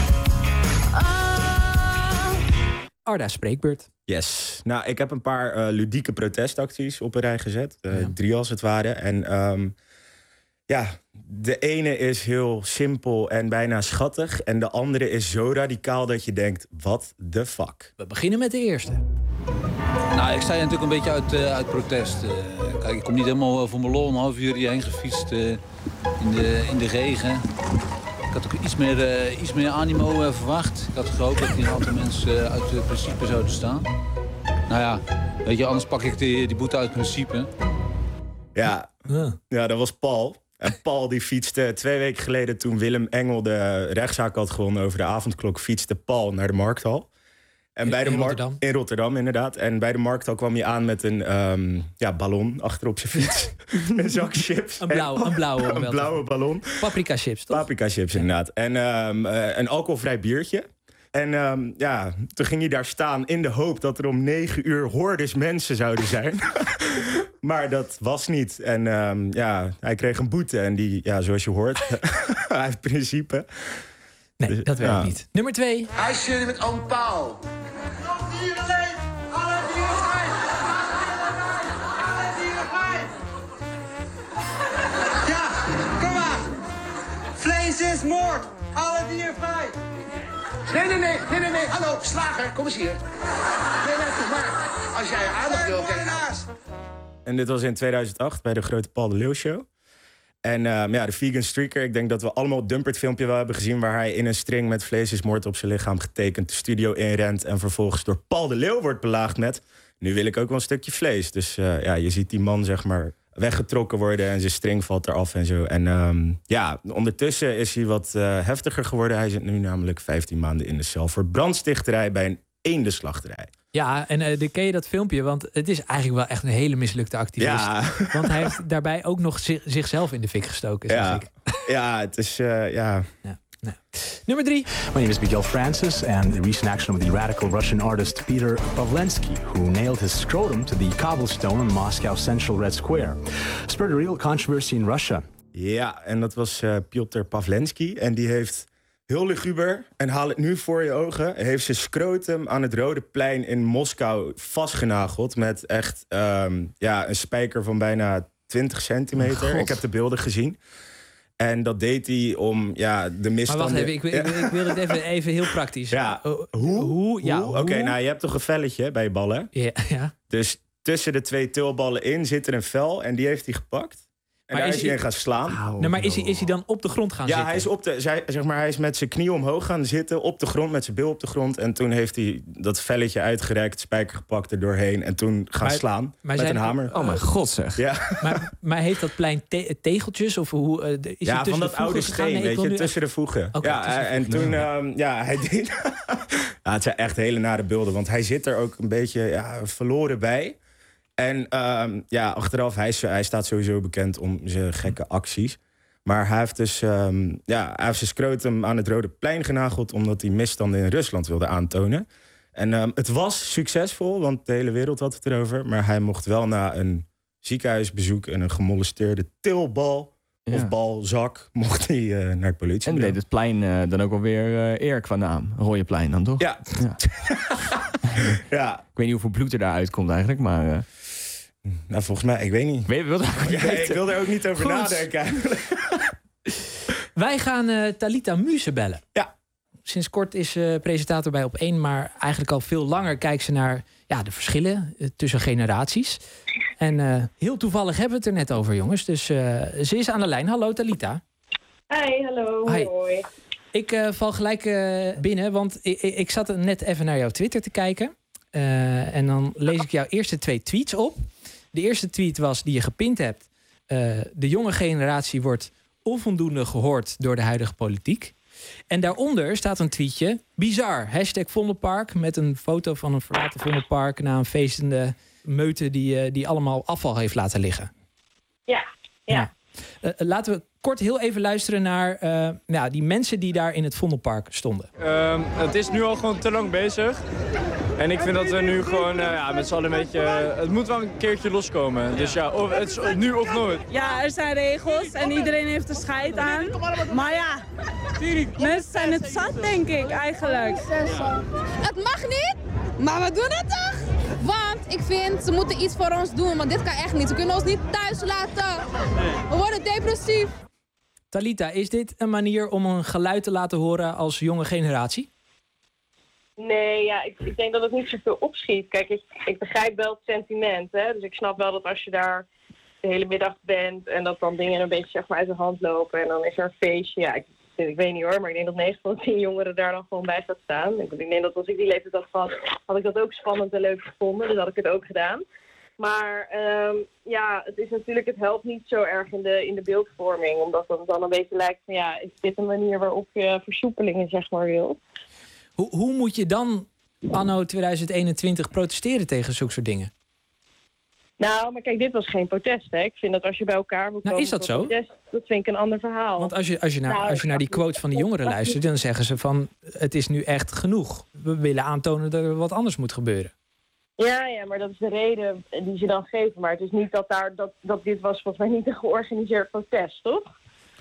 Oh. Arda, spreekbeurt. Yes. Nou, ik heb een paar uh, ludieke protestacties op een rij gezet. Uh, ja. Drie als het ware. En um, ja... De ene is heel simpel en bijna schattig. En de andere is zo radicaal dat je denkt, what the fuck? We beginnen met de eerste. Nou, ik sta hier natuurlijk een beetje uit, uh, uit protest. Uh, kijk, ik kom niet helemaal voor mijn lol een half uur hierheen gefietst uh, in, de, in de regen. Ik had ook iets meer, uh, iets meer animo uh, verwacht. Ik had gehoopt dat hier een aantal mensen uh, uit uh, principe zouden staan. Nou ja, weet je, anders pak ik die, die boete uit principe. Ja, ja. ja, dat was Paul. En Paul die fietste twee weken geleden, toen Willem Engel de rechtszaak had gewonnen over de avondklok, fietste Paul naar de Markthal. En in, bij de in, Mar- Rotterdam. in Rotterdam, inderdaad. En bij de Markthal kwam hij aan met een um, ja, ballon achter op zijn fiets. Een zak chips. Een blauwe, een blauwe, een blauwe ballon. Paprika chips, toch? Paprika chips, inderdaad. En um, uh, een alcoholvrij biertje. En um, ja, toen ging hij daar staan in de hoop dat er om negen uur hordes mensen zouden zijn. Maar dat was niet. En um, ja, hij kreeg een boete. En die, ja, zoals je hoort, hij heeft principe. Nee, dus, dat werkt ja. niet. Nummer twee. Hij zit met oom Paul. Dieren leven, alle dieren vrij. Alle dieren vrij. Ja, kom maar. Vlees is moord. Alle dieren vrij. Nee, nee, nee, nee, nee, nee. Hallo, slager, kom eens hier. Nee, nee, toch maar. Als jij aandacht wil, kijk naast. En dit was in tweeduizend acht bij de grote Paul de Leeuw show. En uh, ja, de vegan streaker, ik denk dat we allemaal het Dumpert filmpje wel hebben gezien, waar hij in een string met vlees is moord op zijn lichaam getekend de studio inrent en vervolgens door Paul de Leeuw wordt belaagd met, nu wil ik ook wel een stukje vlees. Dus uh, ja, je ziet die man zeg maar weggetrokken worden en zijn string valt eraf en zo. En um, ja, ondertussen is hij wat uh, heftiger geworden. Hij zit nu namelijk vijftien maanden in de cel voor brandstichterij bij een eendenslachterij. Ja, en uh, ken je dat filmpje? Want het is eigenlijk wel echt een hele mislukte activist. Ja. Want hij heeft daarbij ook nog zich, zichzelf in de fik gestoken, zeg Ja, ik. ja het is... Uh, ja. Ja. Nou. Nummer drie. My name is Miguel Francis, and the recent action of the radical Russian artist Peter Pavlensky, who nailed his scrotum to the cobblestone in Moscow's Central Red Square, spurred a real controversy in Russia. Ja, en dat was uh, Piotr Pavlensky. En die heeft heel luguber, en haal het nu voor je ogen, heeft zijn scrotum aan het Rode Plein in Moskou vastgenageld met echt um, ja, een spijker van bijna twintig centimeter. Oh, ik heb de beelden gezien. En dat deed hij om ja, de misstanden... Maar wacht even, ik, ik, ik wil het even, even heel praktisch. Ja, uh, hoe? hoe? Ja, Oké, okay, nou, je hebt toch een velletje bij je ballen? Ja, ja. Dus tussen de twee tilballen in zit er een vel en die heeft hij gepakt. En maar daar is is hij hij in gaan slaan. Nou, maar is hij, is hij dan op de grond gaan ja, zitten? Hij is op de, zij, zeg maar, hij is met zijn knie omhoog gaan zitten op de grond, met zijn bil op de grond. En toen heeft hij dat velletje uitgereikt, spijker gepakt er doorheen en toen gaan maar, slaan maar met zijn, een hamer. Oh mijn god zeg. Ja. Maar, maar heeft dat plein te- tegeltjes? Of hoe, uh, is ja, van dat oude gegaan? steen, nee, weet je, nu... tussen de voegen. Okay, ja, tussen en toen, um, ja, hij deed... ja, het zijn echt hele nare beelden, want hij zit er ook een beetje ja, verloren bij. En um, ja, achteraf, hij, is, hij staat sowieso bekend om zijn gekke acties. Maar hij heeft dus um, ja, hij heeft zijn scrotum aan het Rode Plein genageld, omdat hij misstanden in Rusland wilde aantonen. En um, het was succesvol, want de hele wereld had het erover. Maar hij mocht wel na een ziekenhuisbezoek en een gemolesteerde tilbal ja. of balzak, mocht hij uh, naar het politie. En deed het plein uh, dan ook alweer uh, eer qua naam. Rode Plein dan, toch? Ja. ja. ja. Ik weet niet hoeveel bloed er daaruit komt eigenlijk, maar... Uh... Nou, volgens mij, ik weet niet. Weet, wil ja, ik wil er ook niet over Goed. nadenken eigenlijk. Wij gaan uh, Talita Muse bellen. Ja. Sinds kort is uh, presentator bij Op één, maar eigenlijk al veel langer kijkt ze naar ja, de verschillen uh, tussen generaties. En uh, heel toevallig hebben we het er net over, jongens. Dus uh, ze is aan de lijn. Hallo, Talita. Hi, hallo. Hi. Hoi. Ik uh, val gelijk uh, binnen, want ik, ik zat net even naar jouw Twitter te kijken. Uh, en dan lees ik jouw eerste twee tweets op. De eerste tweet was die je gepint hebt. Uh, de jonge generatie wordt onvoldoende gehoord door de huidige politiek. En daaronder staat een tweetje. Bizar. Hashtag Vondelpark. Met een foto van een verlaten Vondelpark na een feestende meute die, uh, die allemaal afval heeft laten liggen. Ja, ja. ja. Uh, laten we kort heel even luisteren naar uh, ja, die mensen die daar in het Vondelpark stonden. Um, het is nu al gewoon te lang bezig. En ik vind dat we nu gewoon uh, ja, met z'n allen een beetje... Uh, het moet wel een keertje loskomen. Dus ja, of, het is nu of nooit. Ja, er zijn regels en iedereen heeft er scheid aan. Maar ja, mensen zijn het zat, denk ik, eigenlijk. Het mag niet, maar we doen het toch? Want ik vind, ze moeten iets voor ons doen, want dit kan echt niet. Ze kunnen ons niet thuis laten. We worden depressief. Talita, is dit een manier om een geluid te laten horen als jonge generatie? Nee, ja, ik, ik denk dat het niet zoveel opschiet. Kijk, ik, ik begrijp wel het sentiment, hè. Dus ik snap wel dat als je daar de hele middag bent en dat dan dingen een beetje zeg maar uit de hand lopen en dan is er een feestje. Ja, ik, ik weet niet hoor, maar ik denk dat negen van de tien jongeren daar dan gewoon bij gaat staan. Ik, ik denk dat als ik die leeftijd had gehad, had ik dat ook spannend en leuk gevonden. Dus had ik het ook gedaan. Maar um, ja, het is natuurlijk, het helpt niet zo erg in de, in de beeldvorming. Omdat het dan een beetje lijkt van ja, is dit een manier waarop je versoepelingen zeg maar wilt. Hoe, hoe moet je dan anno tweeduizend eenentwintig protesteren tegen zulke soort dingen? Nou, maar kijk, dit was geen protest, hè. Ik vind dat als je bij elkaar wil komen... Nou, is dat zo? Protest, dat vind ik een ander verhaal. Want als je, als je, naar, nou, als je naar die quotes van die jongeren luistert, dan zeggen ze van, het is nu echt genoeg. We willen aantonen dat er wat anders moet gebeuren. Ja, ja, maar dat is de reden die ze dan geven. Maar het is niet dat, daar, dat, dat dit was volgens mij niet een georganiseerd protest, toch?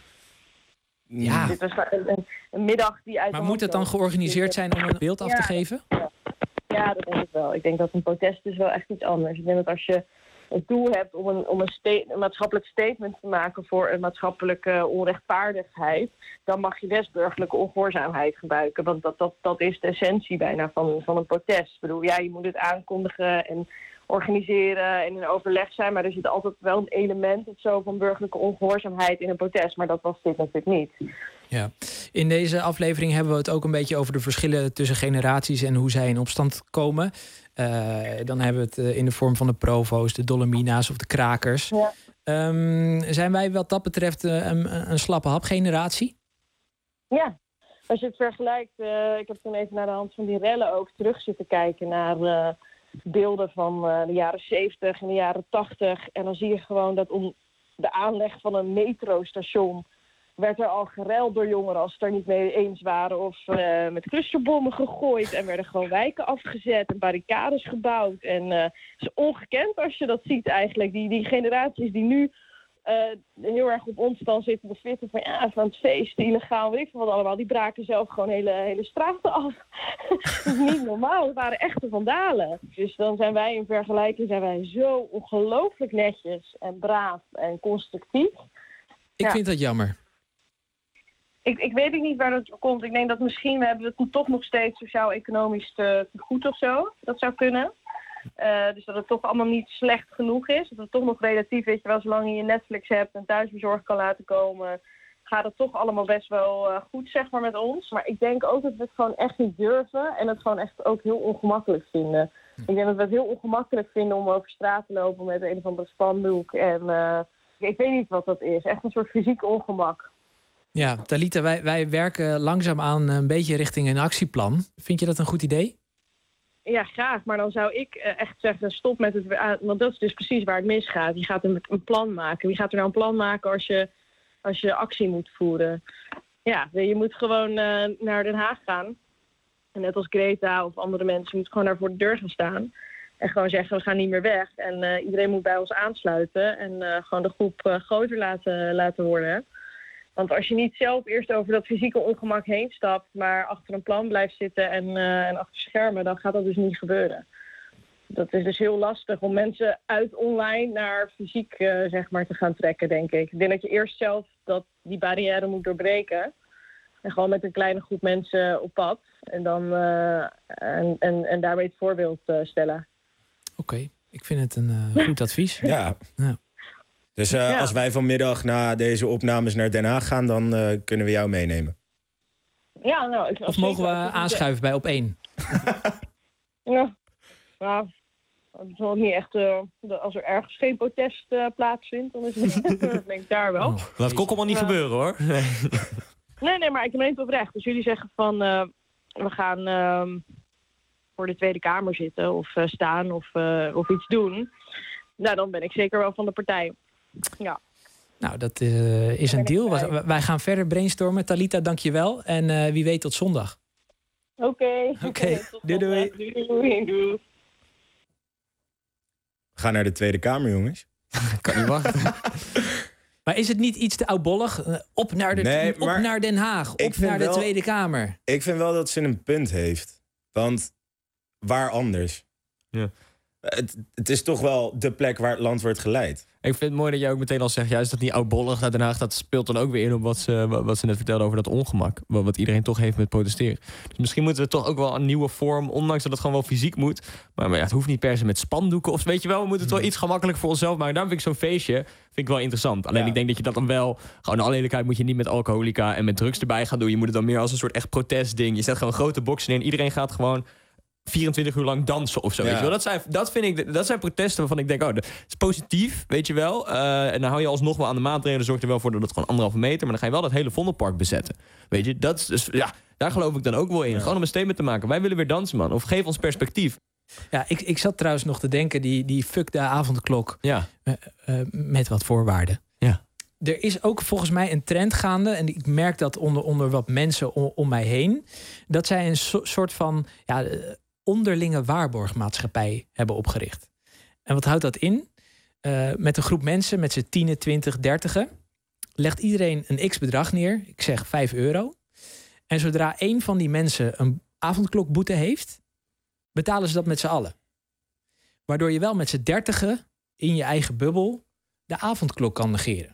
Ja. Dit was een, een, een middag die uit Maar moet het dan georganiseerd zijn om een beeld af te geven? Ja. ja, dat denk ik wel. Ik denk dat een protest is wel echt iets anders. Ik denk dat als je het doel hebt om een, om een, sta- een maatschappelijk statement te maken voor een maatschappelijke onrechtvaardigheid, dan mag je best burgerlijke ongehoorzaamheid gebruiken. Want dat, dat, dat is de essentie bijna van, van een protest. Ik bedoel, ja, je moet het aankondigen en organiseren en in overleg zijn, maar er zit altijd wel een element of zo van burgerlijke ongehoorzaamheid in een protest. Maar dat was dit natuurlijk niet. Ja. In deze aflevering hebben we het ook een beetje over de verschillen tussen generaties en hoe zij in opstand komen. Uh, dan hebben we het uh, in de vorm van de provo's, de dolomina's of de krakers. Ja. Um, zijn wij wat dat betreft uh, een, een slappe hap generatie? Ja, Als je het vergelijkt, uh, ik heb toen even naar de hand van die rellen ook terug zitten kijken naar uh, beelden van uh, de jaren zeventig en de jaren tachtig. En dan zie je gewoon dat om de aanleg van een metrostation werd er al gereld door jongeren als ze het er niet mee eens waren. Of uh, met clusterbommen gegooid en werden gewoon wijken afgezet en barricades gebouwd. En uh, het is ongekend als je dat ziet eigenlijk. Die, die generaties die nu uh, heel erg op ons dan zitten te vitten van ja, van het feest, illegaal, weet ik veel wat allemaal. Die braken zelf gewoon hele, hele straten af. Dat is niet normaal. Het waren echte vandalen. Dus dan zijn wij in vergelijking zijn wij zo ongelooflijk netjes en braaf en constructief. Ik ja. vind dat jammer. Ik, ik weet niet waar dat komt. Ik denk dat misschien we hebben het toch nog steeds sociaal-economisch te, te goed of zo. Dat zou kunnen. Uh, dus dat het toch allemaal niet slecht genoeg is. Dat het toch nog relatief, weet je wel, zolang je je Netflix hebt en thuisbezorgd kan laten komen, gaat het toch allemaal best wel uh, goed, zeg maar, met ons. Maar ik denk ook dat we het gewoon echt niet durven en het gewoon echt ook heel ongemakkelijk vinden. Ik denk dat we het heel ongemakkelijk vinden om over straat te lopen met een of andere spandoek. En uh, ik weet niet wat dat is. Echt een soort fysiek ongemak. Ja, Talita, wij, wij werken langzaamaan een beetje richting een actieplan. Vind je dat een goed idee? Ja, graag. Maar dan zou ik uh, echt zeggen, stop met het... Uh, want dat is dus precies waar het misgaat. Je gaat een, een plan maken. Wie gaat er nou een plan maken als je, als je actie moet voeren? Ja, je moet gewoon uh, naar Den Haag gaan. En net als Greta of andere mensen moeten gewoon daar voor de deur gaan staan. En gewoon zeggen, we gaan niet meer weg. En uh, iedereen moet bij ons aansluiten. En uh, gewoon de groep uh, groter laten, laten worden. Want als je niet zelf eerst over dat fysieke ongemak heen stapt, maar achter een plan blijft zitten en, uh, en achter schermen, dan gaat dat dus niet gebeuren. Dat is dus heel lastig om mensen uit online naar fysiek uh, zeg maar, te gaan trekken, denk ik. Ik denk dat je eerst zelf dat, die barrière moet doorbreken. En gewoon met een kleine groep mensen op pad. En, dan, uh, en, en, en daarmee het voorbeeld uh, stellen. Oké, okay. Ik vind het een uh, goed advies. Ja. ja. Dus uh, ja. als wij vanmiddag na deze opnames naar Den Haag gaan, dan uh, kunnen we jou meenemen. Ja, nou... Ik of mogen we aanschuiven bij Op één? Ja, nou, dat is wel niet echt... Uh, als er ergens geen protest uh, plaatsvindt, dan is het denk ik daar wel. Oh, laat Kok allemaal niet uh, gebeuren, hoor. Nee. nee, nee, maar ik meen het oprecht. Dus jullie zeggen van, uh, we gaan uh, voor de Tweede Kamer zitten of uh, staan of, uh, of iets doen. Nou, dan ben ik zeker wel van de partij. Ja. Nou, dat uh, is een deal. Wij, wij gaan verder brainstormen. Talita, dank je wel. En uh, wie weet tot zondag. Oké. Okay. Oké, okay. doei, doei. doei doei. Doei. We gaan naar de Tweede Kamer, jongens. Kan niet wachten. Maar is het niet iets te oudbollig? Uh, op naar, de, nee, op naar Den Haag, op naar de wel, Tweede Kamer. Ik vind wel dat ze een punt heeft. Want waar anders? Ja. Het, het is toch wel de plek waar het land wordt geleid. Ik vind het mooi dat jij ook meteen al zegt, ja, is dat niet oudbollig naar Den Haag? Dat speelt dan ook weer in op wat ze, wat ze net vertelde over dat ongemak. Wat, wat iedereen toch heeft met protesteren. Dus misschien moeten we toch ook wel een nieuwe vorm, ondanks dat het gewoon wel fysiek moet. Maar, maar ja, het hoeft niet per se met spandoeken. Of weet je wel, we moeten het wel iets gemakkelijk voor onszelf maken. Daarom vind ik zo'n feestje vind ik wel interessant. Alleen ja. ik denk dat je dat dan wel, gewoon in alle eerlijkheid moet je niet met alcoholica en met drugs erbij gaan doen. Je moet het dan meer als een soort echt protestding. Je zet gewoon grote boksen in. Iedereen gaat gewoon vierentwintig uur lang dansen of zo. Ja. Weet je wel? Dat, zijn, dat vind ik, dat zijn protesten waarvan ik denk, oh, dat is positief, weet je wel. Uh, en dan hou je alsnog wel aan de maatregelen, zorgt er wel voor dat het gewoon anderhalve meter, maar dan ga je wel dat hele Vondelpark bezetten. Weet je, dat is dus, ja, daar geloof ik dan ook wel in. Ja. Gewoon om een statement te maken. Wij willen weer dansen, man. Of geef ons perspectief. Ja, ik, ik zat trouwens nog te denken, die, die fuck de avondklok. Ja. Uh, uh, met wat voorwaarden. Ja. Er is ook volgens mij een trend gaande, en ik merk dat onder, onder wat mensen om, om mij heen, dat zij een so, soort van ja, onderlinge waarborgmaatschappij hebben opgericht. En wat houdt dat in? Uh, met een groep mensen, met z'n tienen, twintig, dertigen, legt iedereen een x-bedrag neer. Ik zeg vijf euro. En zodra één van die mensen een avondklokboete heeft, betalen ze dat met z'n allen. Waardoor je wel met z'n dertigen in je eigen bubbel de avondklok kan negeren.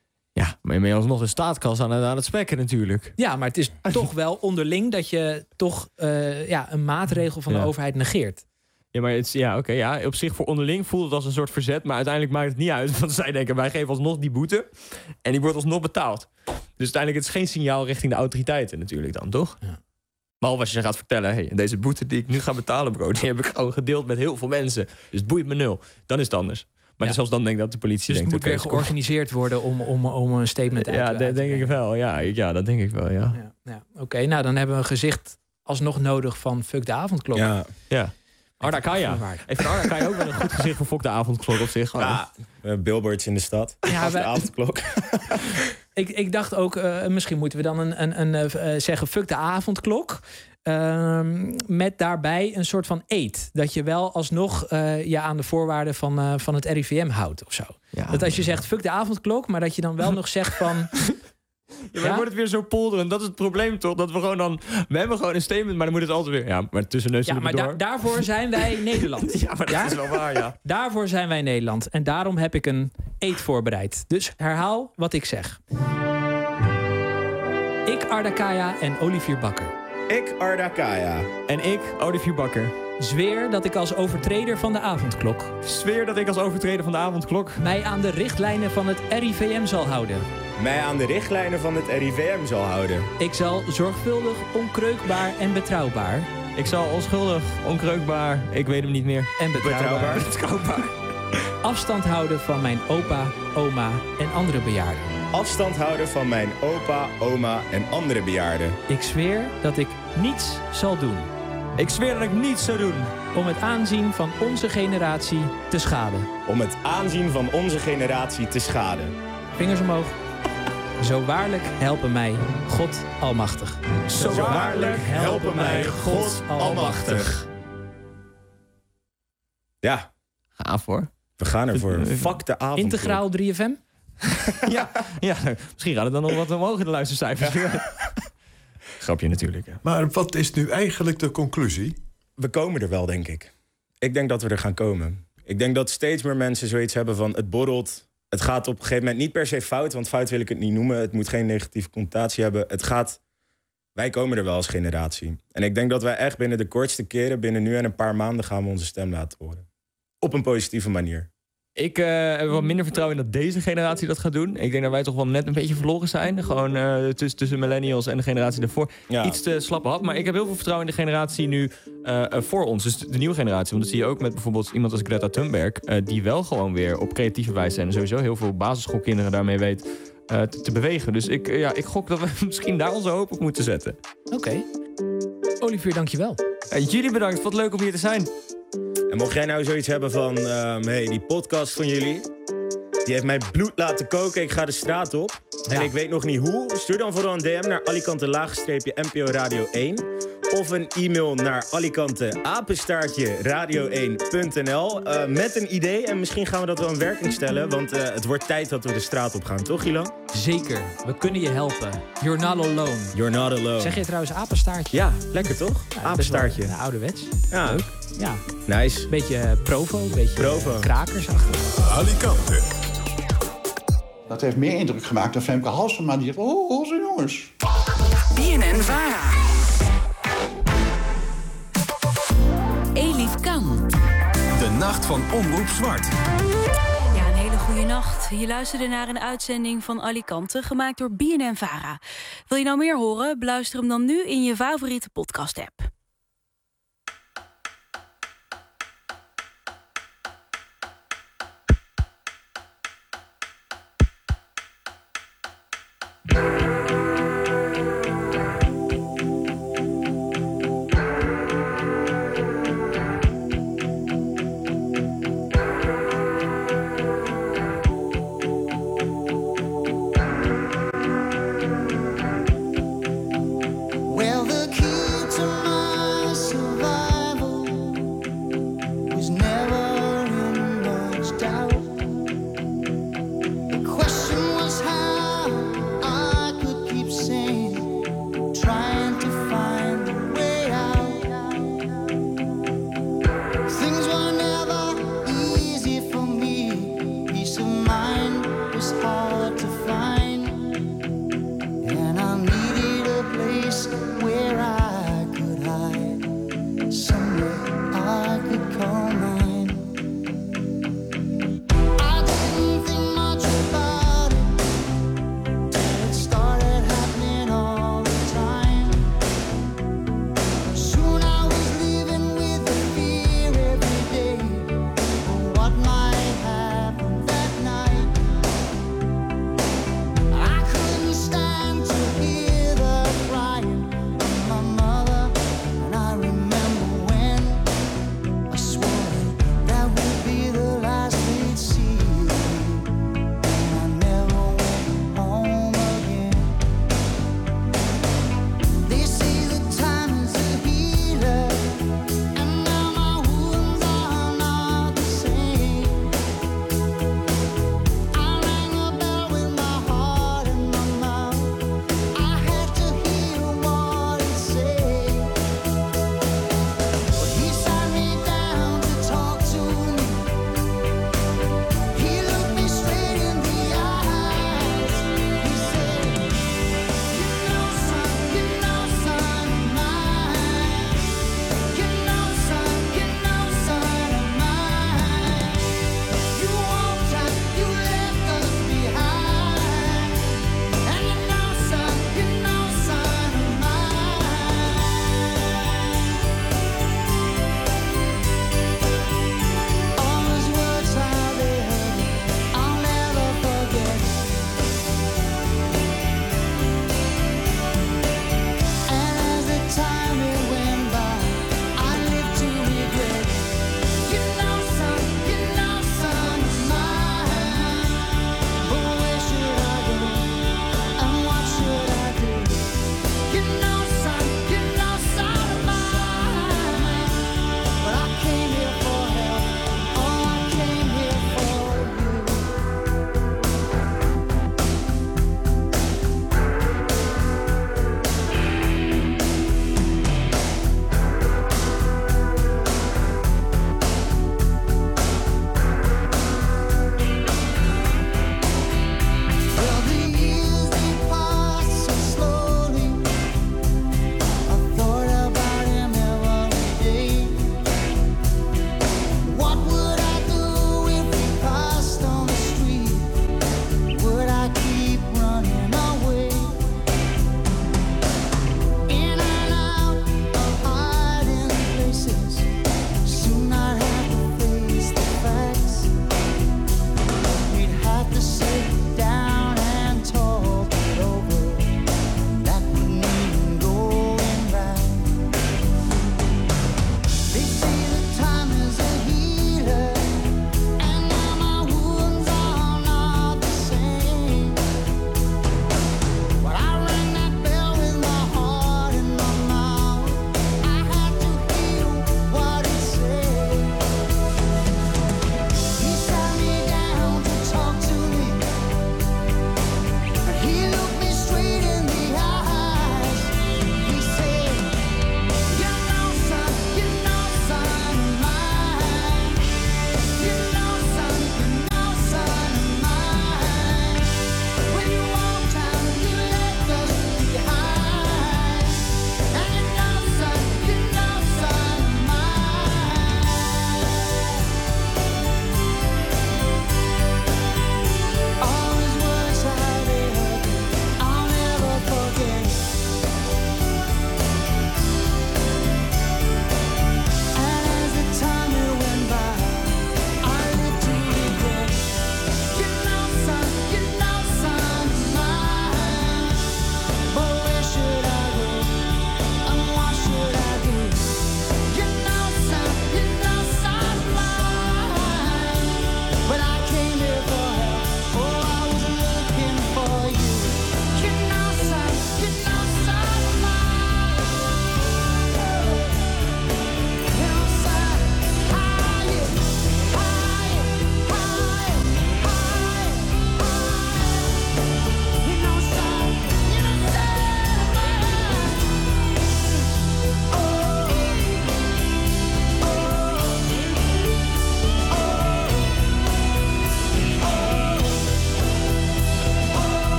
Ja, maar je bent alsnog de staatskas aan, aan het spekken natuurlijk. Ja, maar het is toch wel onderling dat je toch uh, ja, een maatregel van de ja. overheid negeert. Ja, maar het, ja, oké, okay, ja, op zich voor onderling voelt het als een soort verzet, maar uiteindelijk maakt het niet uit. Want zij denken, wij geven alsnog die boete en die wordt alsnog betaald. Dus uiteindelijk het is geen signaal richting de autoriteiten natuurlijk dan, toch? Ja. Behalve als je gaat vertellen, hey, deze boete die ik nu ga betalen, bro, die heb ik gewoon gedeeld met heel veel mensen. Dus het boeit me nul. Dan is het anders. Maar Ja. zelfs dan denk ik dat de politie Dus het denkt... moet weer oké, het komt- georganiseerd worden om, om, om een statement uit Ja, te dat uit te denk ik brengen. wel. Ja, ik- ja, dat denk ik wel, ja. Ja, ja. Oké, nou dan hebben we een gezicht alsnog nodig van fuck de avondklok. Ja. ja. Arda Kaya. Voorwaarden. Even van Arda Kaya ook wel een goed gezicht voor Fok de avondklok op zich. Ja, uh, billboards in de stad. Ja, Als de wij- avondklok. Ik, ik dacht ook, uh, misschien moeten we dan een, een, een, uh, zeggen fuck de avondklok. Um, met daarbij een soort van eed. Dat je wel alsnog uh, je aan de voorwaarden van, uh, van het R I V M houdt of zo. Ja. Dat als je zegt fuck de avondklok, maar dat je dan wel nog zegt van... Ja, maar dan wordt het weer zo polderend. Dat is het probleem toch? Dat we gewoon dan... We hebben gewoon een statement, maar dan moet het altijd weer... Ja, maar tussen neus en Ja, maar lippen da- door. daarvoor zijn wij Nederland. Ja, maar dat Ja? is wel waar, ja. Daarvoor zijn wij Nederland. En daarom heb ik een eed voorbereid. Dus herhaal wat ik zeg. Ik, Arda Kaya en Olivier Bakker. Ik, Arda Kaya. En ik, Olivier Bakker. Zweer dat ik als overtreder van de avondklok... Zweer dat ik als overtreder van de avondklok... mij aan de richtlijnen van het R I V M zal houden. Mij aan de richtlijnen van het R I V M zal houden. Ik zal zorgvuldig, onkreukbaar en betrouwbaar... Ik zal onschuldig, onkreukbaar, ik weet hem niet meer. En betrouwbaar. Betrouwbaar. afstand houden van mijn opa, oma en andere bejaarden. Afstand houden van mijn opa, oma en andere bejaarden. Ik zweer dat ik niets zal doen. Ik zweer dat ik niets zal doen. Om het aanzien van onze generatie te schaden. Om het aanzien van onze generatie te schaden. Vingers omhoog. Zo waarlijk helpen mij God Almachtig. Zo waarlijk helpen mij God Almachtig. Ja. Gaaf hoor. We gaan ervoor. Fuck de avond. Integraal drie F M? ja, ja, misschien gaat het dan nog wat omhoog in de luistercijfers. Grapje natuurlijk. Ja. Maar wat is nu eigenlijk de conclusie? We komen er wel, denk ik. Ik denk dat we er gaan komen. Ik denk dat steeds meer mensen zoiets hebben van... het borrelt, het gaat op een gegeven moment niet per se fout... want fout wil ik het niet noemen, het moet geen negatieve connotatie hebben. Het gaat... Wij komen er wel als generatie. En ik denk dat wij echt binnen de kortste keren... binnen nu en een paar maanden gaan we onze stem laten horen. Op een positieve manier. Ik uh, heb wat minder vertrouwen in dat deze generatie dat gaat doen. Ik denk dat wij toch wel net een beetje verloren zijn. Gewoon uh, tussen, tussen millennials en de generatie daarvoor. Ja. Iets te slappe had. Maar ik heb heel veel vertrouwen in de generatie nu uh, uh, voor ons. Dus de, de nieuwe generatie. Want dat zie je ook met bijvoorbeeld iemand als Greta Thunberg. Uh, die wel gewoon weer op creatieve wijze... en sowieso heel veel basisschoolkinderen daarmee weet... Uh, te, te bewegen. Dus ik, uh, ja, ik gok dat we misschien daar onze hoop op moeten zetten. Oké. Okay. Olivier, dankjewel. Uh, jullie bedankt. Wat leuk om hier te zijn. En mocht jij nou zoiets hebben van... Um, hey, die podcast van jullie... die heeft mij bloed laten koken, ik ga de straat op... Ja. en ik weet nog niet hoe... stuur dan vooral een D M naar Alicante laagstreepje N P O Radio één... of een e-mail naar Alicante apenstaartje radio één punt n l... Uh, met een idee en misschien gaan we dat wel in werking stellen... want uh, het wordt tijd dat we de straat op gaan, toch Ilan? Zeker, we kunnen je helpen. You're not alone. You're not alone. Zeg je trouwens apenstaartje? Ja, lekker toch? Ja, apenstaartje. Wel, uh, ouderwets. Ja. Leuk. Ja. Nice. Beetje uh, provo, beetje provo. Uh, krakersachtig. Alicante. Dat heeft meer indruk gemaakt dan Femke Halsema. Die zegt, oh, onze jongens. B N N Vara. Elif Kan. De nacht van Omroep Zwart. Ja, een hele goede nacht. Je luisterde naar een uitzending van Alicante, gemaakt door B N N Vara. Wil je nou meer horen? Beluister hem dan nu in je favoriete podcast-app. Well, the key to my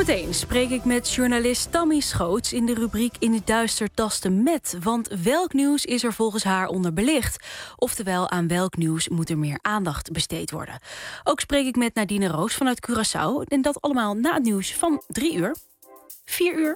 Zometeen spreek ik met journalist Tammy Schoots in de rubriek In het Duister tasten met. Want welk nieuws is er volgens haar onderbelicht? Oftewel, aan welk nieuws moet er meer aandacht besteed worden? Ook spreek ik met Nadine Roos vanuit Curaçao. En dat allemaal na het nieuws van drie uur. Vier uur.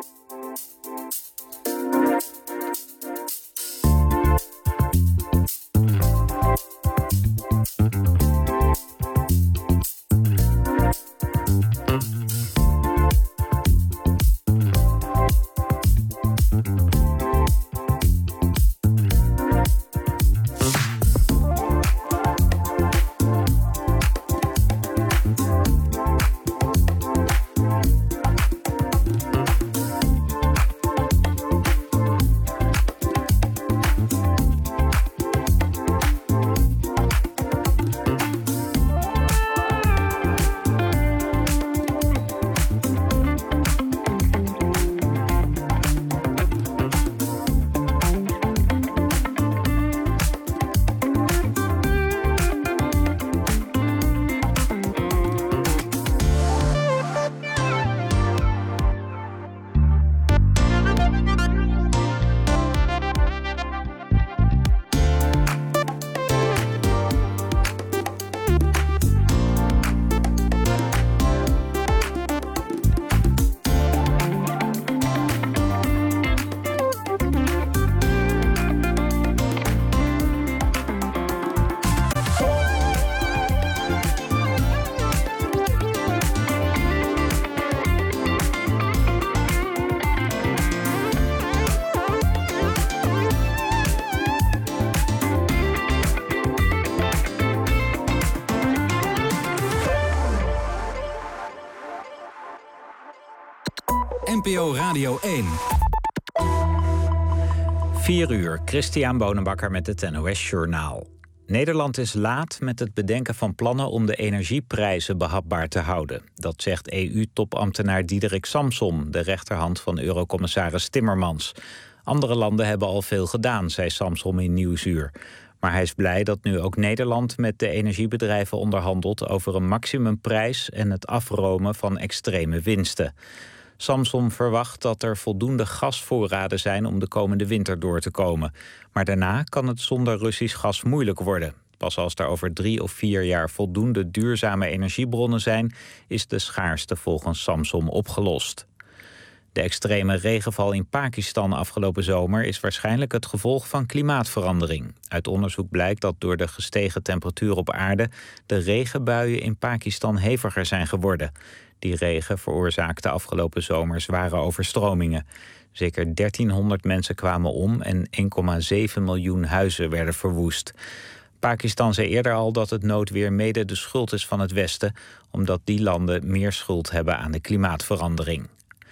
N P O Radio één. vier uur, Christian Bonenbakker met het N O S Journaal. Nederland is laat met het bedenken van plannen om de energieprijzen behapbaar te houden. Dat zegt E U-topambtenaar Diederik Samsom, de rechterhand van Eurocommissaris Timmermans. Andere landen hebben al veel gedaan, zei Samsom in Nieuwsuur. Maar hij is blij dat nu ook Nederland met de energiebedrijven onderhandelt over een maximumprijs en het afromen van extreme winsten. Samsom verwacht dat er voldoende gasvoorraden zijn om de komende winter door te komen. Maar daarna kan het zonder Russisch gas moeilijk worden. Pas als er over drie of vier jaar voldoende duurzame energiebronnen zijn, is de schaarste volgens Samsom opgelost. De extreme regenval in Pakistan afgelopen zomer is waarschijnlijk het gevolg van klimaatverandering. Uit onderzoek blijkt dat door de gestegen temperatuur op aarde de regenbuien in Pakistan heviger zijn geworden. Die regen veroorzaakte afgelopen zomer zware overstromingen. Zeker dertienhonderd mensen kwamen om en één komma zeven miljoen huizen werden verwoest. Pakistan zei eerder al dat het noodweer mede de schuld is van het Westen, omdat die landen meer schuld hebben aan de klimaatverandering.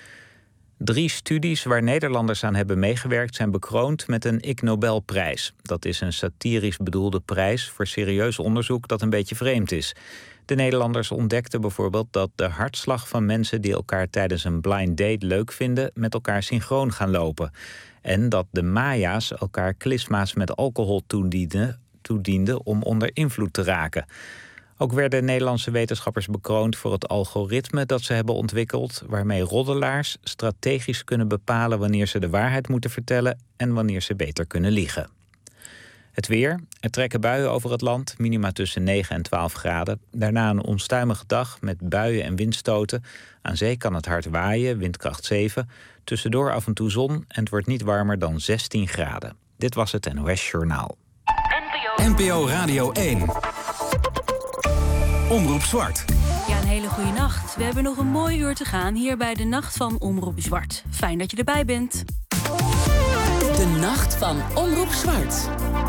Drie studies waar Nederlanders aan hebben meegewerkt zijn bekroond met een Ig Nobelprijs. Dat is een satirisch bedoelde prijs voor serieus onderzoek dat een beetje vreemd is. De Nederlanders ontdekten bijvoorbeeld dat de hartslag van mensen die elkaar tijdens een blind date leuk vinden met elkaar synchroon gaan lopen. En dat de Maya's elkaar klisma's met alcohol toedienden, toedienden om onder invloed te raken. Ook werden Nederlandse wetenschappers bekroond voor het algoritme dat ze hebben ontwikkeld, waarmee roddelaars strategisch kunnen bepalen wanneer ze de waarheid moeten vertellen en wanneer ze beter kunnen liegen. Het weer. Er trekken buien over het land, minima tussen negen en twaalf graden. Daarna een onstuimige dag met buien en windstoten. Aan zee kan het hard waaien, windkracht zeven. Tussendoor af en toe zon en het wordt niet warmer dan zestien graden. Dit was het N O S Journaal. N P O Radio één. Omroep Zwart. Ja, een hele goede nacht. We hebben nog een mooi uur te gaan hier bij de Nacht van Omroep Zwart. Fijn dat je erbij bent. De Nacht van Omroep Zwart.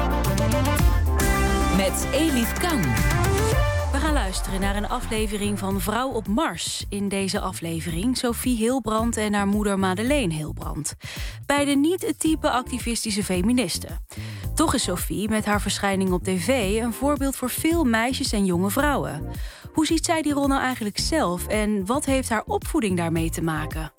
Met Elif Kan. We gaan luisteren naar een aflevering van Vrouw op Mars. In deze aflevering Sophie Hilbrand en haar moeder Madeleine Hilbrand. Beide niet het type activistische feministen. Toch is Sophie met haar verschijning op tv een voorbeeld voor veel meisjes en jonge vrouwen. Hoe ziet zij die rol nou eigenlijk zelf en wat heeft haar opvoeding daarmee te maken?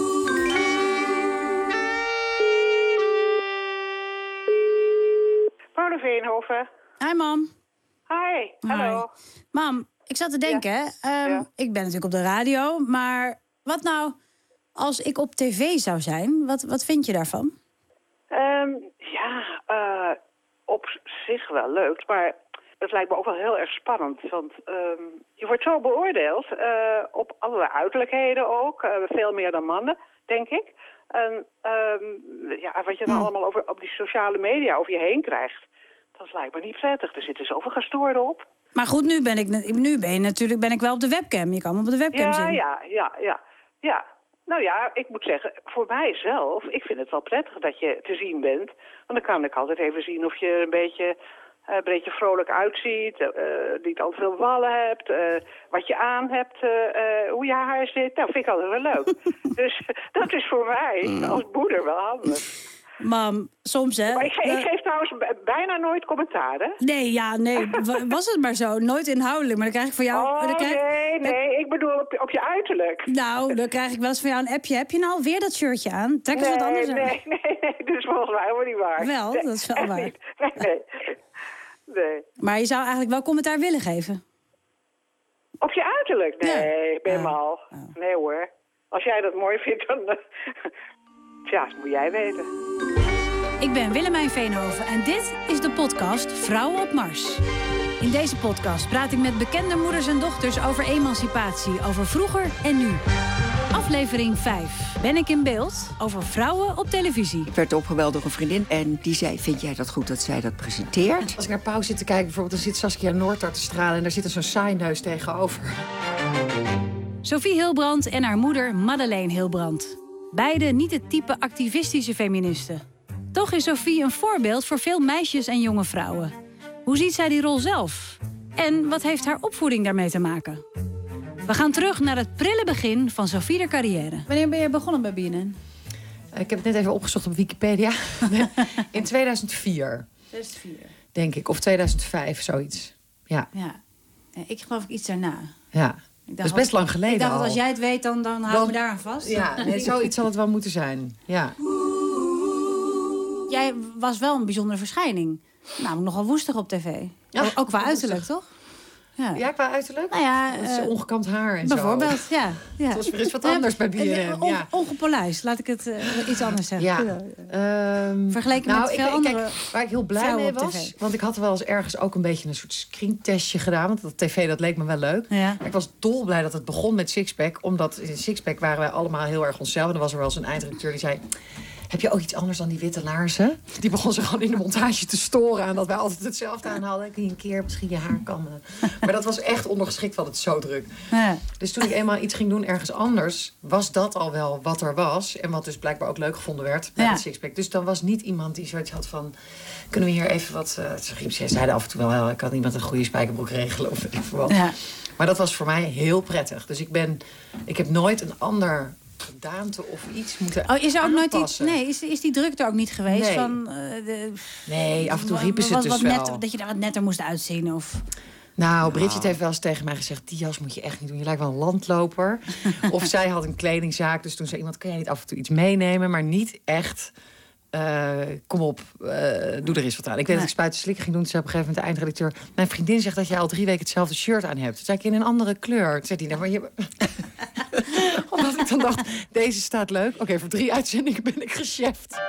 Paula Veenhoven. Hi, mam. Hi, hallo. Hi. Mam, ik zat te denken, ja. Um, ja. ik ben natuurlijk op de radio, maar Wat nou als ik op tv zou zijn? Wat, wat vind je daarvan? Um, ja, uh, op zich wel leuk, maar het lijkt me ook wel heel erg spannend. Want um, je wordt zo beoordeeld, uh, op allerlei uiterlijkheden ook, uh, veel meer dan mannen, denk ik. En um, ja, wat je dan allemaal over, op die sociale media over je heen krijgt, dat lijkt me niet prettig. Er zitten zoveel gestoorden op. Maar goed, nu ben ik, nu ben, je natuurlijk, ben ik wel op de webcam. Je kan me op de webcam ja, zien. Ja, ja, ja, ja. Nou ja, ik moet zeggen, voor mijzelf, ik vind het wel prettig dat je te zien bent. Want dan kan ik altijd even zien of je een beetje, uh, een beetje vrolijk uitziet, uh, niet al te veel wallen hebt, uh, wat je aan hebt, uh, uh, hoe je haar zit. Nou, vind ik altijd wel leuk. Dus dat is voor mij als moeder wel handig. Mam, soms hè. Maar ik, ge- ik geef trouwens b- bijna nooit commentaar, hè? Nee, ja, nee. Was het maar zo. Nooit inhoudelijk. Maar dan krijg ik van jou... Oh, dan krijg, nee, nee. Ik bedoel op, op je uiterlijk. Nou, dan krijg ik wel eens van jou een appje. Heb je nou weer dat shirtje aan? Trek eens nee, wat anders nee, aan. Nee, nee, nee. Dat is volgens mij helemaal niet waar. Wel, nee, dat is wel waar. Nee, nee, nee. Maar je zou eigenlijk wel commentaar willen geven. Op je uiterlijk? Nee, ja. ben je mal. Oh. Nee hoor. Als jij dat mooi vindt, dan... Uh, tja, dat moet jij weten. Ik ben Willemijn Veenhoven en dit is de podcast Vrouwen op Mars. In deze podcast praat ik met bekende moeders en dochters over emancipatie, over vroeger en nu. Aflevering vijf. Ben ik in beeld? Over vrouwen op televisie. Ik werd opgebeld door een vriendin en die zei, vind jij dat goed dat zij dat presenteert? Als ik naar Pauw zit te kijken, bijvoorbeeld, dan zit Saskia Noord daar te stralen en daar zit er zo'n saaineus tegenover. Sophie Hilbrand en haar moeder Madeleine Hilbrand. Beide niet het type activistische feministen. Toch is Sophie een voorbeeld voor veel meisjes en jonge vrouwen. Hoe ziet zij die rol zelf? En wat heeft haar opvoeding daarmee te maken? We gaan terug naar het prille begin van Sophie's carrière. Wanneer ben je begonnen bij B N N? Ik heb het net even opgezocht op Wikipedia. In tweeduizend vier. tweeduizend vier. Denk ik. Of tweeduizend vijf, zoiets. Ja. Ja. Ik geloof ik iets daarna. Ja. Dat is best lang geleden. Ik dacht, al. als jij het weet, dan, dan hou ik me daar aan vast. Ja, nee, zoiets zal het wel moeten zijn. Ja. Jij was wel een bijzondere verschijning. Nou, nogal woestig op tv. Ja, ook qua uiterlijk, toch? Ja, ja qua uiterlijk? Nou ja, dat is uh, ongekamd haar en bijvoorbeeld, zo. ja. ja. Het was weer eens wat anders bij B N N. On, ja. Ongepolijst, laat ik het uh, iets anders zeggen. Ja. Um, Vergeleken nou, met veel ik, andere kijk, waar ik heel blij mee was, want ik had er wel eens ergens ook een beetje een soort screentestje gedaan. Want dat tv, dat leek me wel leuk. Ja. Ik was dolblij dat het begon met Sixpack. Omdat in Sixpack waren wij allemaal heel erg onszelf. En er was er wel eens een eindredacteur die zei... Heb je ook iets anders dan die witte laarzen? Die begon zich gewoon in de montage te storen aan dat wij altijd hetzelfde aan hadden. Kun je een keer misschien je haar kammen? Maar dat was echt ondergeschikt, want het is zo druk. Ja. Dus toen ik eenmaal iets ging doen ergens anders, was dat al wel wat er was. En wat dus blijkbaar ook leuk gevonden werd bij ja. het Sixpack. Dus dan was niet iemand die zoiets had van... Kunnen we hier even wat... Uh, ze zeiden af en toe wel, kan iemand een goede spijkerbroek regelen of weet ik veel wat. Ja. Maar dat was voor mij heel prettig. Dus ik ben... Ik heb nooit een ander... gedaante of iets moeten oh, is er ook nooit aanpassen. Die, nee, is, is die druk er ook niet geweest? Nee, van, uh, de, nee af en toe riepen ze wat, het dus wat wel. Net, dat je daar wat netter moest uitzien? Of... Nou, Bridget oh. heeft wel eens tegen mij gezegd... die jas moet je echt niet doen, je lijkt wel een landloper. Of zij had een kledingzaak, dus toen zei iemand... kan jij niet af en toe iets meenemen, maar niet echt... Uh, kom op, uh, doe er eens wat aan. Ik weet nee. dat ik spuiten slikken ging doen. Toen zei op een gegeven moment de eindredacteur... mijn vriendin zegt dat jij al drie weken hetzelfde shirt aan hebt. Toen zei ik in een andere kleur. Toen zei die, nou, maar je... Omdat ik dan dacht, deze staat leuk. Oké, okay, voor drie uitzendingen ben ik gecheft.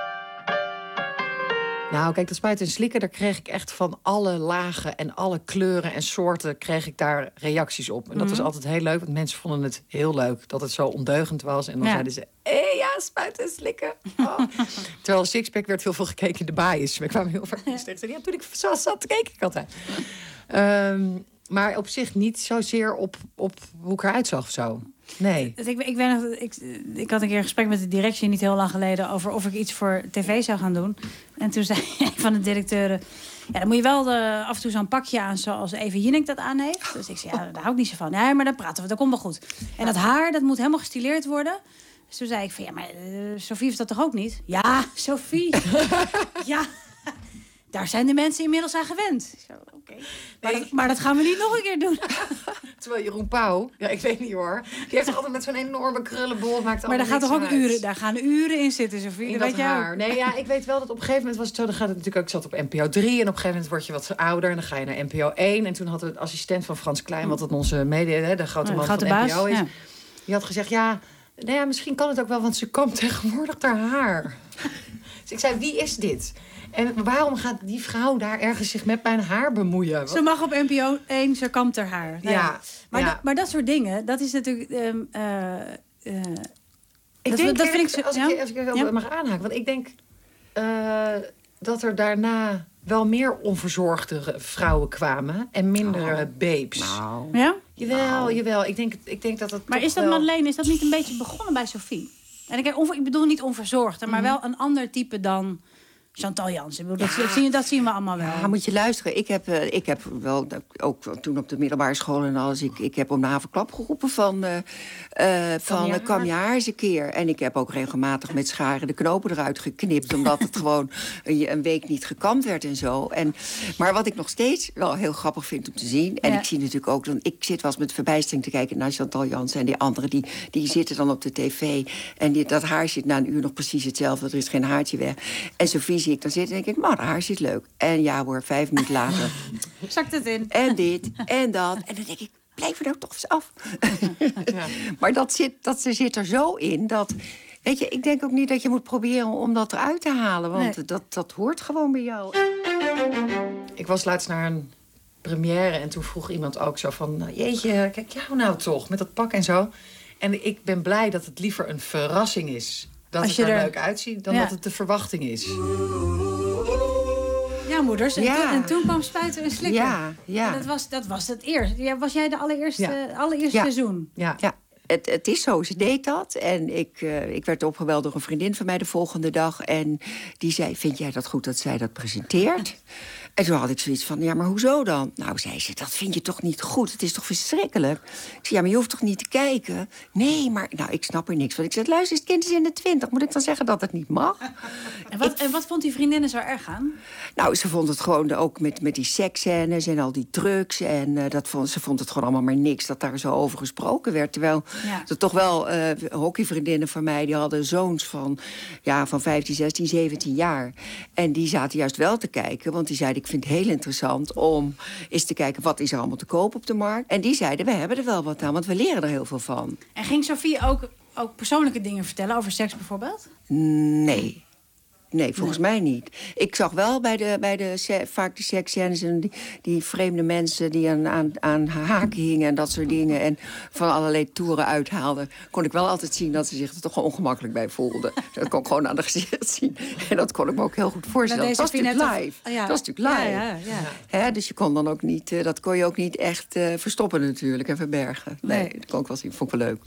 Nou, kijk, dat spuiten en slikken, daar kreeg ik echt van alle lagen en alle kleuren en soorten kreeg ik daar reacties op. En dat mm-hmm. was altijd heel leuk, want mensen vonden het heel leuk dat het zo ondeugend was. En dan ja. zeiden ze, hé, hey, ja, spuiten en slikken. Oh. Terwijl Sixpack werd heel veel gekeken in de baaiers. We kwamen heel vaak tegen. Ja, toen ik zo zat, keek ik altijd. Um, maar op zich niet zozeer op, op hoe ik eruit zag of zo. Nee. Ik, ik, weet nog, ik, ik had een keer een gesprek met de directie niet heel lang geleden... over of ik iets voor tv zou gaan doen. En toen zei een van de directeuren... ja, dan moet je wel de, af en toe zo'n pakje aan zoals Eva Jinek dat aan heeft. Dus ik zei, ja, daar hou ik niet zo van. Ja, maar dan praten we, dat komt wel goed. En dat haar, dat moet helemaal gestileerd worden. Dus toen zei ik van, ja, maar uh, Sophie heeft dat toch ook niet? Ja, Sophie. Ja. Daar zijn de mensen inmiddels aan gewend. Zo, okay. maar, nee. dat, maar dat gaan we niet nog een keer doen. Terwijl Jeroen Pauw, ja, ik weet niet hoor... die heeft toch altijd met zo'n enorme krullenbol... Maakt maar daar gaat toch ook uit. uren, daar gaan uren in zitten, Sophie. In dat dat haar. Nee, ja, ik weet wel dat op een gegeven moment was het zo... dan gaat het natuurlijk ook, ik zat op N P O drie... en op een gegeven moment word je wat ouder... en dan ga je naar N P O één. En toen had de assistent van Frans Klein... wat het onze media, hè, de grote man oh, de grote van de N P O is... Ja. die had gezegd, ja... Nou ja, misschien kan het ook wel, want ze kampt tegenwoordig haar haar. Dus ik zei, wie is dit? En waarom gaat die vrouw daar ergens zich met mijn haar bemoeien? Wat? Ze mag op N P O één, ze kampt haar haar. Nou ja. Ja, Maar, ja. Dat, maar dat soort dingen, dat is natuurlijk... Um, uh, uh, Ik dat, denk, dat vind ik zo, als, ja? ik, als ik er Ja? mag aanhaken, want ik denk uh, dat er daarna wel meer onverzorgde vrouwen kwamen en minder Oh. babes. Nou. Ja? Jawel, Nou. jawel. Ik denk, ik denk dat het. Maar toch is dat, wel... Madeleine, is dat niet een beetje begonnen bij Sophie? En ik, onver, ik bedoel niet onverzorgd, maar wel een ander type dan Chantal Jansen. Ik bedoel, dat, Ja. dat, zien, dat zien we allemaal wel. Ja, moet je luisteren. Ik heb, uh, ik heb wel, ook toen op de middelbare school en alles... ik, ik heb om de havenklap geroepen van... Uh, uh, van uh, kwam je haar eens een keer. En ik heb ook regelmatig met scharen de knopen eruit geknipt... omdat het gewoon een, een week niet gekamd werd en zo. En, maar wat ik nog steeds wel heel grappig vind om te zien... en Ja. ik zie natuurlijk ook... Dan, ik zit wel eens met verbijstering te kijken naar Chantal Jansen... en die anderen, die, die zitten dan op de tv... en die, dat haar zit na een uur nog precies hetzelfde. Er is geen haartje weg. En Sophie zie ik dan zitten en denk ik... maar haar haar zit leuk. En ja hoor, vijf minuten later... Zakt het in. En dit, en dat. En dan denk ik, blijf er nou toch eens af. Ja. Maar dat zit, dat zit er zo in dat... Weet je, ik denk ook niet dat je moet proberen om dat eruit te halen. Want Nee. dat, dat hoort gewoon bij jou. Ik was laatst naar een première en toen vroeg iemand ook zo van... nou, jeetje, kijk jou nou toch, met dat pak en zo. En ik ben blij dat het liever een verrassing is. Dat Als het je er er- leuk uitziet, dan Ja. dat het de verwachting is. Ja, moeders. En, Ja. toen, en toen kwam Spuiten en Slikken. Ja, ja. En dat, was, dat was het eerste. Ja, was jij de allereerste, Ja. allereerste Ja. seizoen? Ja. Ja, het, het is zo. Ze deed dat. En ik, uh, ik werd opgebeld door een vriendin van mij de volgende dag. En die zei, vind jij dat goed dat zij dat presenteert? En toen had ik zoiets van, ja, maar hoezo dan? Nou, zei ze, dat vind je toch niet goed? Het is toch verschrikkelijk? Ik zei, ja, maar je hoeft toch niet te kijken? Nee, maar, nou, ik snap er niks van. Ik zei, luister, het kind is in de twintig. Moet ik dan zeggen dat het niet mag? En wat, en wat vond die vriendin er zo erg aan? Nou, ze vond het gewoon ook met, met die seksscènes en al die drugs. En uh, dat vond, ze vond het gewoon allemaal maar niks dat daar zo over gesproken werd. Terwijl Ja. er toch wel uh, hockeyvriendinnen van mij... die hadden zoons van, ja, van vijftien, zestien, zeventien jaar. En die zaten juist wel te kijken. Want die zeiden, ik vind het heel interessant om eens te kijken... wat is er allemaal te koop op de markt. En die zeiden, we hebben er wel wat aan, want we leren er heel veel van. En ging Sophie ook, ook persoonlijke dingen vertellen over seks bijvoorbeeld? Nee. Nee, volgens mij niet. Ik zag wel bij de, bij de se- vaak de seksscènes en die, die vreemde mensen die aan, aan, aan haken hingen en dat soort dingen. En van allerlei toeren uithaalden. Kon ik wel altijd zien dat ze zich er toch wel ongemakkelijk bij voelden. Dat kon ik gewoon aan de gezicht zien. En dat kon ik me ook heel goed voorstellen. Nou, Dat was deze natuurlijk Finette- live. Oh, ja. Dat was natuurlijk live. Ja, ja, ja. Hè, dus je kon dan ook niet, uh, dat kon je ook niet echt uh, verstoppen natuurlijk en verbergen. Nee, Nee. dat kon ik wel zien. Vond ik wel leuk.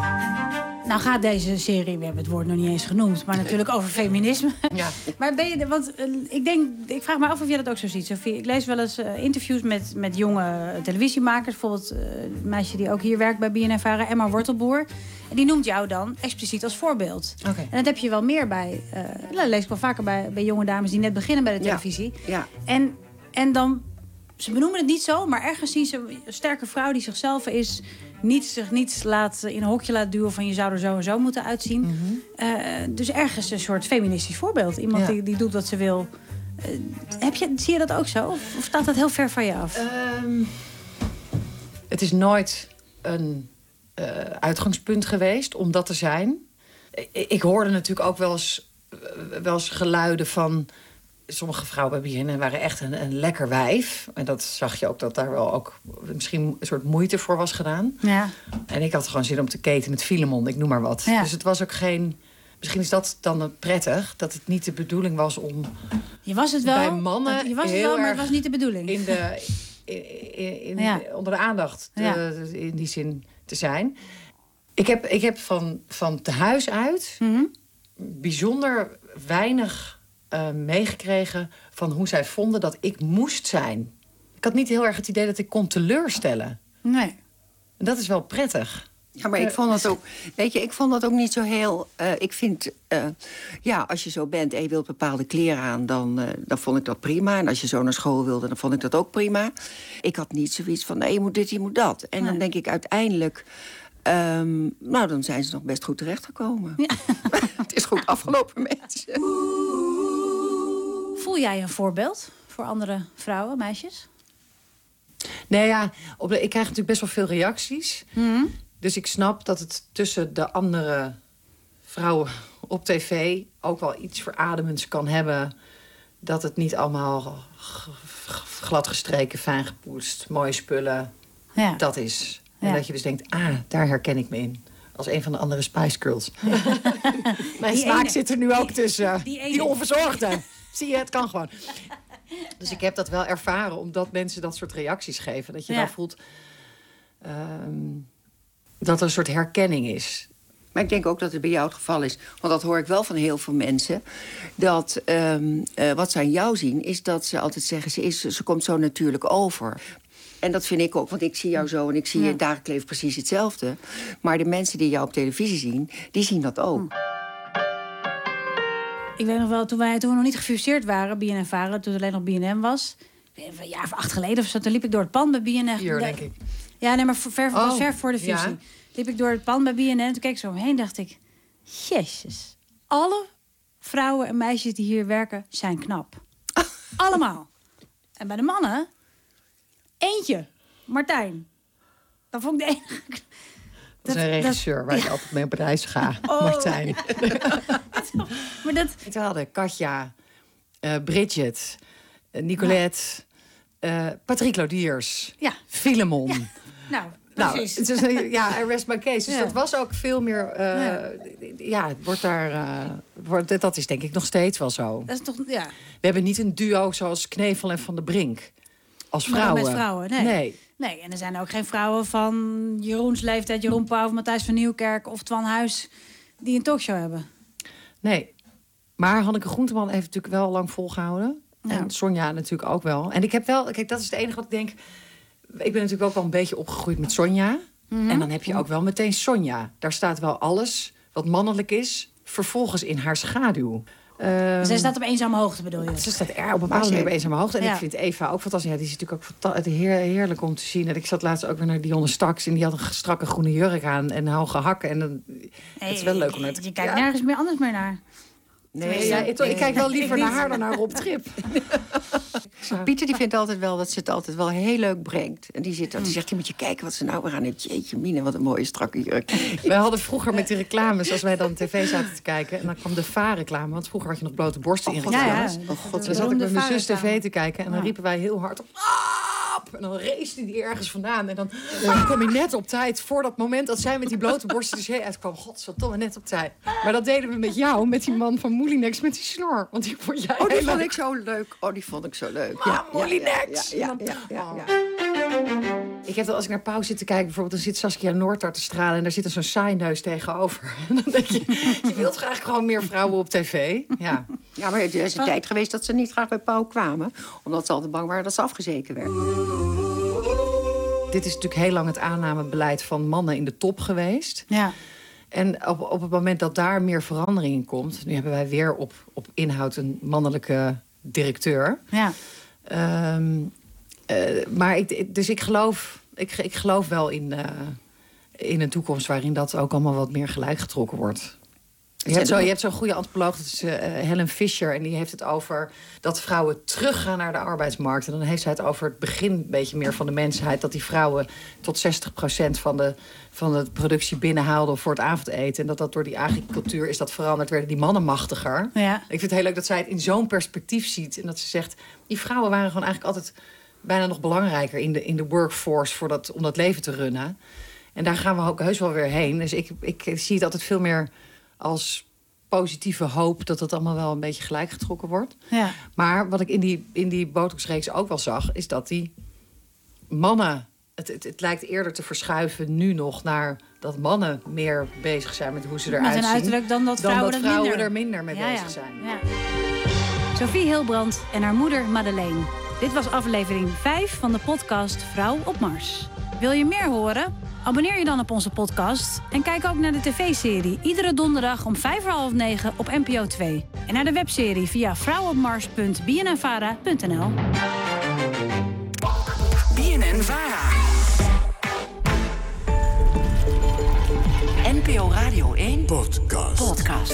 Nou gaat deze serie, we hebben het woord nog niet eens genoemd... maar natuurlijk over feminisme. Ja. Maar ben je, want uh, ik denk, ik vraag me af of jij dat ook zo ziet, Sophie. Ik lees wel eens uh, interviews met, met jonge televisiemakers. Bijvoorbeeld uh, een meisje die ook hier werkt bij B N N Vara, Emma Wortelboer. En die noemt jou dan expliciet als voorbeeld. Okay. En dat heb je wel meer bij, uh, dat lees ik wel vaker bij, bij jonge dames die net beginnen bij de televisie. Ja. Ja. En, en dan, ze benoemen het niet zo, maar ergens zien ze een sterke vrouw die zichzelf is... niet zich niet laat, in een hokje laat duwen van je zou er zo en zo moeten uitzien. Mm-hmm. Uh, dus ergens een soort feministisch voorbeeld. Iemand Ja. die, die doet wat ze wil. Uh, heb je, zie je dat ook zo? Of, of staat dat heel ver van je af? Um, het is nooit een uh, uitgangspunt geweest om dat te zijn. Ik, ik hoorde natuurlijk ook wel eens, uh, wel eens geluiden van... sommige vrouwen bij B N N waren echt een, een lekker wijf. En dat zag je ook, dat daar wel ook misschien een soort moeite voor was gedaan. Ja. En ik had gewoon zin om te keten met Filemon, ik noem maar wat. Ja. Dus het was ook geen... Misschien is dat dan prettig, dat het niet de bedoeling was om... Je was het wel, bij mannen je was het heel wel, maar het erg was niet de bedoeling. In de, in, in, in- Ja. onder de aandacht te- Ja. in die zin te zijn. Ik heb, ik heb van, van te huis uit Mm-hmm. bijzonder weinig uh, meegekregen... van hoe zij vonden dat ik moest zijn. Ik had niet heel erg het idee dat ik kon teleurstellen. Nee. En dat is wel prettig. Ja, maar ik vond dat ook, weet je, ik vond dat ook niet zo heel... Uh, ik vind, uh, ja, als je zo bent en je wilt bepaalde kleren aan... Dan, uh, dan vond ik dat prima. En als je zo naar school wilde, dan vond ik dat ook prima. Ik had niet zoiets van, nee, je moet dit, je moet dat. En dan denk ik uiteindelijk... Um, nou, dan zijn ze nog best goed terechtgekomen. Ja. Het is goed afgelopen, mensen. Voel jij een voorbeeld voor andere vrouwen, meisjes? Nee, ja, op de, ik krijg natuurlijk best wel veel reacties. Mm-hmm. Dus ik snap dat het tussen de andere vrouwen op tv ook wel iets verademends kan hebben. Dat het niet allemaal gladgestreken, fijn gepoetst, mooie spullen, ja. dat is. En ja. dat je dus denkt, ah, daar herken ik me in. Als een van de andere Spice Girls. Mijn Die smaak ene. zit er nu ook tussen. Die ene. Die onverzorgde. Zie je, het kan gewoon. Dus ik heb dat wel ervaren, omdat mensen dat soort reacties geven. Dat je Ja. dan voelt um, dat er een soort herkenning is. Maar ik denk ook dat het bij jou het geval is. Want dat hoor ik wel van heel veel mensen. Dat um, uh, wat ze aan jou zien, is dat ze altijd zeggen... Ze, is, ze komt zo natuurlijk over. En dat vind ik ook, want ik zie jou zo en ik zie je Ja. in het dagelijks leven precies hetzelfde. Maar de mensen die jou op televisie zien, die zien dat ook. Ik weet nog wel, toen, wij, toen we nog niet gefuseerd waren, B N N Vara, toen het alleen nog B N N was. Een jaar of acht geleden of zo, toen liep ik door het pand bij B N N. Hier, denk ik. Ja, nee, maar ver, Oh, was ver voor de fusie. ja. Liep ik door het pand bij B N N en toen keek ik zo omheen dacht ik... Jezus, alle vrouwen en meisjes die hier werken zijn knap. Allemaal. En bij de mannen, eentje, Martijn. Dat vond ik de enige... Dat is een regisseur dat, waar ik ja. altijd mee op reis ga, oh. Martijn. Maar dat... We hadden Katja, uh, Bridget, uh, Nicolette, uh, Patrick Lodiers, ja. Filemon. Ja. Nou, nou precies. het is een, ja, I rest my case. Dus ja. dat was ook veel meer... Uh, ja. ja, het wordt daar... Uh, wordt, dat is denk ik nog steeds wel zo. Dat is toch... Ja. We hebben niet een duo zoals Knevel en Van der Brink. Als vrouwen. Met vrouwen, nee. nee. Nee, en er zijn ook geen vrouwen van Jeroens leeftijd... Jeroen Pauw of Matthijs van Nieuwkerk of Twan Huis... die een talkshow hebben. Nee. Maar Hanneke Groenteman heeft natuurlijk wel lang volgehouden. Ja. En Sonja natuurlijk ook wel. En ik heb wel... Kijk, dat is het enige wat ik denk... Ik ben natuurlijk ook wel een beetje opgegroeid met Sonja. Mm-hmm. En dan heb je ook wel meteen Sonja. Daar staat wel alles wat mannelijk is... vervolgens in haar schaduw. Um, Zij staat op eenzame hoogte, bedoel je? Ze staat er op een bepaalde manier op eenzame hoogte. En ja. ik vind Eva ook fantastisch. Ja, die is natuurlijk ook heer, heerlijk om te zien. En ik zat laatst ook weer naar Dionne Staks... en die had een strakke groene jurk aan en hoge hakken. En dan, hey, het is wel leuk om naar te Je kijkt ja. nergens meer anders meer naar. Nee, ja, ik, ik kijk wel liever naar haar dan naar Rob Trip. Pieter die vindt altijd wel dat ze het altijd wel heel leuk brengt. En die, zit, die zegt, je moet je kijken wat ze nou weer aan heeft. Jeetje mine, wat een mooie strakke jurk. Wij hadden vroeger met die reclames, als wij dan tv zaten te kijken... en dan kwam de V A-reclame, want vroeger had je nog blote borsten in reclames. Ja, ja. Oh god, dan zat ik met mijn zus tv te kijken... en dan riepen wij heel hard op... En dan race die ergens vandaan. En dan, dan kom je net op tijd voor dat moment dat zij met die blote borsten de zee uitkwam. Godverdomme, net op tijd. Maar dat deden we met jou, met die man van Moulinex, met die snor. Want die vond jij Oh, die vond leuk. ik zo leuk. Oh, die vond ik zo leuk. Ah, ja, Moulinex! Ja, ja, ja, ja, ja, ja. Ik heb wel, als ik naar Pauw zit te kijken, bijvoorbeeld... dan zit Saskia Noord daar te stralen en daar zit er zo'n saaineus tegenover. En dan denk je, je wilt graag gewoon meer vrouwen op tv. Ja, ja maar er is een tijd geweest dat ze niet graag bij Pauw kwamen. Omdat ze altijd bang waren dat ze afgezeken werden. Dit is natuurlijk heel lang het aannamebeleid van mannen in de top geweest. Ja. En op, op het moment dat daar meer verandering in komt... nu hebben wij weer op, op inhoud een mannelijke directeur. Ja. Um, uh, maar ik, dus ik geloof, ik, ik geloof wel in, uh, in een toekomst... waarin dat ook allemaal wat meer gelijk getrokken wordt. Je hebt, zo, je hebt zo'n goede antropoloog, dat is uh, Helen Fisher... en die heeft het over dat vrouwen teruggaan naar de arbeidsmarkt. En dan heeft zij het over het begin een beetje meer van de mensheid... dat die vrouwen tot zestig procent van de, van de productie binnenhaalden voor het avondeten. En dat dat door die agricultuur is dat veranderd. Werden die mannen machtiger. Ja. Ik vind het heel leuk dat zij het in zo'n perspectief ziet. En dat ze zegt, die vrouwen waren gewoon eigenlijk altijd... bijna nog belangrijker in de, in de workforce voor dat, om dat leven te runnen. En daar gaan we ook heus wel weer heen. Dus ik, ik zie het altijd veel meer... als positieve hoop dat het allemaal wel een beetje gelijk getrokken wordt. Ja. Maar wat ik in die, in die botoxreeks ook wel zag... is dat die mannen... Het, het, het lijkt eerder te verschuiven nu nog naar... dat mannen meer bezig zijn met hoe ze eruit zien... Met een uiterlijk dan dat vrouwen, dan dat vrouwen minder. er minder mee ja, bezig ja. zijn. Ja. Sophie Hilbrand en haar moeder Madeleine. Dit was aflevering vijf van de podcast Vrouw op Mars. Wil je meer horen? Abonneer je dan op onze podcast en kijk ook naar de tv-serie iedere donderdag om vijf voor half negen op N P O twee. En naar de webserie via vrouwenopmars punt b n n vara punt n l. B N N Vara. N P O Radio één Podcast. Podcast.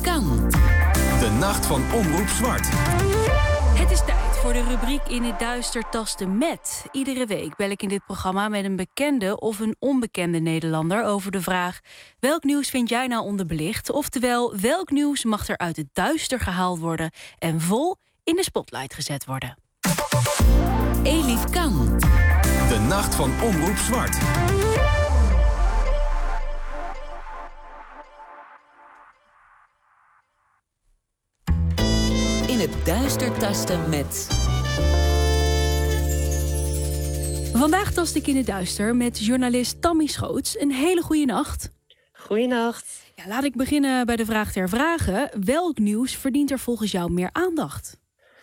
Elif Kan. De nacht van Omroep Zwart. Het is tijd voor de rubriek In het Duister tasten met. Iedere week bel ik in dit programma met een bekende of een onbekende Nederlander over de vraag: welk nieuws vind jij nou onderbelicht? Oftewel, welk nieuws mag er uit het duister gehaald worden en vol in de spotlight gezet worden? Elif Kan. De nacht van Omroep Zwart. In het duister tasten met... Vandaag tast ik in het duister met journalist Tammy Schoots. Een hele goede nacht. Goeienacht. Ja, laat ik beginnen bij de vraag ter vragen. Welk nieuws verdient er volgens jou meer aandacht?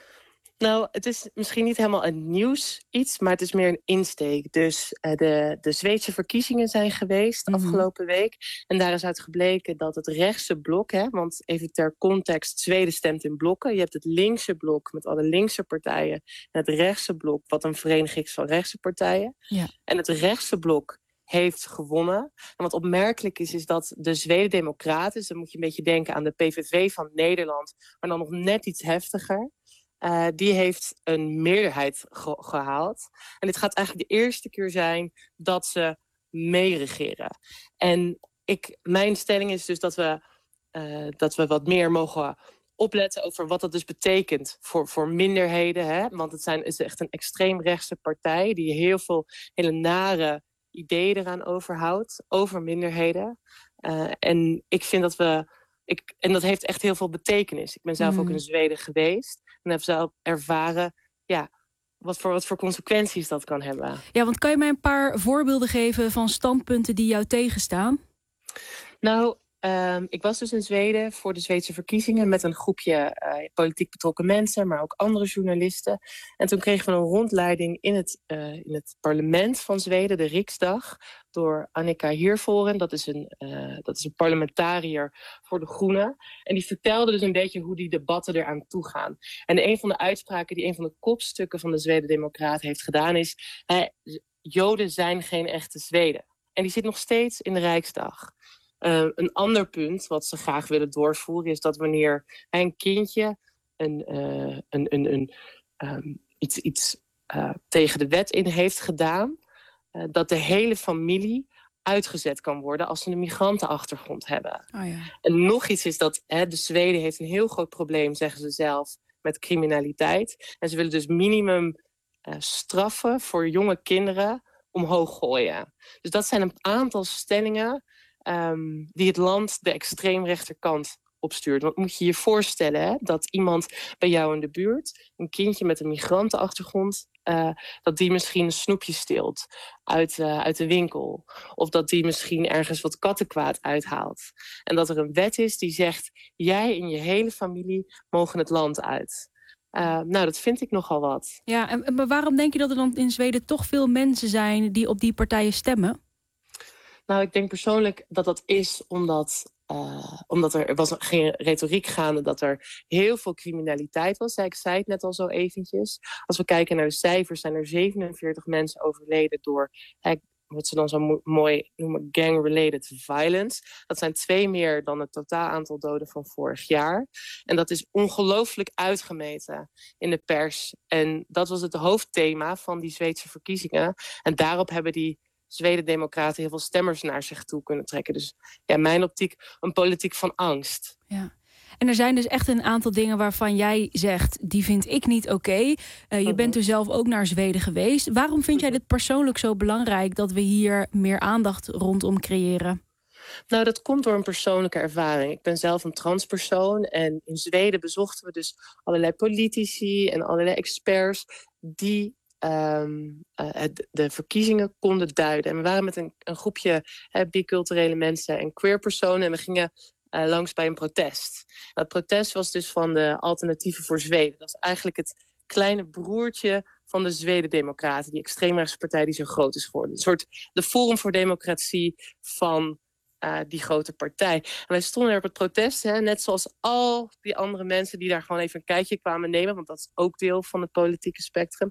Nou, het is misschien niet helemaal een nieuws iets, maar het is meer een insteek. Dus uh, de, de Zweedse verkiezingen zijn geweest Mm-hmm. afgelopen week. En daar is uit gebleken dat het rechtse blok, hè, want even ter context, Zweden stemt in blokken. Je hebt het linkse blok met alle linkse partijen en het rechtse blok, wat een vereniging is van rechtse partijen. Ja. En het rechtse blok heeft gewonnen. En wat opmerkelijk is, is dat de Zweden-Democraten, dus dan moet je een beetje denken aan de P V V van Nederland, maar dan nog net iets heftiger. Uh, die heeft een meerderheid ge- gehaald. En dit gaat eigenlijk de eerste keer zijn dat ze meeregeren. En ik, mijn stelling is dus dat we, uh, dat we wat meer mogen opletten over wat dat dus betekent voor, voor minderheden. Hè? Want het, zijn, het is echt een extreemrechtse partij die heel veel hele nare ideeën eraan overhoudt, over minderheden. Uh, en ik vind dat we... Ik, en dat heeft echt heel veel betekenis. Ik ben zelf Mm. ook in Zweden geweest en heb zelf ervaren, ja, wat voor, wat voor consequenties dat kan hebben. Ja, want kan je mij een paar voorbeelden geven van standpunten die jou tegenstaan? Nou, um, ik was dus in Zweden voor de Zweedse verkiezingen met een groepje uh, politiek betrokken mensen, maar ook andere journalisten. En toen kregen we een rondleiding in het, uh, in het parlement van Zweden, de Riksdag, door Annika Hirvonen. Dat is een, uh, dat is een parlementariër voor de Groenen. En die vertelde dus een beetje hoe die debatten eraan toe gaan. En een van de uitspraken die een van de kopstukken van de Zweden-Democraat heeft gedaan is: hè, Joden zijn geen echte Zweden. En die zit nog steeds in de Rijksdag. Uh, een ander punt wat ze graag willen doorvoeren is dat wanneer een kindje een, uh, een, een, een, um, iets, iets uh, tegen de wet in heeft gedaan, uh, dat de hele familie uitgezet kan worden als ze een migrantenachtergrond hebben. Oh ja. En nog iets is dat hè, de Zweden heeft een heel groot probleem, zeggen ze zelf, met criminaliteit. En ze willen dus minimum uh, straffen voor jonge kinderen omhoog gooien. Dus dat zijn een aantal stellingen Um, die het land de extreemrechterkant opstuurt. Want moet je je voorstellen hè, dat iemand bij jou in de buurt, een kindje met een migrantenachtergrond, uh, dat die misschien een snoepje steelt uit, uh, uit de winkel. Of dat die misschien ergens wat kattenkwaad uithaalt. En dat er een wet is die zegt, jij en je hele familie mogen het land uit. Uh, nou, dat vind ik nogal wat. Ja, en, maar waarom denk je dat er dan in Zweden toch veel mensen zijn die op die partijen stemmen? Nou, ik denk persoonlijk dat dat is omdat, uh, omdat er, er was geen retoriek gaande, dat er heel veel criminaliteit was. Ik zei het net al zo eventjes. Als we kijken naar de cijfers, zijn er zevenenveertig mensen overleden door hè, wat ze dan zo mo- mooi noemen gang-related violence. Dat zijn twee meer dan het totaal aantal doden van vorig jaar. En dat is ongelooflijk uitgemeten in de pers. En dat was het hoofdthema van die Zweedse verkiezingen. En daarop hebben die Zweden-Democraten heel veel stemmers naar zich toe kunnen trekken. Dus ja, in mijn optiek een politiek van angst. Ja. En er zijn dus echt een aantal dingen waarvan jij zegt, die vind ik niet oké. Okay. Uh, je bent er zelf ook naar Zweden geweest. Waarom vind jij dit persoonlijk zo belangrijk dat we hier meer aandacht rondom creëren? Nou, dat komt door een persoonlijke ervaring. Ik ben zelf een transpersoon en in Zweden bezochten we dus allerlei politici en allerlei experts die Um, uh, de verkiezingen konden duiden. En we waren met een, een groepje uh, biculturele mensen en queer personen en we gingen uh, langs bij een protest. Dat protest was dus van de Alternatieven voor Zweden. Dat is eigenlijk het kleine broertje van de Zweden-Democraten, die extreemrechtse partij die zo groot is geworden. Een soort de Forum voor Democratie van uh, die grote partij. En wij stonden er op het protest, hè, net zoals al die andere mensen die daar gewoon even een kijkje kwamen nemen, want dat is ook deel van het politieke spectrum.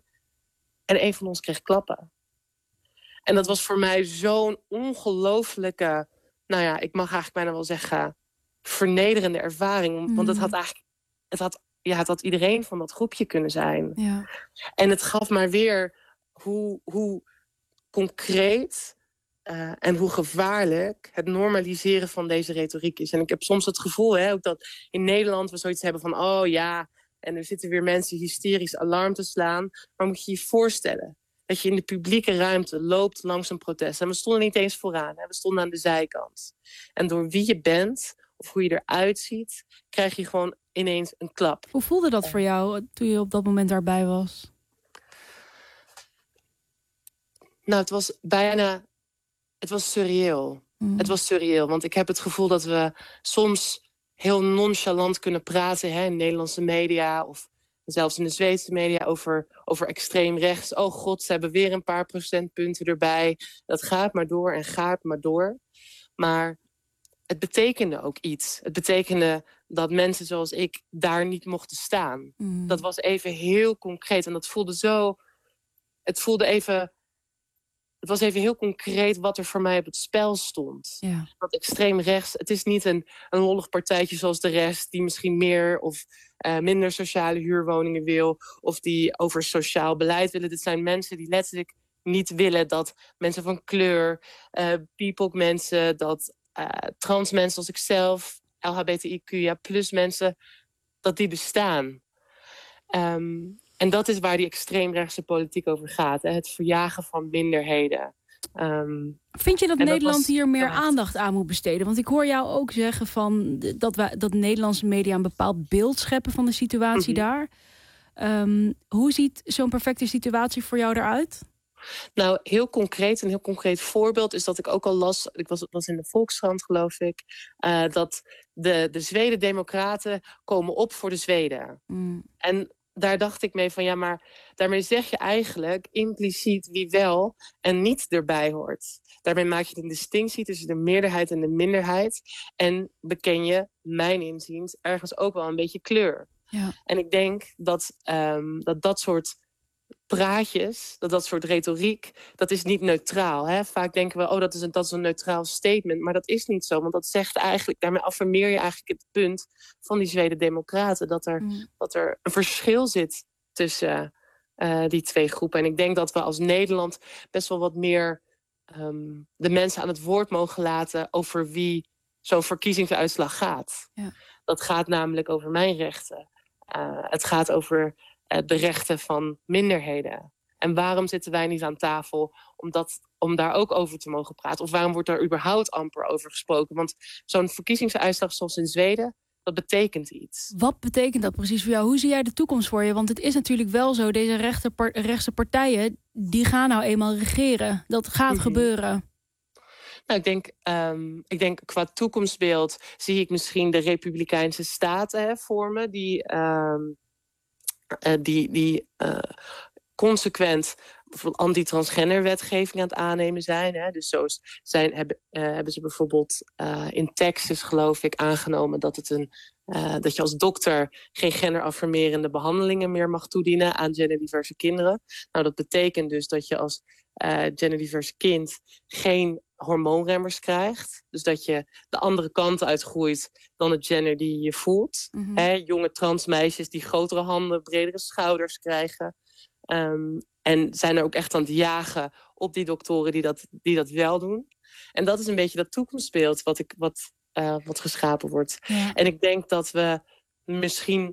En een van ons kreeg klappen. En dat was voor mij zo'n ongelofelijke, nou ja, ik mag eigenlijk bijna wel zeggen, vernederende ervaring. Mm. Want het had eigenlijk... Het had, ja, het had iedereen van dat groepje kunnen zijn. Ja. En het gaf maar weer hoe, hoe concreet... Uh, en hoe gevaarlijk het normaliseren van deze retoriek is. En ik heb soms het gevoel hè, ook dat in Nederland we zoiets hebben van... oh ja, en er zitten weer mensen hysterisch alarm te slaan. Maar moet je je voorstellen dat je in de publieke ruimte loopt langs een protest. En we stonden niet eens vooraan, hè, we stonden aan de zijkant. En door wie je bent of hoe je eruit ziet... krijg je gewoon ineens een klap. Hoe voelde dat voor jou toen je op dat moment daarbij was? Nou, het was bijna... Het was surreëel. Mm. Het was surreëel, want ik heb het gevoel dat we soms heel nonchalant kunnen praten... Hè, in Nederlandse media of zelfs in de Zweedse media over, over extreem rechts. Oh god, ze hebben weer een paar procentpunten erbij. Dat gaat maar door en gaat maar door. Maar het betekende ook iets. Het betekende dat mensen zoals ik daar niet mochten staan. Mm. Dat was even heel concreet en dat voelde zo... Het voelde even... Het was even heel concreet wat er voor mij op het spel stond. Ja. Want extreem rechts, het is niet een, een lollig partijtje zoals de rest... die misschien meer of uh, minder sociale huurwoningen wil... of die over sociaal beleid willen. Dit zijn mensen die letterlijk niet willen dat mensen van kleur... Uh, B I P O C-mensen, dat uh, trans mensen zoals ikzelf... L H B T I Q, ja, plus mensen, dat die bestaan. Um, En dat is waar die extreemrechtse politiek over gaat. Hè? Het verjagen van minderheden. Um, Vind je dat Nederland dat was, hier meer ja. aandacht aan moet besteden? Want ik hoor jou ook zeggen van dat, we, dat Nederlandse media een bepaald beeld scheppen van de situatie mm-hmm. daar. Um, hoe ziet zo'n perfecte situatie voor jou eruit? Nou, heel concreet, een heel concreet voorbeeld is dat ik ook al las... Ik was, was in de Volkskrant, geloof ik... Uh, dat de, de Zweden-democraten komen op voor de Zweden. Mm. En... Daar dacht ik mee van, ja, maar daarmee zeg je eigenlijk impliciet wie wel en niet erbij hoort. Daarmee maak je een distinctie tussen de meerderheid en de minderheid. En beken je, mijn inziens, ergens ook wel een beetje kleur. Ja. En ik denk dat, um, dat dat soort praatjes, dat dat soort retoriek, dat is niet neutraal. Hè? Vaak denken we, oh, dat is, een, dat is een neutraal statement. Maar dat is niet zo, want dat zegt eigenlijk, daarmee affirmeer je eigenlijk het punt van die Zweden-democraten. Dat er, mm. dat er een verschil zit tussen uh, die twee groepen. En ik denk dat we als Nederland best wel wat meer um, de mensen aan het woord mogen laten over wie zo'n verkiezingsuitslag gaat. Ja. Dat gaat namelijk over mijn rechten. Uh, het gaat over uh, de rechten van minderheden. En waarom zitten wij niet aan tafel om, dat, om daar ook over te mogen praten? Of waarom wordt daar überhaupt amper over gesproken? Want zo'n verkiezingsuitslag zoals in Zweden, dat betekent iets. Wat betekent dat precies voor jou? Hoe zie jij de toekomst voor je? Want het is natuurlijk wel zo, deze rechte, rechtse partijen, die gaan nou eenmaal regeren. Dat gaat mm-hmm. gebeuren. Nou, ik denk, um, ik denk qua toekomstbeeld zie ik misschien de Republikeinse staten hè, vormen die, um, uh, die, die uh, consequent bijvoorbeeld anti-transgender wetgeving aan het aannemen zijn. Hè. Dus zo zijn, hebben, uh, hebben ze bijvoorbeeld uh, in Texas, geloof ik, aangenomen dat, het een, uh, dat je als dokter geen genderaffirmerende behandelingen meer mag toedienen aan genderdiverse kinderen. Nou, dat betekent dus dat je als uh, genderdiverse kind geen hormoonremmers krijgt. Dus dat je de andere kant uitgroeit dan het gender die je voelt. Mm-hmm. Hè, jonge transmeisjes die grotere handen, bredere schouders krijgen. Um, en zijn er ook echt aan het jagen op die doktoren die dat, die dat wel doen. En dat is een beetje dat toekomstbeeld wat, ik, wat, uh, wat geschapen wordt. Ja. En ik denk dat we misschien...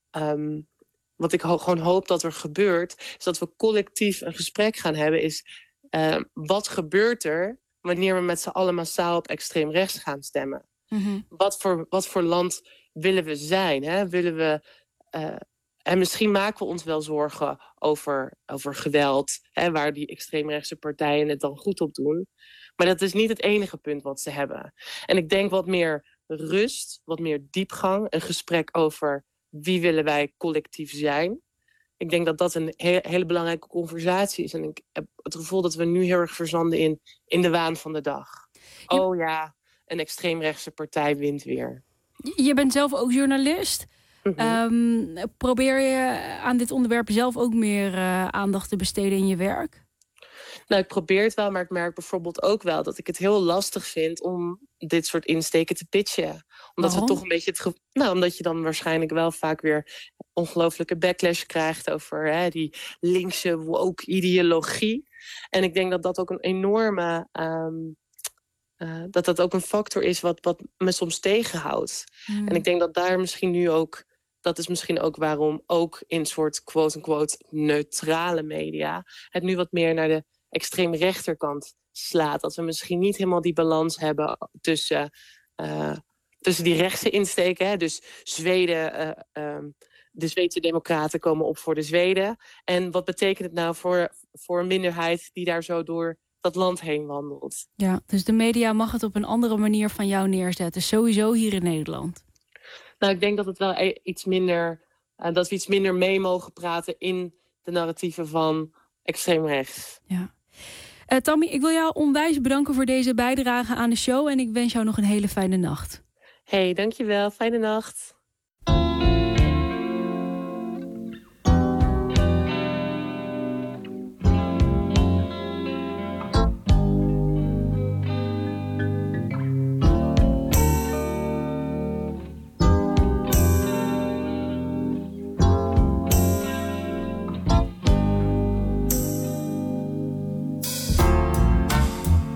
Um, wat ik ho- gewoon hoop dat er gebeurt, is dat we collectief een gesprek gaan hebben. Is uh, wat gebeurt er wanneer we met z'n allen massaal op extreem rechts gaan stemmen? Mm-hmm. Wat voor, wat voor land willen we zijn? Hè? Willen we... Uh, En misschien maken we ons wel zorgen over, over geweld, hè, waar die extreemrechtse partijen het dan goed op doen. Maar dat is niet het enige punt wat ze hebben. En ik denk wat meer rust, wat meer diepgang, een gesprek over wie willen wij collectief zijn. Ik denk dat dat een he- hele belangrijke conversatie is. En ik heb het gevoel dat we nu heel erg verzanden in, in de waan van de dag. Ja. Oh ja, een extreemrechtse partij wint weer. Je bent zelf ook journalist. Mm-hmm. Um, probeer je aan dit onderwerp zelf ook meer uh, aandacht te besteden in je werk? Nou, ik probeer het wel, maar ik merk bijvoorbeeld ook wel dat ik het heel lastig vind om dit soort insteken te pitchen. Omdat Waarom? we toch een beetje het ge- Nou, omdat je dan waarschijnlijk wel vaak weer ongelooflijke backlash krijgt over hè, die linkse woke ideologie. En ik denk dat dat ook een enorme. Um, uh, dat dat ook een factor is wat, wat me soms tegenhoudt. Hmm. En ik denk dat daar misschien nu ook. Dat is misschien ook waarom ook in soort quote-unquote neutrale media het nu wat meer naar de extreem rechterkant slaat. Dat we misschien niet helemaal die balans hebben tussen, uh, tussen die rechtse insteken. Hè? Dus Zweden, uh, um, de Zweedse democraten komen op voor de Zweden. En wat betekent het nou voor, voor een minderheid die daar zo door dat land heen wandelt? Ja, dus de media mag het op een andere manier van jou neerzetten. Sowieso hier in Nederland. Nou, ik denk dat het wel e- iets minder, uh, dat we iets minder mee mogen praten in de narratieven van extreem rechts. Ja. Uh, Tammy, ik wil jou onwijs bedanken voor deze bijdrage aan de show. En ik wens jou nog een hele fijne nacht. Hey, dankjewel. Fijne nacht.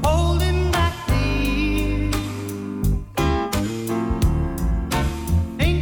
Ain't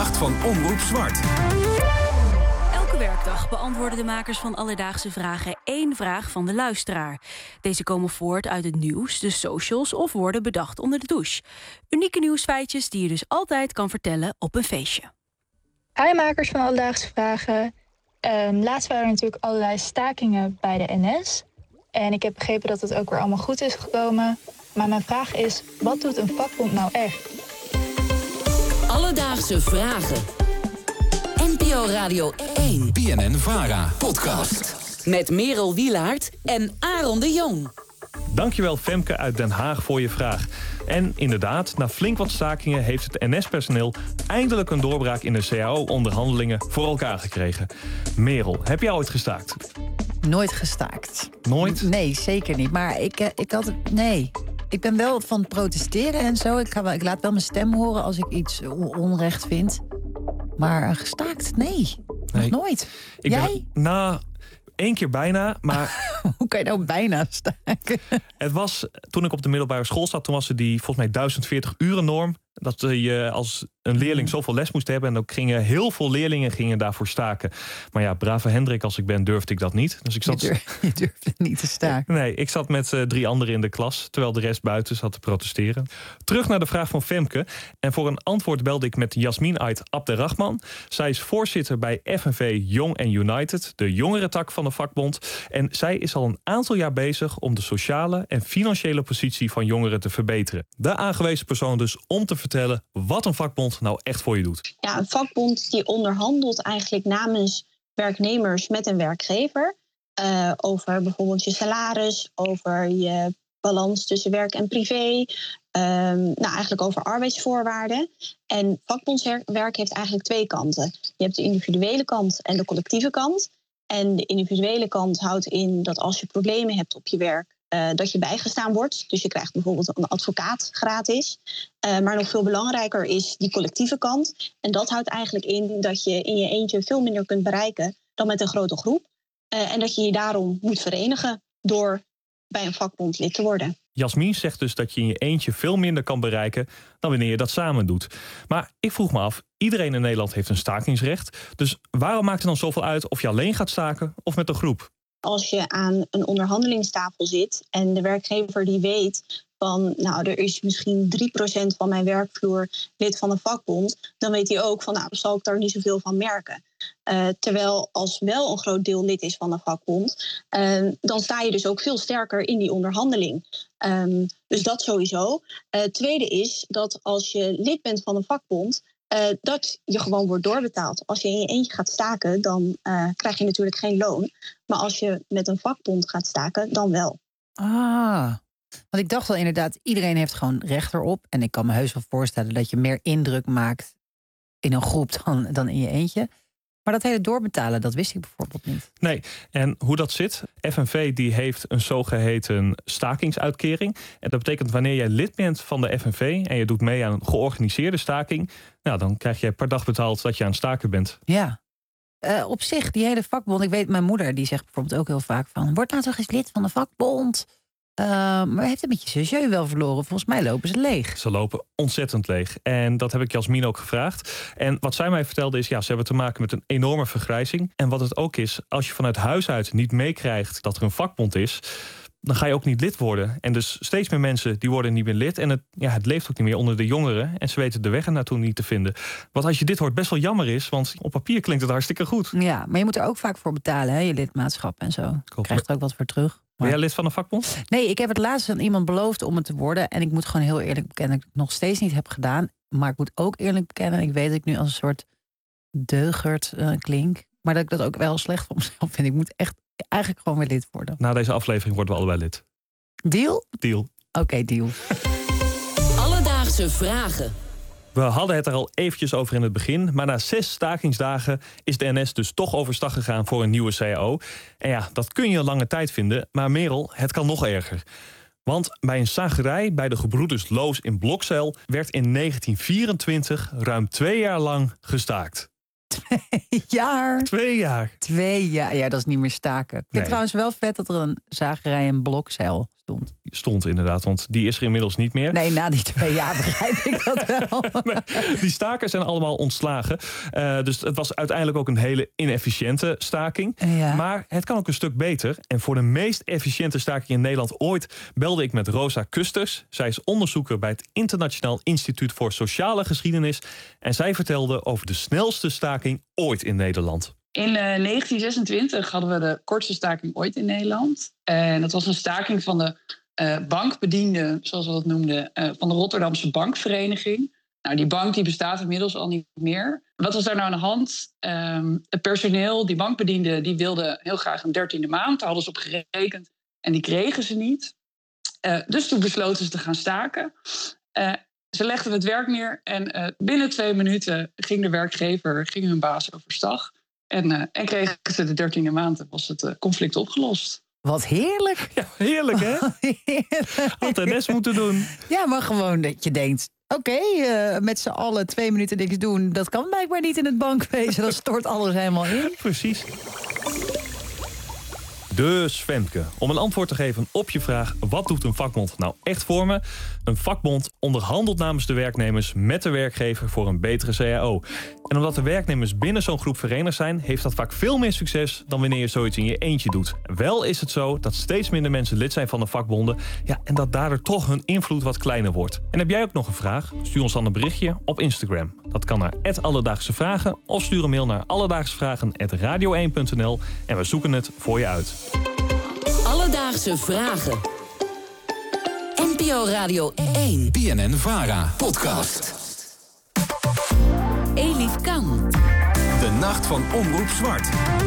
nacht van Omroep Zwart. Elke werkdag beantwoorden de makers van Alledaagse Vragen één vraag van de luisteraar. Deze komen voort uit het nieuws, de socials of worden bedacht onder de douche. Unieke nieuwsfeitjes die je dus altijd kan vertellen op een feestje. Hi makers van Alledaagse Vragen. Um, laatst waren er natuurlijk allerlei stakingen bij de N S. En ik heb begrepen dat het ook weer allemaal goed is gekomen. Maar mijn vraag is, wat doet een vakbond nou echt? Alledaagse Vragen. N P O Radio één. B N N-Vara podcast. Met Merel Wielaert en Aaron de Jong. Dankjewel Femke uit Den Haag voor je vraag. En inderdaad, na flink wat stakingen heeft het N S-personeel eindelijk een doorbraak in de C A O-onderhandelingen voor elkaar gekregen. Merel, heb jij ooit gestaakt? Nooit gestaakt. Nooit? Nee, zeker niet. Maar ik, ik had het... Nee. Ik ben wel van protesteren en zo. Ik, ga wel, ik laat wel mijn stem horen als ik iets onrecht vind. Maar gestaakt? Nee. nee. Nog nooit. Ik Jij? Ben, nou, één keer bijna, maar... Hoe kan je nou bijna staken? Het was, toen ik op de middelbare school zat, toen was er die volgens mij duizend veertig uren norm. Dat je als een leerling zoveel les moest hebben. En ook gingen heel veel leerlingen gingen daarvoor staken. Maar ja, brave Hendrik als ik ben, durfde ik dat niet. Dus ik zat... Je, durf, je durfde niet te staken. Nee, ik zat met uh, drie anderen in de klas, terwijl de rest buiten zat te protesteren. Terug naar de vraag van Femke. En voor een antwoord belde ik met Jasmin Ait Abderrahman. Zij is voorzitter bij F N V Young and United, de jongerentak van de vakbond. En zij is al een aantal jaar bezig om de sociale en financiële positie van jongeren te verbeteren. De aangewezen persoon dus om te vertellen wat een vakbond nou echt voor je doet. Ja, een vakbond die onderhandelt eigenlijk namens werknemers met een werkgever. Uh, over bijvoorbeeld je salaris, over je balans tussen werk en privé. Um, nou, eigenlijk over arbeidsvoorwaarden. En vakbondswerk heeft eigenlijk twee kanten. Je hebt de individuele kant en de collectieve kant. En de individuele kant houdt in dat als je problemen hebt op je werk, Uh, dat je bijgestaan wordt. Dus je krijgt bijvoorbeeld een advocaat gratis. Uh, maar nog veel belangrijker is die collectieve kant. En dat houdt eigenlijk in dat je in je eentje veel minder kunt bereiken dan met een grote groep. Uh, en dat je je daarom moet verenigen door bij een vakbond lid te worden. Jasmin zegt dus dat je in je eentje veel minder kan bereiken dan wanneer je dat samen doet. Maar ik vroeg me af, iedereen in Nederland heeft een stakingsrecht. Dus waarom maakt het dan zoveel uit of je alleen gaat staken of met een groep? Als je aan een onderhandelingstafel zit en de werkgever die weet van, nou, er is misschien drie procent van mijn werkvloer lid van een vakbond, dan weet hij ook van, nou, dan zal ik daar niet zoveel van merken. Uh, terwijl als wel een groot deel lid is van een vakbond, uh, dan sta je dus ook veel sterker in die onderhandeling. Um, dus dat sowieso. Uh, tweede is dat als je lid bent van een vakbond, Uh, dat je gewoon wordt doorbetaald. Als je in je eentje gaat staken, dan uh, krijg je natuurlijk geen loon. Maar als je met een vakbond gaat staken, dan wel. Ah, want ik dacht wel inderdaad, iedereen heeft gewoon recht erop. En ik kan me heus wel voorstellen dat je meer indruk maakt in een groep dan, dan in je eentje. Maar dat hele doorbetalen, dat wist ik bijvoorbeeld niet. Nee, en hoe dat zit? F N V die heeft een zogeheten stakingsuitkering. En dat betekent wanneer jij lid bent van de F N V en je doet mee aan een georganiseerde staking, nou, dan krijg je per dag betaald dat je aan het staken bent. Ja. Uh, op zich, die hele vakbond, ik weet, mijn moeder die zegt bijvoorbeeld ook heel vaak van, word nou toch eens lid van de vakbond. Uh, maar heeft het met je zusje wel verloren? Volgens mij lopen ze leeg. Ze lopen ontzettend leeg. En dat heb ik Jasmin ook gevraagd. En wat zij mij vertelde is, ja, ze hebben te maken met een enorme vergrijzing. En wat het ook is, als je vanuit huis uit niet meekrijgt dat er een vakbond is, dan ga je ook niet lid worden. En dus steeds meer mensen die worden niet meer lid. En het, ja, het leeft ook niet meer onder de jongeren. En ze weten de weg er naartoe niet te vinden. Wat als je dit hoort best wel jammer is, want op papier klinkt het hartstikke goed. Ja, maar je moet er ook vaak voor betalen, hè, je lidmaatschap en zo. Je krijgt er ook wat voor terug. Ben jij lid van een vakbond? Nee, ik heb het laatst aan iemand beloofd om het te worden. En ik moet gewoon heel eerlijk bekennen dat ik het nog steeds niet heb gedaan. Maar ik moet ook eerlijk bekennen, ik weet dat ik nu als een soort deugerd uh, klink. Maar dat ik dat ook wel slecht van mezelf vind. Ik moet echt eigenlijk gewoon weer lid worden. Na deze aflevering worden we allebei lid. Deal? Deal. Oké, okay, deal. Alledaagse Vragen. We hadden het er al eventjes over in het begin. Maar na zes stakingsdagen is de N S dus toch overstag gegaan voor een nieuwe C A O. En ja, dat kun je een lange tijd vinden. Maar Merel, het kan nog erger. Want bij een zagerij bij de gebroeders Loos in Blokzeil werd in negentien vierentwintig ruim twee jaar lang gestaakt. Twee jaar? Twee jaar. Twee jaar, ja, dat is niet meer staken. Ik vind Nee. trouwens wel vet dat er een zagerij in Blokzeil stond. Stond inderdaad, want die is er inmiddels niet meer. Nee, na die twee jaar begrijp ik dat wel. Nee, die stakers zijn allemaal ontslagen. Uh, dus het was uiteindelijk ook een hele inefficiënte staking. Ja. Maar het kan ook een stuk beter. En voor de meest efficiënte staking in Nederland ooit belde ik met Rosa Kusters. Zij is onderzoeker bij het Internationaal Instituut voor Sociale Geschiedenis. En zij vertelde over de snelste staking ooit in Nederland. In uh, negentien zesentwintig hadden we de kortste staking ooit in Nederland. En dat was een staking van de uh, bankbedienden, zoals we dat noemden, uh, van de Rotterdamse Bankvereniging. Nou, die bank die bestaat inmiddels al niet meer. Wat was daar nou aan de hand? Um, het personeel, die bankbedienden, die wilden heel graag een dertiende maand. Daar hadden ze op gerekend en die kregen ze niet. Uh, dus toen besloten ze te gaan staken. Uh, ze legden het werk neer en uh, binnen twee minuten ging de werkgever, ging hun baas overstag. En, uh, en kregen ze de dertiende maand en was het uh, conflict opgelost. Wat heerlijk. Ja, heerlijk hè? Had N S moeten doen. Ja, maar gewoon dat je denkt, oké, okay, uh, met z'n allen twee minuten niks doen. Dat kan blijkbaar niet in het bankwezen. Dan stort alles helemaal in. Precies. Dus Femke, om een antwoord te geven op je vraag... wat doet een vakbond nou echt voor me? Een vakbond onderhandelt namens de werknemers met de werkgever voor een betere C A O. En omdat de werknemers binnen zo'n groep verenigd zijn... heeft dat vaak veel meer succes dan wanneer je zoiets in je eentje doet. Wel is het zo dat steeds minder mensen lid zijn van de vakbonden... Ja, en dat daardoor toch hun invloed wat kleiner wordt. En heb jij ook nog een vraag? Stuur ons dan een berichtje op Instagram. Dat kan naar at Alledaagse Vragen of stuur een mail naar alledaagsvragen at radio één punt n l en we zoeken het voor je uit. Alledaagse Vragen. N P O Radio één. B N N-Vara podcast. Elif Kan. De Nacht van Omroep Zwart.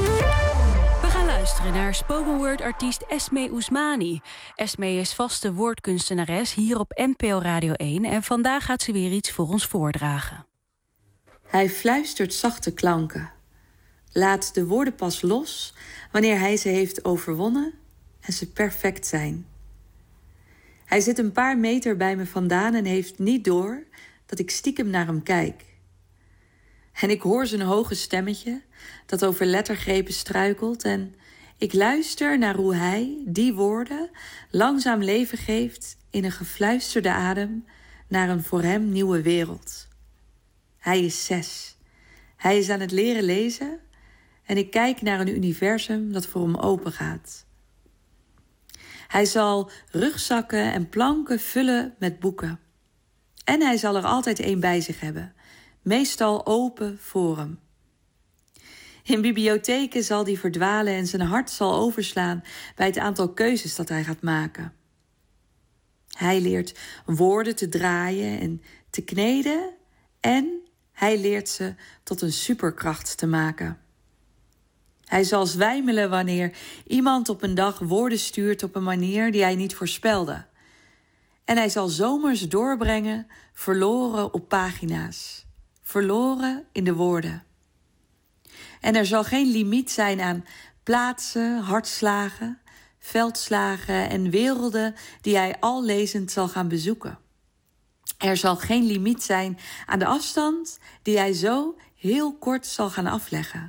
We gaan luisteren naar spoken word artiest Esme Ousmani. Esme is vaste woordkunstenares hier op N P O Radio één... en vandaag gaat ze weer iets voor ons voordragen. Hij fluistert zachte klanken. Laat de woorden pas los wanneer hij ze heeft overwonnen en ze perfect zijn. Hij zit een paar meter bij me vandaan en heeft niet door dat ik stiekem naar hem kijk. En ik hoor zijn hoge stemmetje dat over lettergrepen struikelt en ik luister naar hoe hij die woorden langzaam leven geeft in een gefluisterde adem naar een voor hem nieuwe wereld. Hij is zes. Hij is aan het leren lezen en ik kijk naar een universum dat voor hem open gaat. Hij zal rugzakken en planken vullen met boeken. En hij zal er altijd één bij zich hebben, meestal open voor hem. In bibliotheken zal hij verdwalen en zijn hart zal overslaan bij het aantal keuzes dat hij gaat maken. Hij leert woorden te draaien en te kneden en hij leert ze tot een superkracht te maken. Hij zal zwijmelen wanneer iemand op een dag woorden stuurt op een manier die hij niet voorspelde. En hij zal zomers doorbrengen, verloren op pagina's. Verloren in de woorden. En er zal geen limiet zijn aan plaatsen, hartslagen, veldslagen en werelden die hij al lezend zal gaan bezoeken. Er zal geen limiet zijn aan de afstand die hij zo heel kort zal gaan afleggen.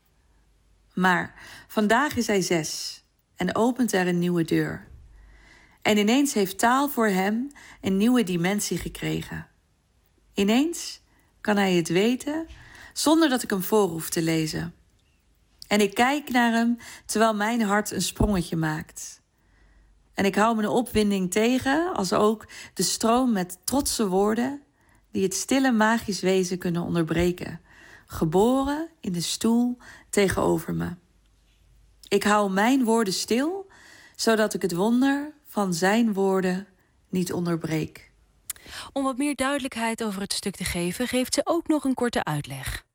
Maar vandaag is hij zes en opent er een nieuwe deur. En ineens heeft taal voor hem een nieuwe dimensie gekregen. Ineens kan hij het weten zonder dat ik hem voor hoef te lezen. En ik kijk naar hem terwijl mijn hart een sprongetje maakt. En ik hou mijn opwinding tegen als ook de stroom met trotse woorden die het stille magisch wezen kunnen onderbreken. Geboren in de stoel tegenover me. Ik hou mijn woorden stil, zodat ik het wonder van zijn woorden niet onderbreek. Om wat meer duidelijkheid over het stuk te geven, geeft ze ook nog een korte uitleg.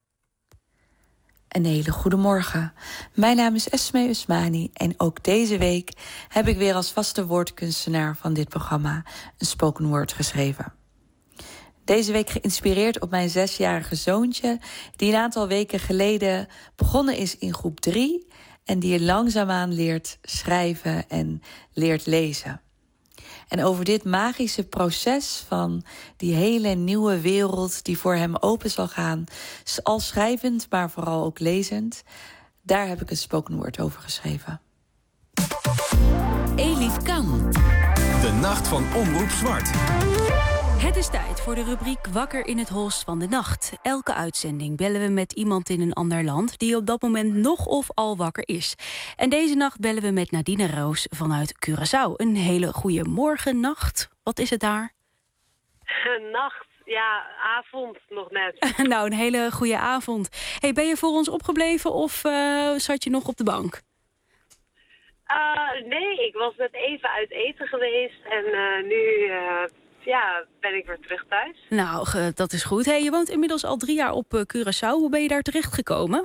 Een hele goede morgen. Mijn naam is Esme Ousmani en ook deze week heb ik weer als vaste woordkunstenaar van dit programma een spoken word geschreven. Deze week geïnspireerd op mijn zesjarige zoontje, die een aantal weken geleden begonnen is in groep drie en die langzaamaan leert schrijven en leert lezen. En over dit magische proces van die hele nieuwe wereld die voor hem open zal gaan, al schrijvend, maar vooral ook lezend, daar heb ik een spoken word over geschreven. Elif Kan. De nacht van Omroep Zwart. Het is tijd voor de rubriek Wakker in het holst van de nacht. Elke uitzending bellen we met iemand in een ander land die op dat moment nog of al wakker is. En deze nacht bellen we met Nadine Roos vanuit Curaçao. Een hele goede morgen, nacht. Wat is het daar? Nacht, ja, avond nog net. Nou, een hele goede avond. Hey, ben je voor ons opgebleven of uh, zat je nog op de bank? Uh, nee, ik was net even uit eten geweest en uh, nu uh, ja, ben ik weer terug thuis. Nou, ge, dat is goed. Hey, je woont inmiddels al drie jaar op uh, Curaçao. Hoe ben je daar terechtgekomen?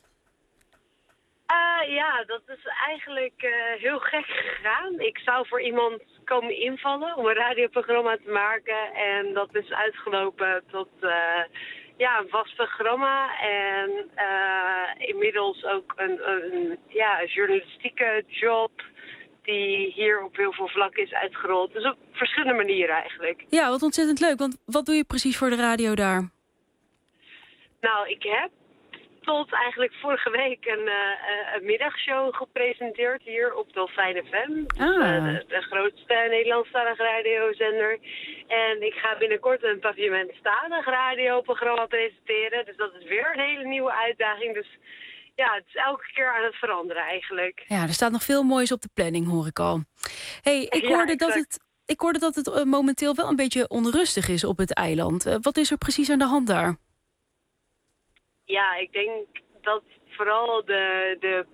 Uh, ja, dat is eigenlijk uh, heel gek gegaan. Ik zou voor iemand komen invallen om een radioprogramma te maken. En dat is uitgelopen tot uh, ja, een vast programma. En uh, inmiddels ook een, een ja, journalistieke job die hier op heel veel vlakken is uitgerold. Dus op verschillende manieren eigenlijk. Ja, wat ontzettend leuk. Want wat doe je precies voor de radio daar? Nou, ik heb tot eigenlijk vorige week een, uh, een middagshow gepresenteerd hier op Dolfijn F M. Ah. Uh, de, de grootste Nederlandstalige radiozender. En ik ga binnenkort een pavimentstalig radioprogramma presenteren. Dus dat is weer een hele nieuwe uitdaging. Dus ja, het is elke keer aan het veranderen eigenlijk. Ja, er staat nog veel moois op de planning, hoor ik al. Hey, ik Ja, hoorde dat exact. het, ik hoorde dat het uh, momenteel wel een beetje onrustig is op het eiland. Uh, wat is er precies aan de hand daar? Ja, ik denk dat vooral de, de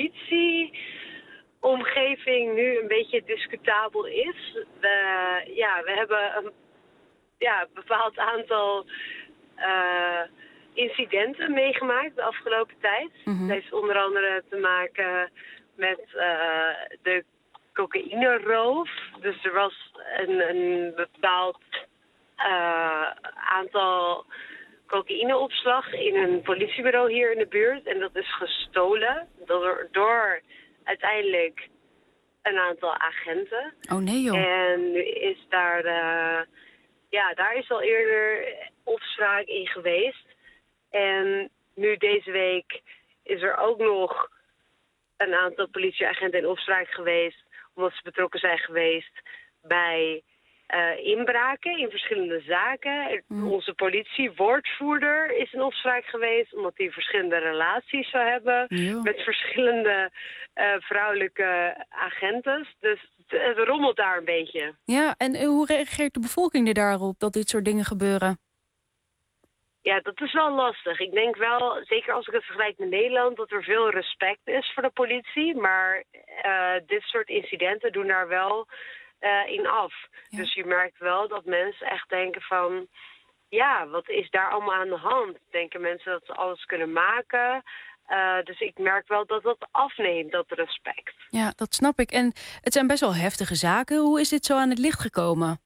politieomgeving nu een beetje discutabel is. We, ja, we hebben een ja, bepaald aantal uh, incidenten meegemaakt de afgelopen tijd. Mm-hmm. Dat heeft onder andere te maken met uh, de cocaïneroof. Dus er was een, een bepaald uh, aantal cocaïneopslag in een politiebureau hier in de buurt. En dat is gestolen door, door uiteindelijk een aantal agenten. Oh nee joh. En nu is daar, uh, ja, daar is al eerder opspraak in geweest. En nu deze week is er ook nog een aantal politieagenten in opspraak geweest, omdat ze betrokken zijn geweest bij Uh, inbraken in verschillende zaken. Mm. Onze politiewoordvoerder is in opspraak geweest omdat hij verschillende relaties zou hebben ja. met verschillende uh, vrouwelijke agenten. Dus het, het rommelt daar een beetje. Ja, en uh, hoe reageert de bevolking er daarop dat dit soort dingen gebeuren? Ja, dat is wel lastig. Ik denk wel, zeker als ik het vergelijk met Nederland, dat er veel respect is voor de politie. Maar uh, dit soort incidenten doen daar wel Uh, in af. Ja. Dus je merkt wel dat mensen echt denken van, ja, wat is daar allemaal aan de hand? Denken mensen dat ze alles kunnen maken? Uh, dus ik merk wel dat dat afneemt, dat respect. Ja, dat snap ik. En het zijn best wel heftige zaken. Hoe is dit zo aan het licht gekomen?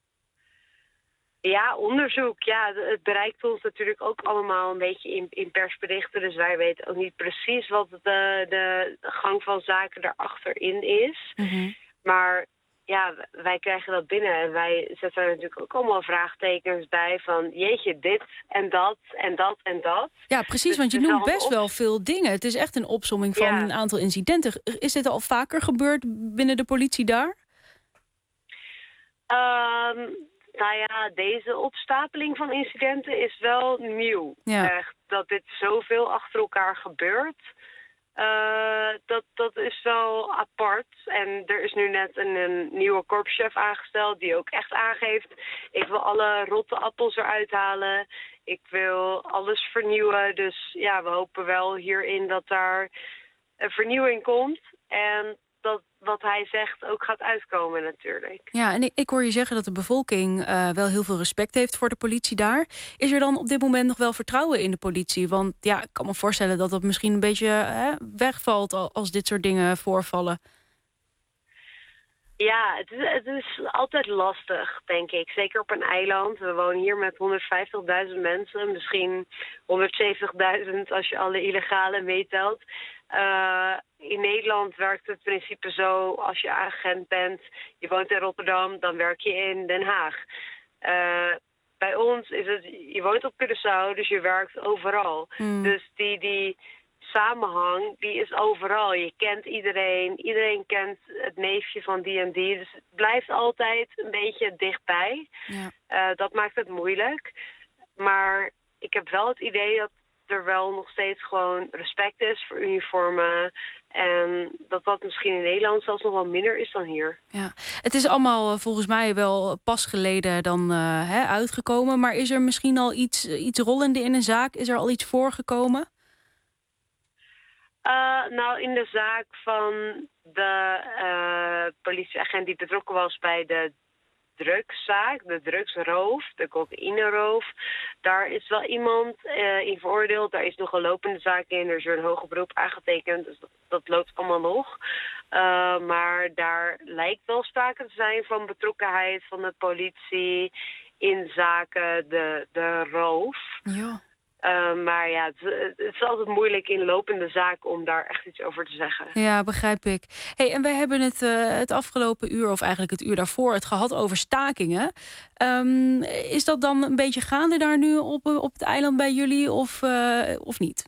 Ja, onderzoek. Ja, het bereikt ons natuurlijk ook allemaal een beetje in, in persberichten. Dus wij weten ook niet precies wat de, de gang van zaken daarachterin is. Mm-hmm. Maar ja, wij krijgen dat binnen en wij zetten er natuurlijk ook allemaal vraagtekens bij van jeetje, dit en dat en dat en dat. Ja, precies, dus want je noemt best op... wel veel dingen. Het is echt een opsomming van ja. een aantal incidenten. Is dit al vaker gebeurd binnen de politie daar? Um, nou ja, deze opstapeling van incidenten is wel nieuw. Ja. Echt, dat dit zoveel achter elkaar gebeurt. Uh, dat, dat is wel apart. En er is nu net een, een nieuwe korpschef aangesteld die ook echt aangeeft, ik wil alle rotte appels eruit halen. Ik wil alles vernieuwen. Dus ja, we hopen wel hierin dat daar een vernieuwing komt. En dat wat hij zegt ook gaat uitkomen natuurlijk. Ja, en ik, ik hoor je zeggen dat de bevolking uh, wel heel veel respect heeft voor de politie daar. Is er dan op dit moment nog wel vertrouwen in de politie? Want ja, ik kan me voorstellen dat dat misschien een beetje hè, wegvalt als dit soort dingen voorvallen. Ja, het is, het is altijd lastig, denk ik. Zeker op een eiland. We wonen hier met honderdvijftigduizend mensen. Misschien honderdzeventigduizend als je alle illegale meetelt. Uh, in Nederland werkt het principe zo, als je agent bent, je woont in Rotterdam, dan werk je in Den Haag. Uh, bij ons is het, je woont op Curaçao, dus je werkt overal. Mm. Dus die, die samenhang, die is overal. Je kent iedereen, iedereen kent het neefje van die en die. Dus het blijft altijd een beetje dichtbij. Ja. Uh, dat maakt het moeilijk. Maar ik heb wel het idee dat er wel nog steeds gewoon respect is voor uniformen. En dat dat misschien in Nederland zelfs nog wel minder is dan hier. Ja. Het is allemaal uh, volgens mij wel pas geleden dan uh, hè, uitgekomen. Maar is er misschien al iets, iets rollende in een zaak? Is er al iets voorgekomen? Uh, nou, in de zaak van de uh, politieagent die betrokken was bij de drugszaak, de drugsroof, de cocaïneroof, daar is wel iemand uh, in veroordeeld. Daar is nog een lopende zaak in, er is weer een hoger beroep aangetekend, dus dat, dat loopt allemaal nog. Uh, maar daar lijkt wel sprake te zijn van betrokkenheid van de politie in zaken de, de roof. Ja. Uh, maar ja, het, het is altijd moeilijk in lopende zaken om daar echt iets over te zeggen. Ja, begrijp ik. Hey, en wij hebben het uh, het afgelopen uur, of eigenlijk het uur daarvoor, het gehad over stakingen. Um, is dat dan een beetje gaande daar nu op, op het eiland bij jullie, of, uh, of niet?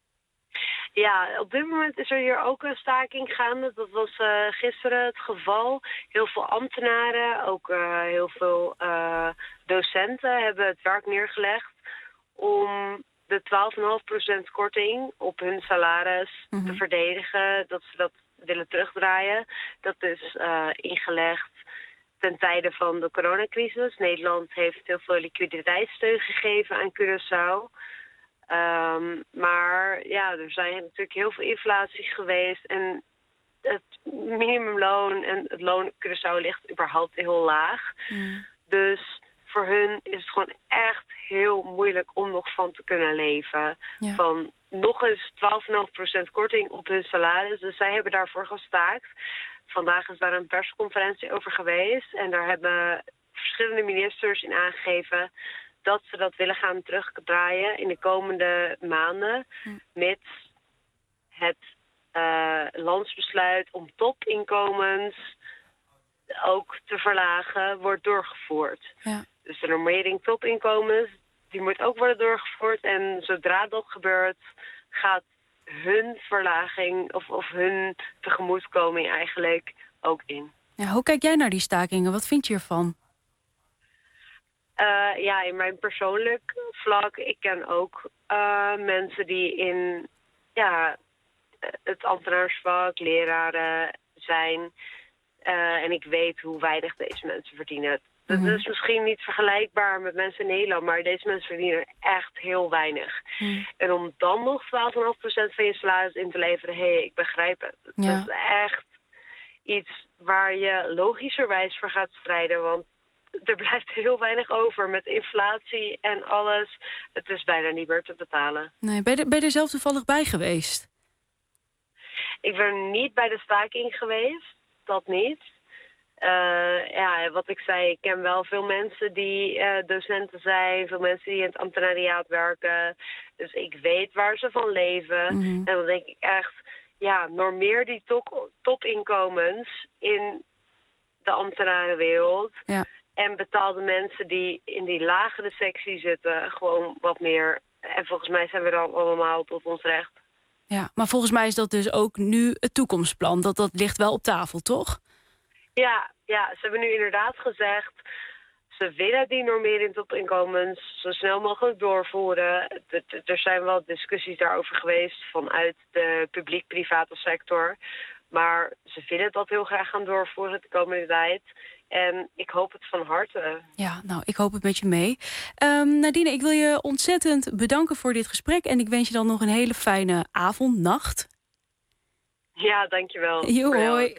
Ja, op dit moment is er hier ook een staking gaande. Dat was uh, gisteren het geval. Heel veel ambtenaren, ook uh, heel veel uh, docenten hebben het werk neergelegd om de twaalf komma vijf procent korting op hun salaris mm-hmm. te verdedigen. Dat ze dat willen terugdraaien. Dat is uh, ingelegd ten tijde van de coronacrisis. Nederland heeft heel veel liquiditeitssteun gegeven aan Curaçao. Um, maar ja, er zijn natuurlijk heel veel inflatie geweest. En het minimumloon en het loon op Curaçao ligt überhaupt heel laag. Mm. Dus voor hun is het gewoon echt heel moeilijk om nog van te kunnen leven. Ja. Van nog eens twaalf komma vijf procent korting op hun salaris. Dus zij hebben daarvoor gestaakt. Vandaag is daar een persconferentie over geweest. En daar hebben verschillende ministers in aangegeven dat ze dat willen gaan terugdraaien in de komende maanden. Hm. Mits het uh, landsbesluit om topinkomens ook te verlagen wordt doorgevoerd. Ja. Dus de normering topinkomens, die moet ook worden doorgevoerd. En zodra dat gebeurt, gaat hun verlaging of, of hun tegemoetkoming eigenlijk ook in. Ja, hoe kijk jij naar die stakingen? Wat vind je ervan? Uh, ja, in mijn persoonlijk vlak, ik ken ook uh, mensen die in ja, het ambtenaarsvak, leraren zijn. Uh, en ik weet hoe weinig deze mensen verdienen. Mm-hmm. Dat is misschien niet vergelijkbaar met mensen in Nederland, maar deze mensen verdienen echt heel weinig. Mm. En om dan nog twaalf komma vijf procent van je salaris in te leveren, hé, hey, ik begrijp het. Ja. Dat is echt iets waar je logischerwijs voor gaat strijden, want er blijft heel weinig over met inflatie en alles. Het is bijna niet meer te betalen. Nee, ben je, ben je er zelf toevallig bij geweest? Ik ben niet bij de staking geweest. Dat niet. Uh, ja, wat ik zei, ik ken wel veel mensen die uh, docenten zijn. Veel mensen die in het ambtenariaat werken. Dus ik weet waar ze van leven. Mm-hmm. En dan denk ik echt, ja, normeer die top, topinkomens in de ambtenarenwereld. Ja. En betaal de mensen die in die lagere sectie zitten gewoon wat meer. En volgens mij zijn we dan allemaal tot ons recht. Ja, maar volgens mij is dat dus ook nu het toekomstplan. Dat, dat ligt wel op tafel, toch? Ja, ja, ze hebben nu inderdaad gezegd, ze willen die normering topinkomens zo snel mogelijk doorvoeren. Er zijn wel discussies daarover geweest vanuit de publiek-private sector. Maar ze willen dat heel graag gaan doorvoeren de komende tijd. En ik hoop het van harte. Ja, nou, ik hoop het met je mee. Um, Nadine, ik wil je ontzettend bedanken voor dit gesprek. En ik wens je dan nog een hele fijne avond, nacht. Ja, dankjewel. Jo, hoi.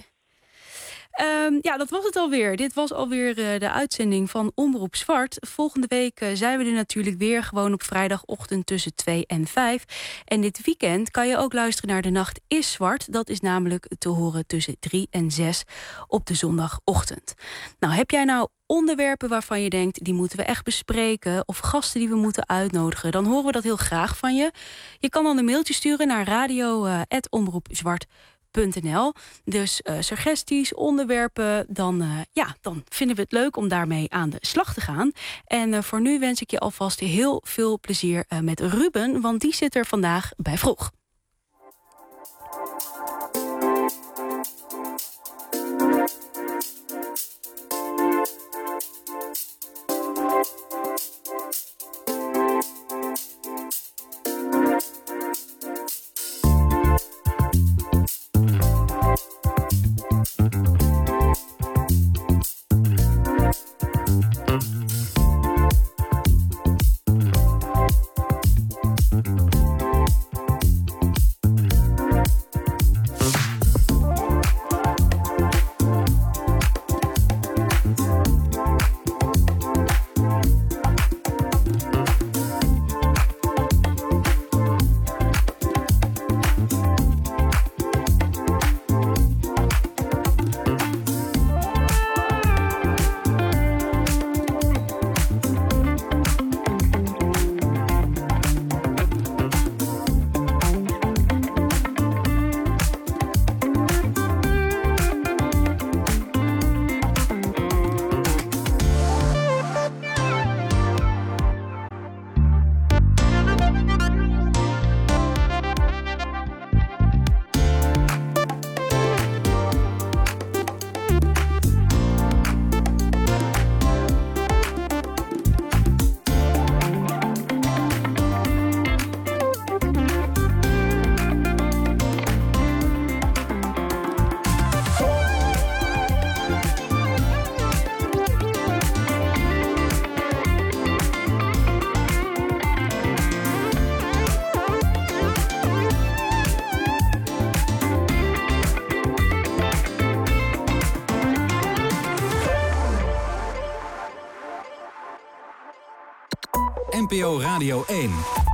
Um, ja, dat was het alweer. Dit was alweer uh, de uitzending van Omroep Zwart. Volgende week uh, zijn we er natuurlijk weer gewoon op vrijdagochtend tussen twee en vijf. En dit weekend kan je ook luisteren naar De Nacht is Zwart. Dat is namelijk te horen tussen drie en zes op de zondagochtend. Nou, heb jij nou onderwerpen waarvan je denkt, die moeten we echt bespreken, of gasten die we moeten uitnodigen, dan horen we dat heel graag van je. Je kan dan een mailtje sturen naar radio at omroepzwart punt n l. Dus uh, suggesties, onderwerpen, dan, uh, ja, dan vinden we het leuk om daarmee aan de slag te gaan. En uh, voor nu wens ik je alvast heel veel plezier uh, met Ruben, want die zit er vandaag bij Vroeg. N P O Radio één.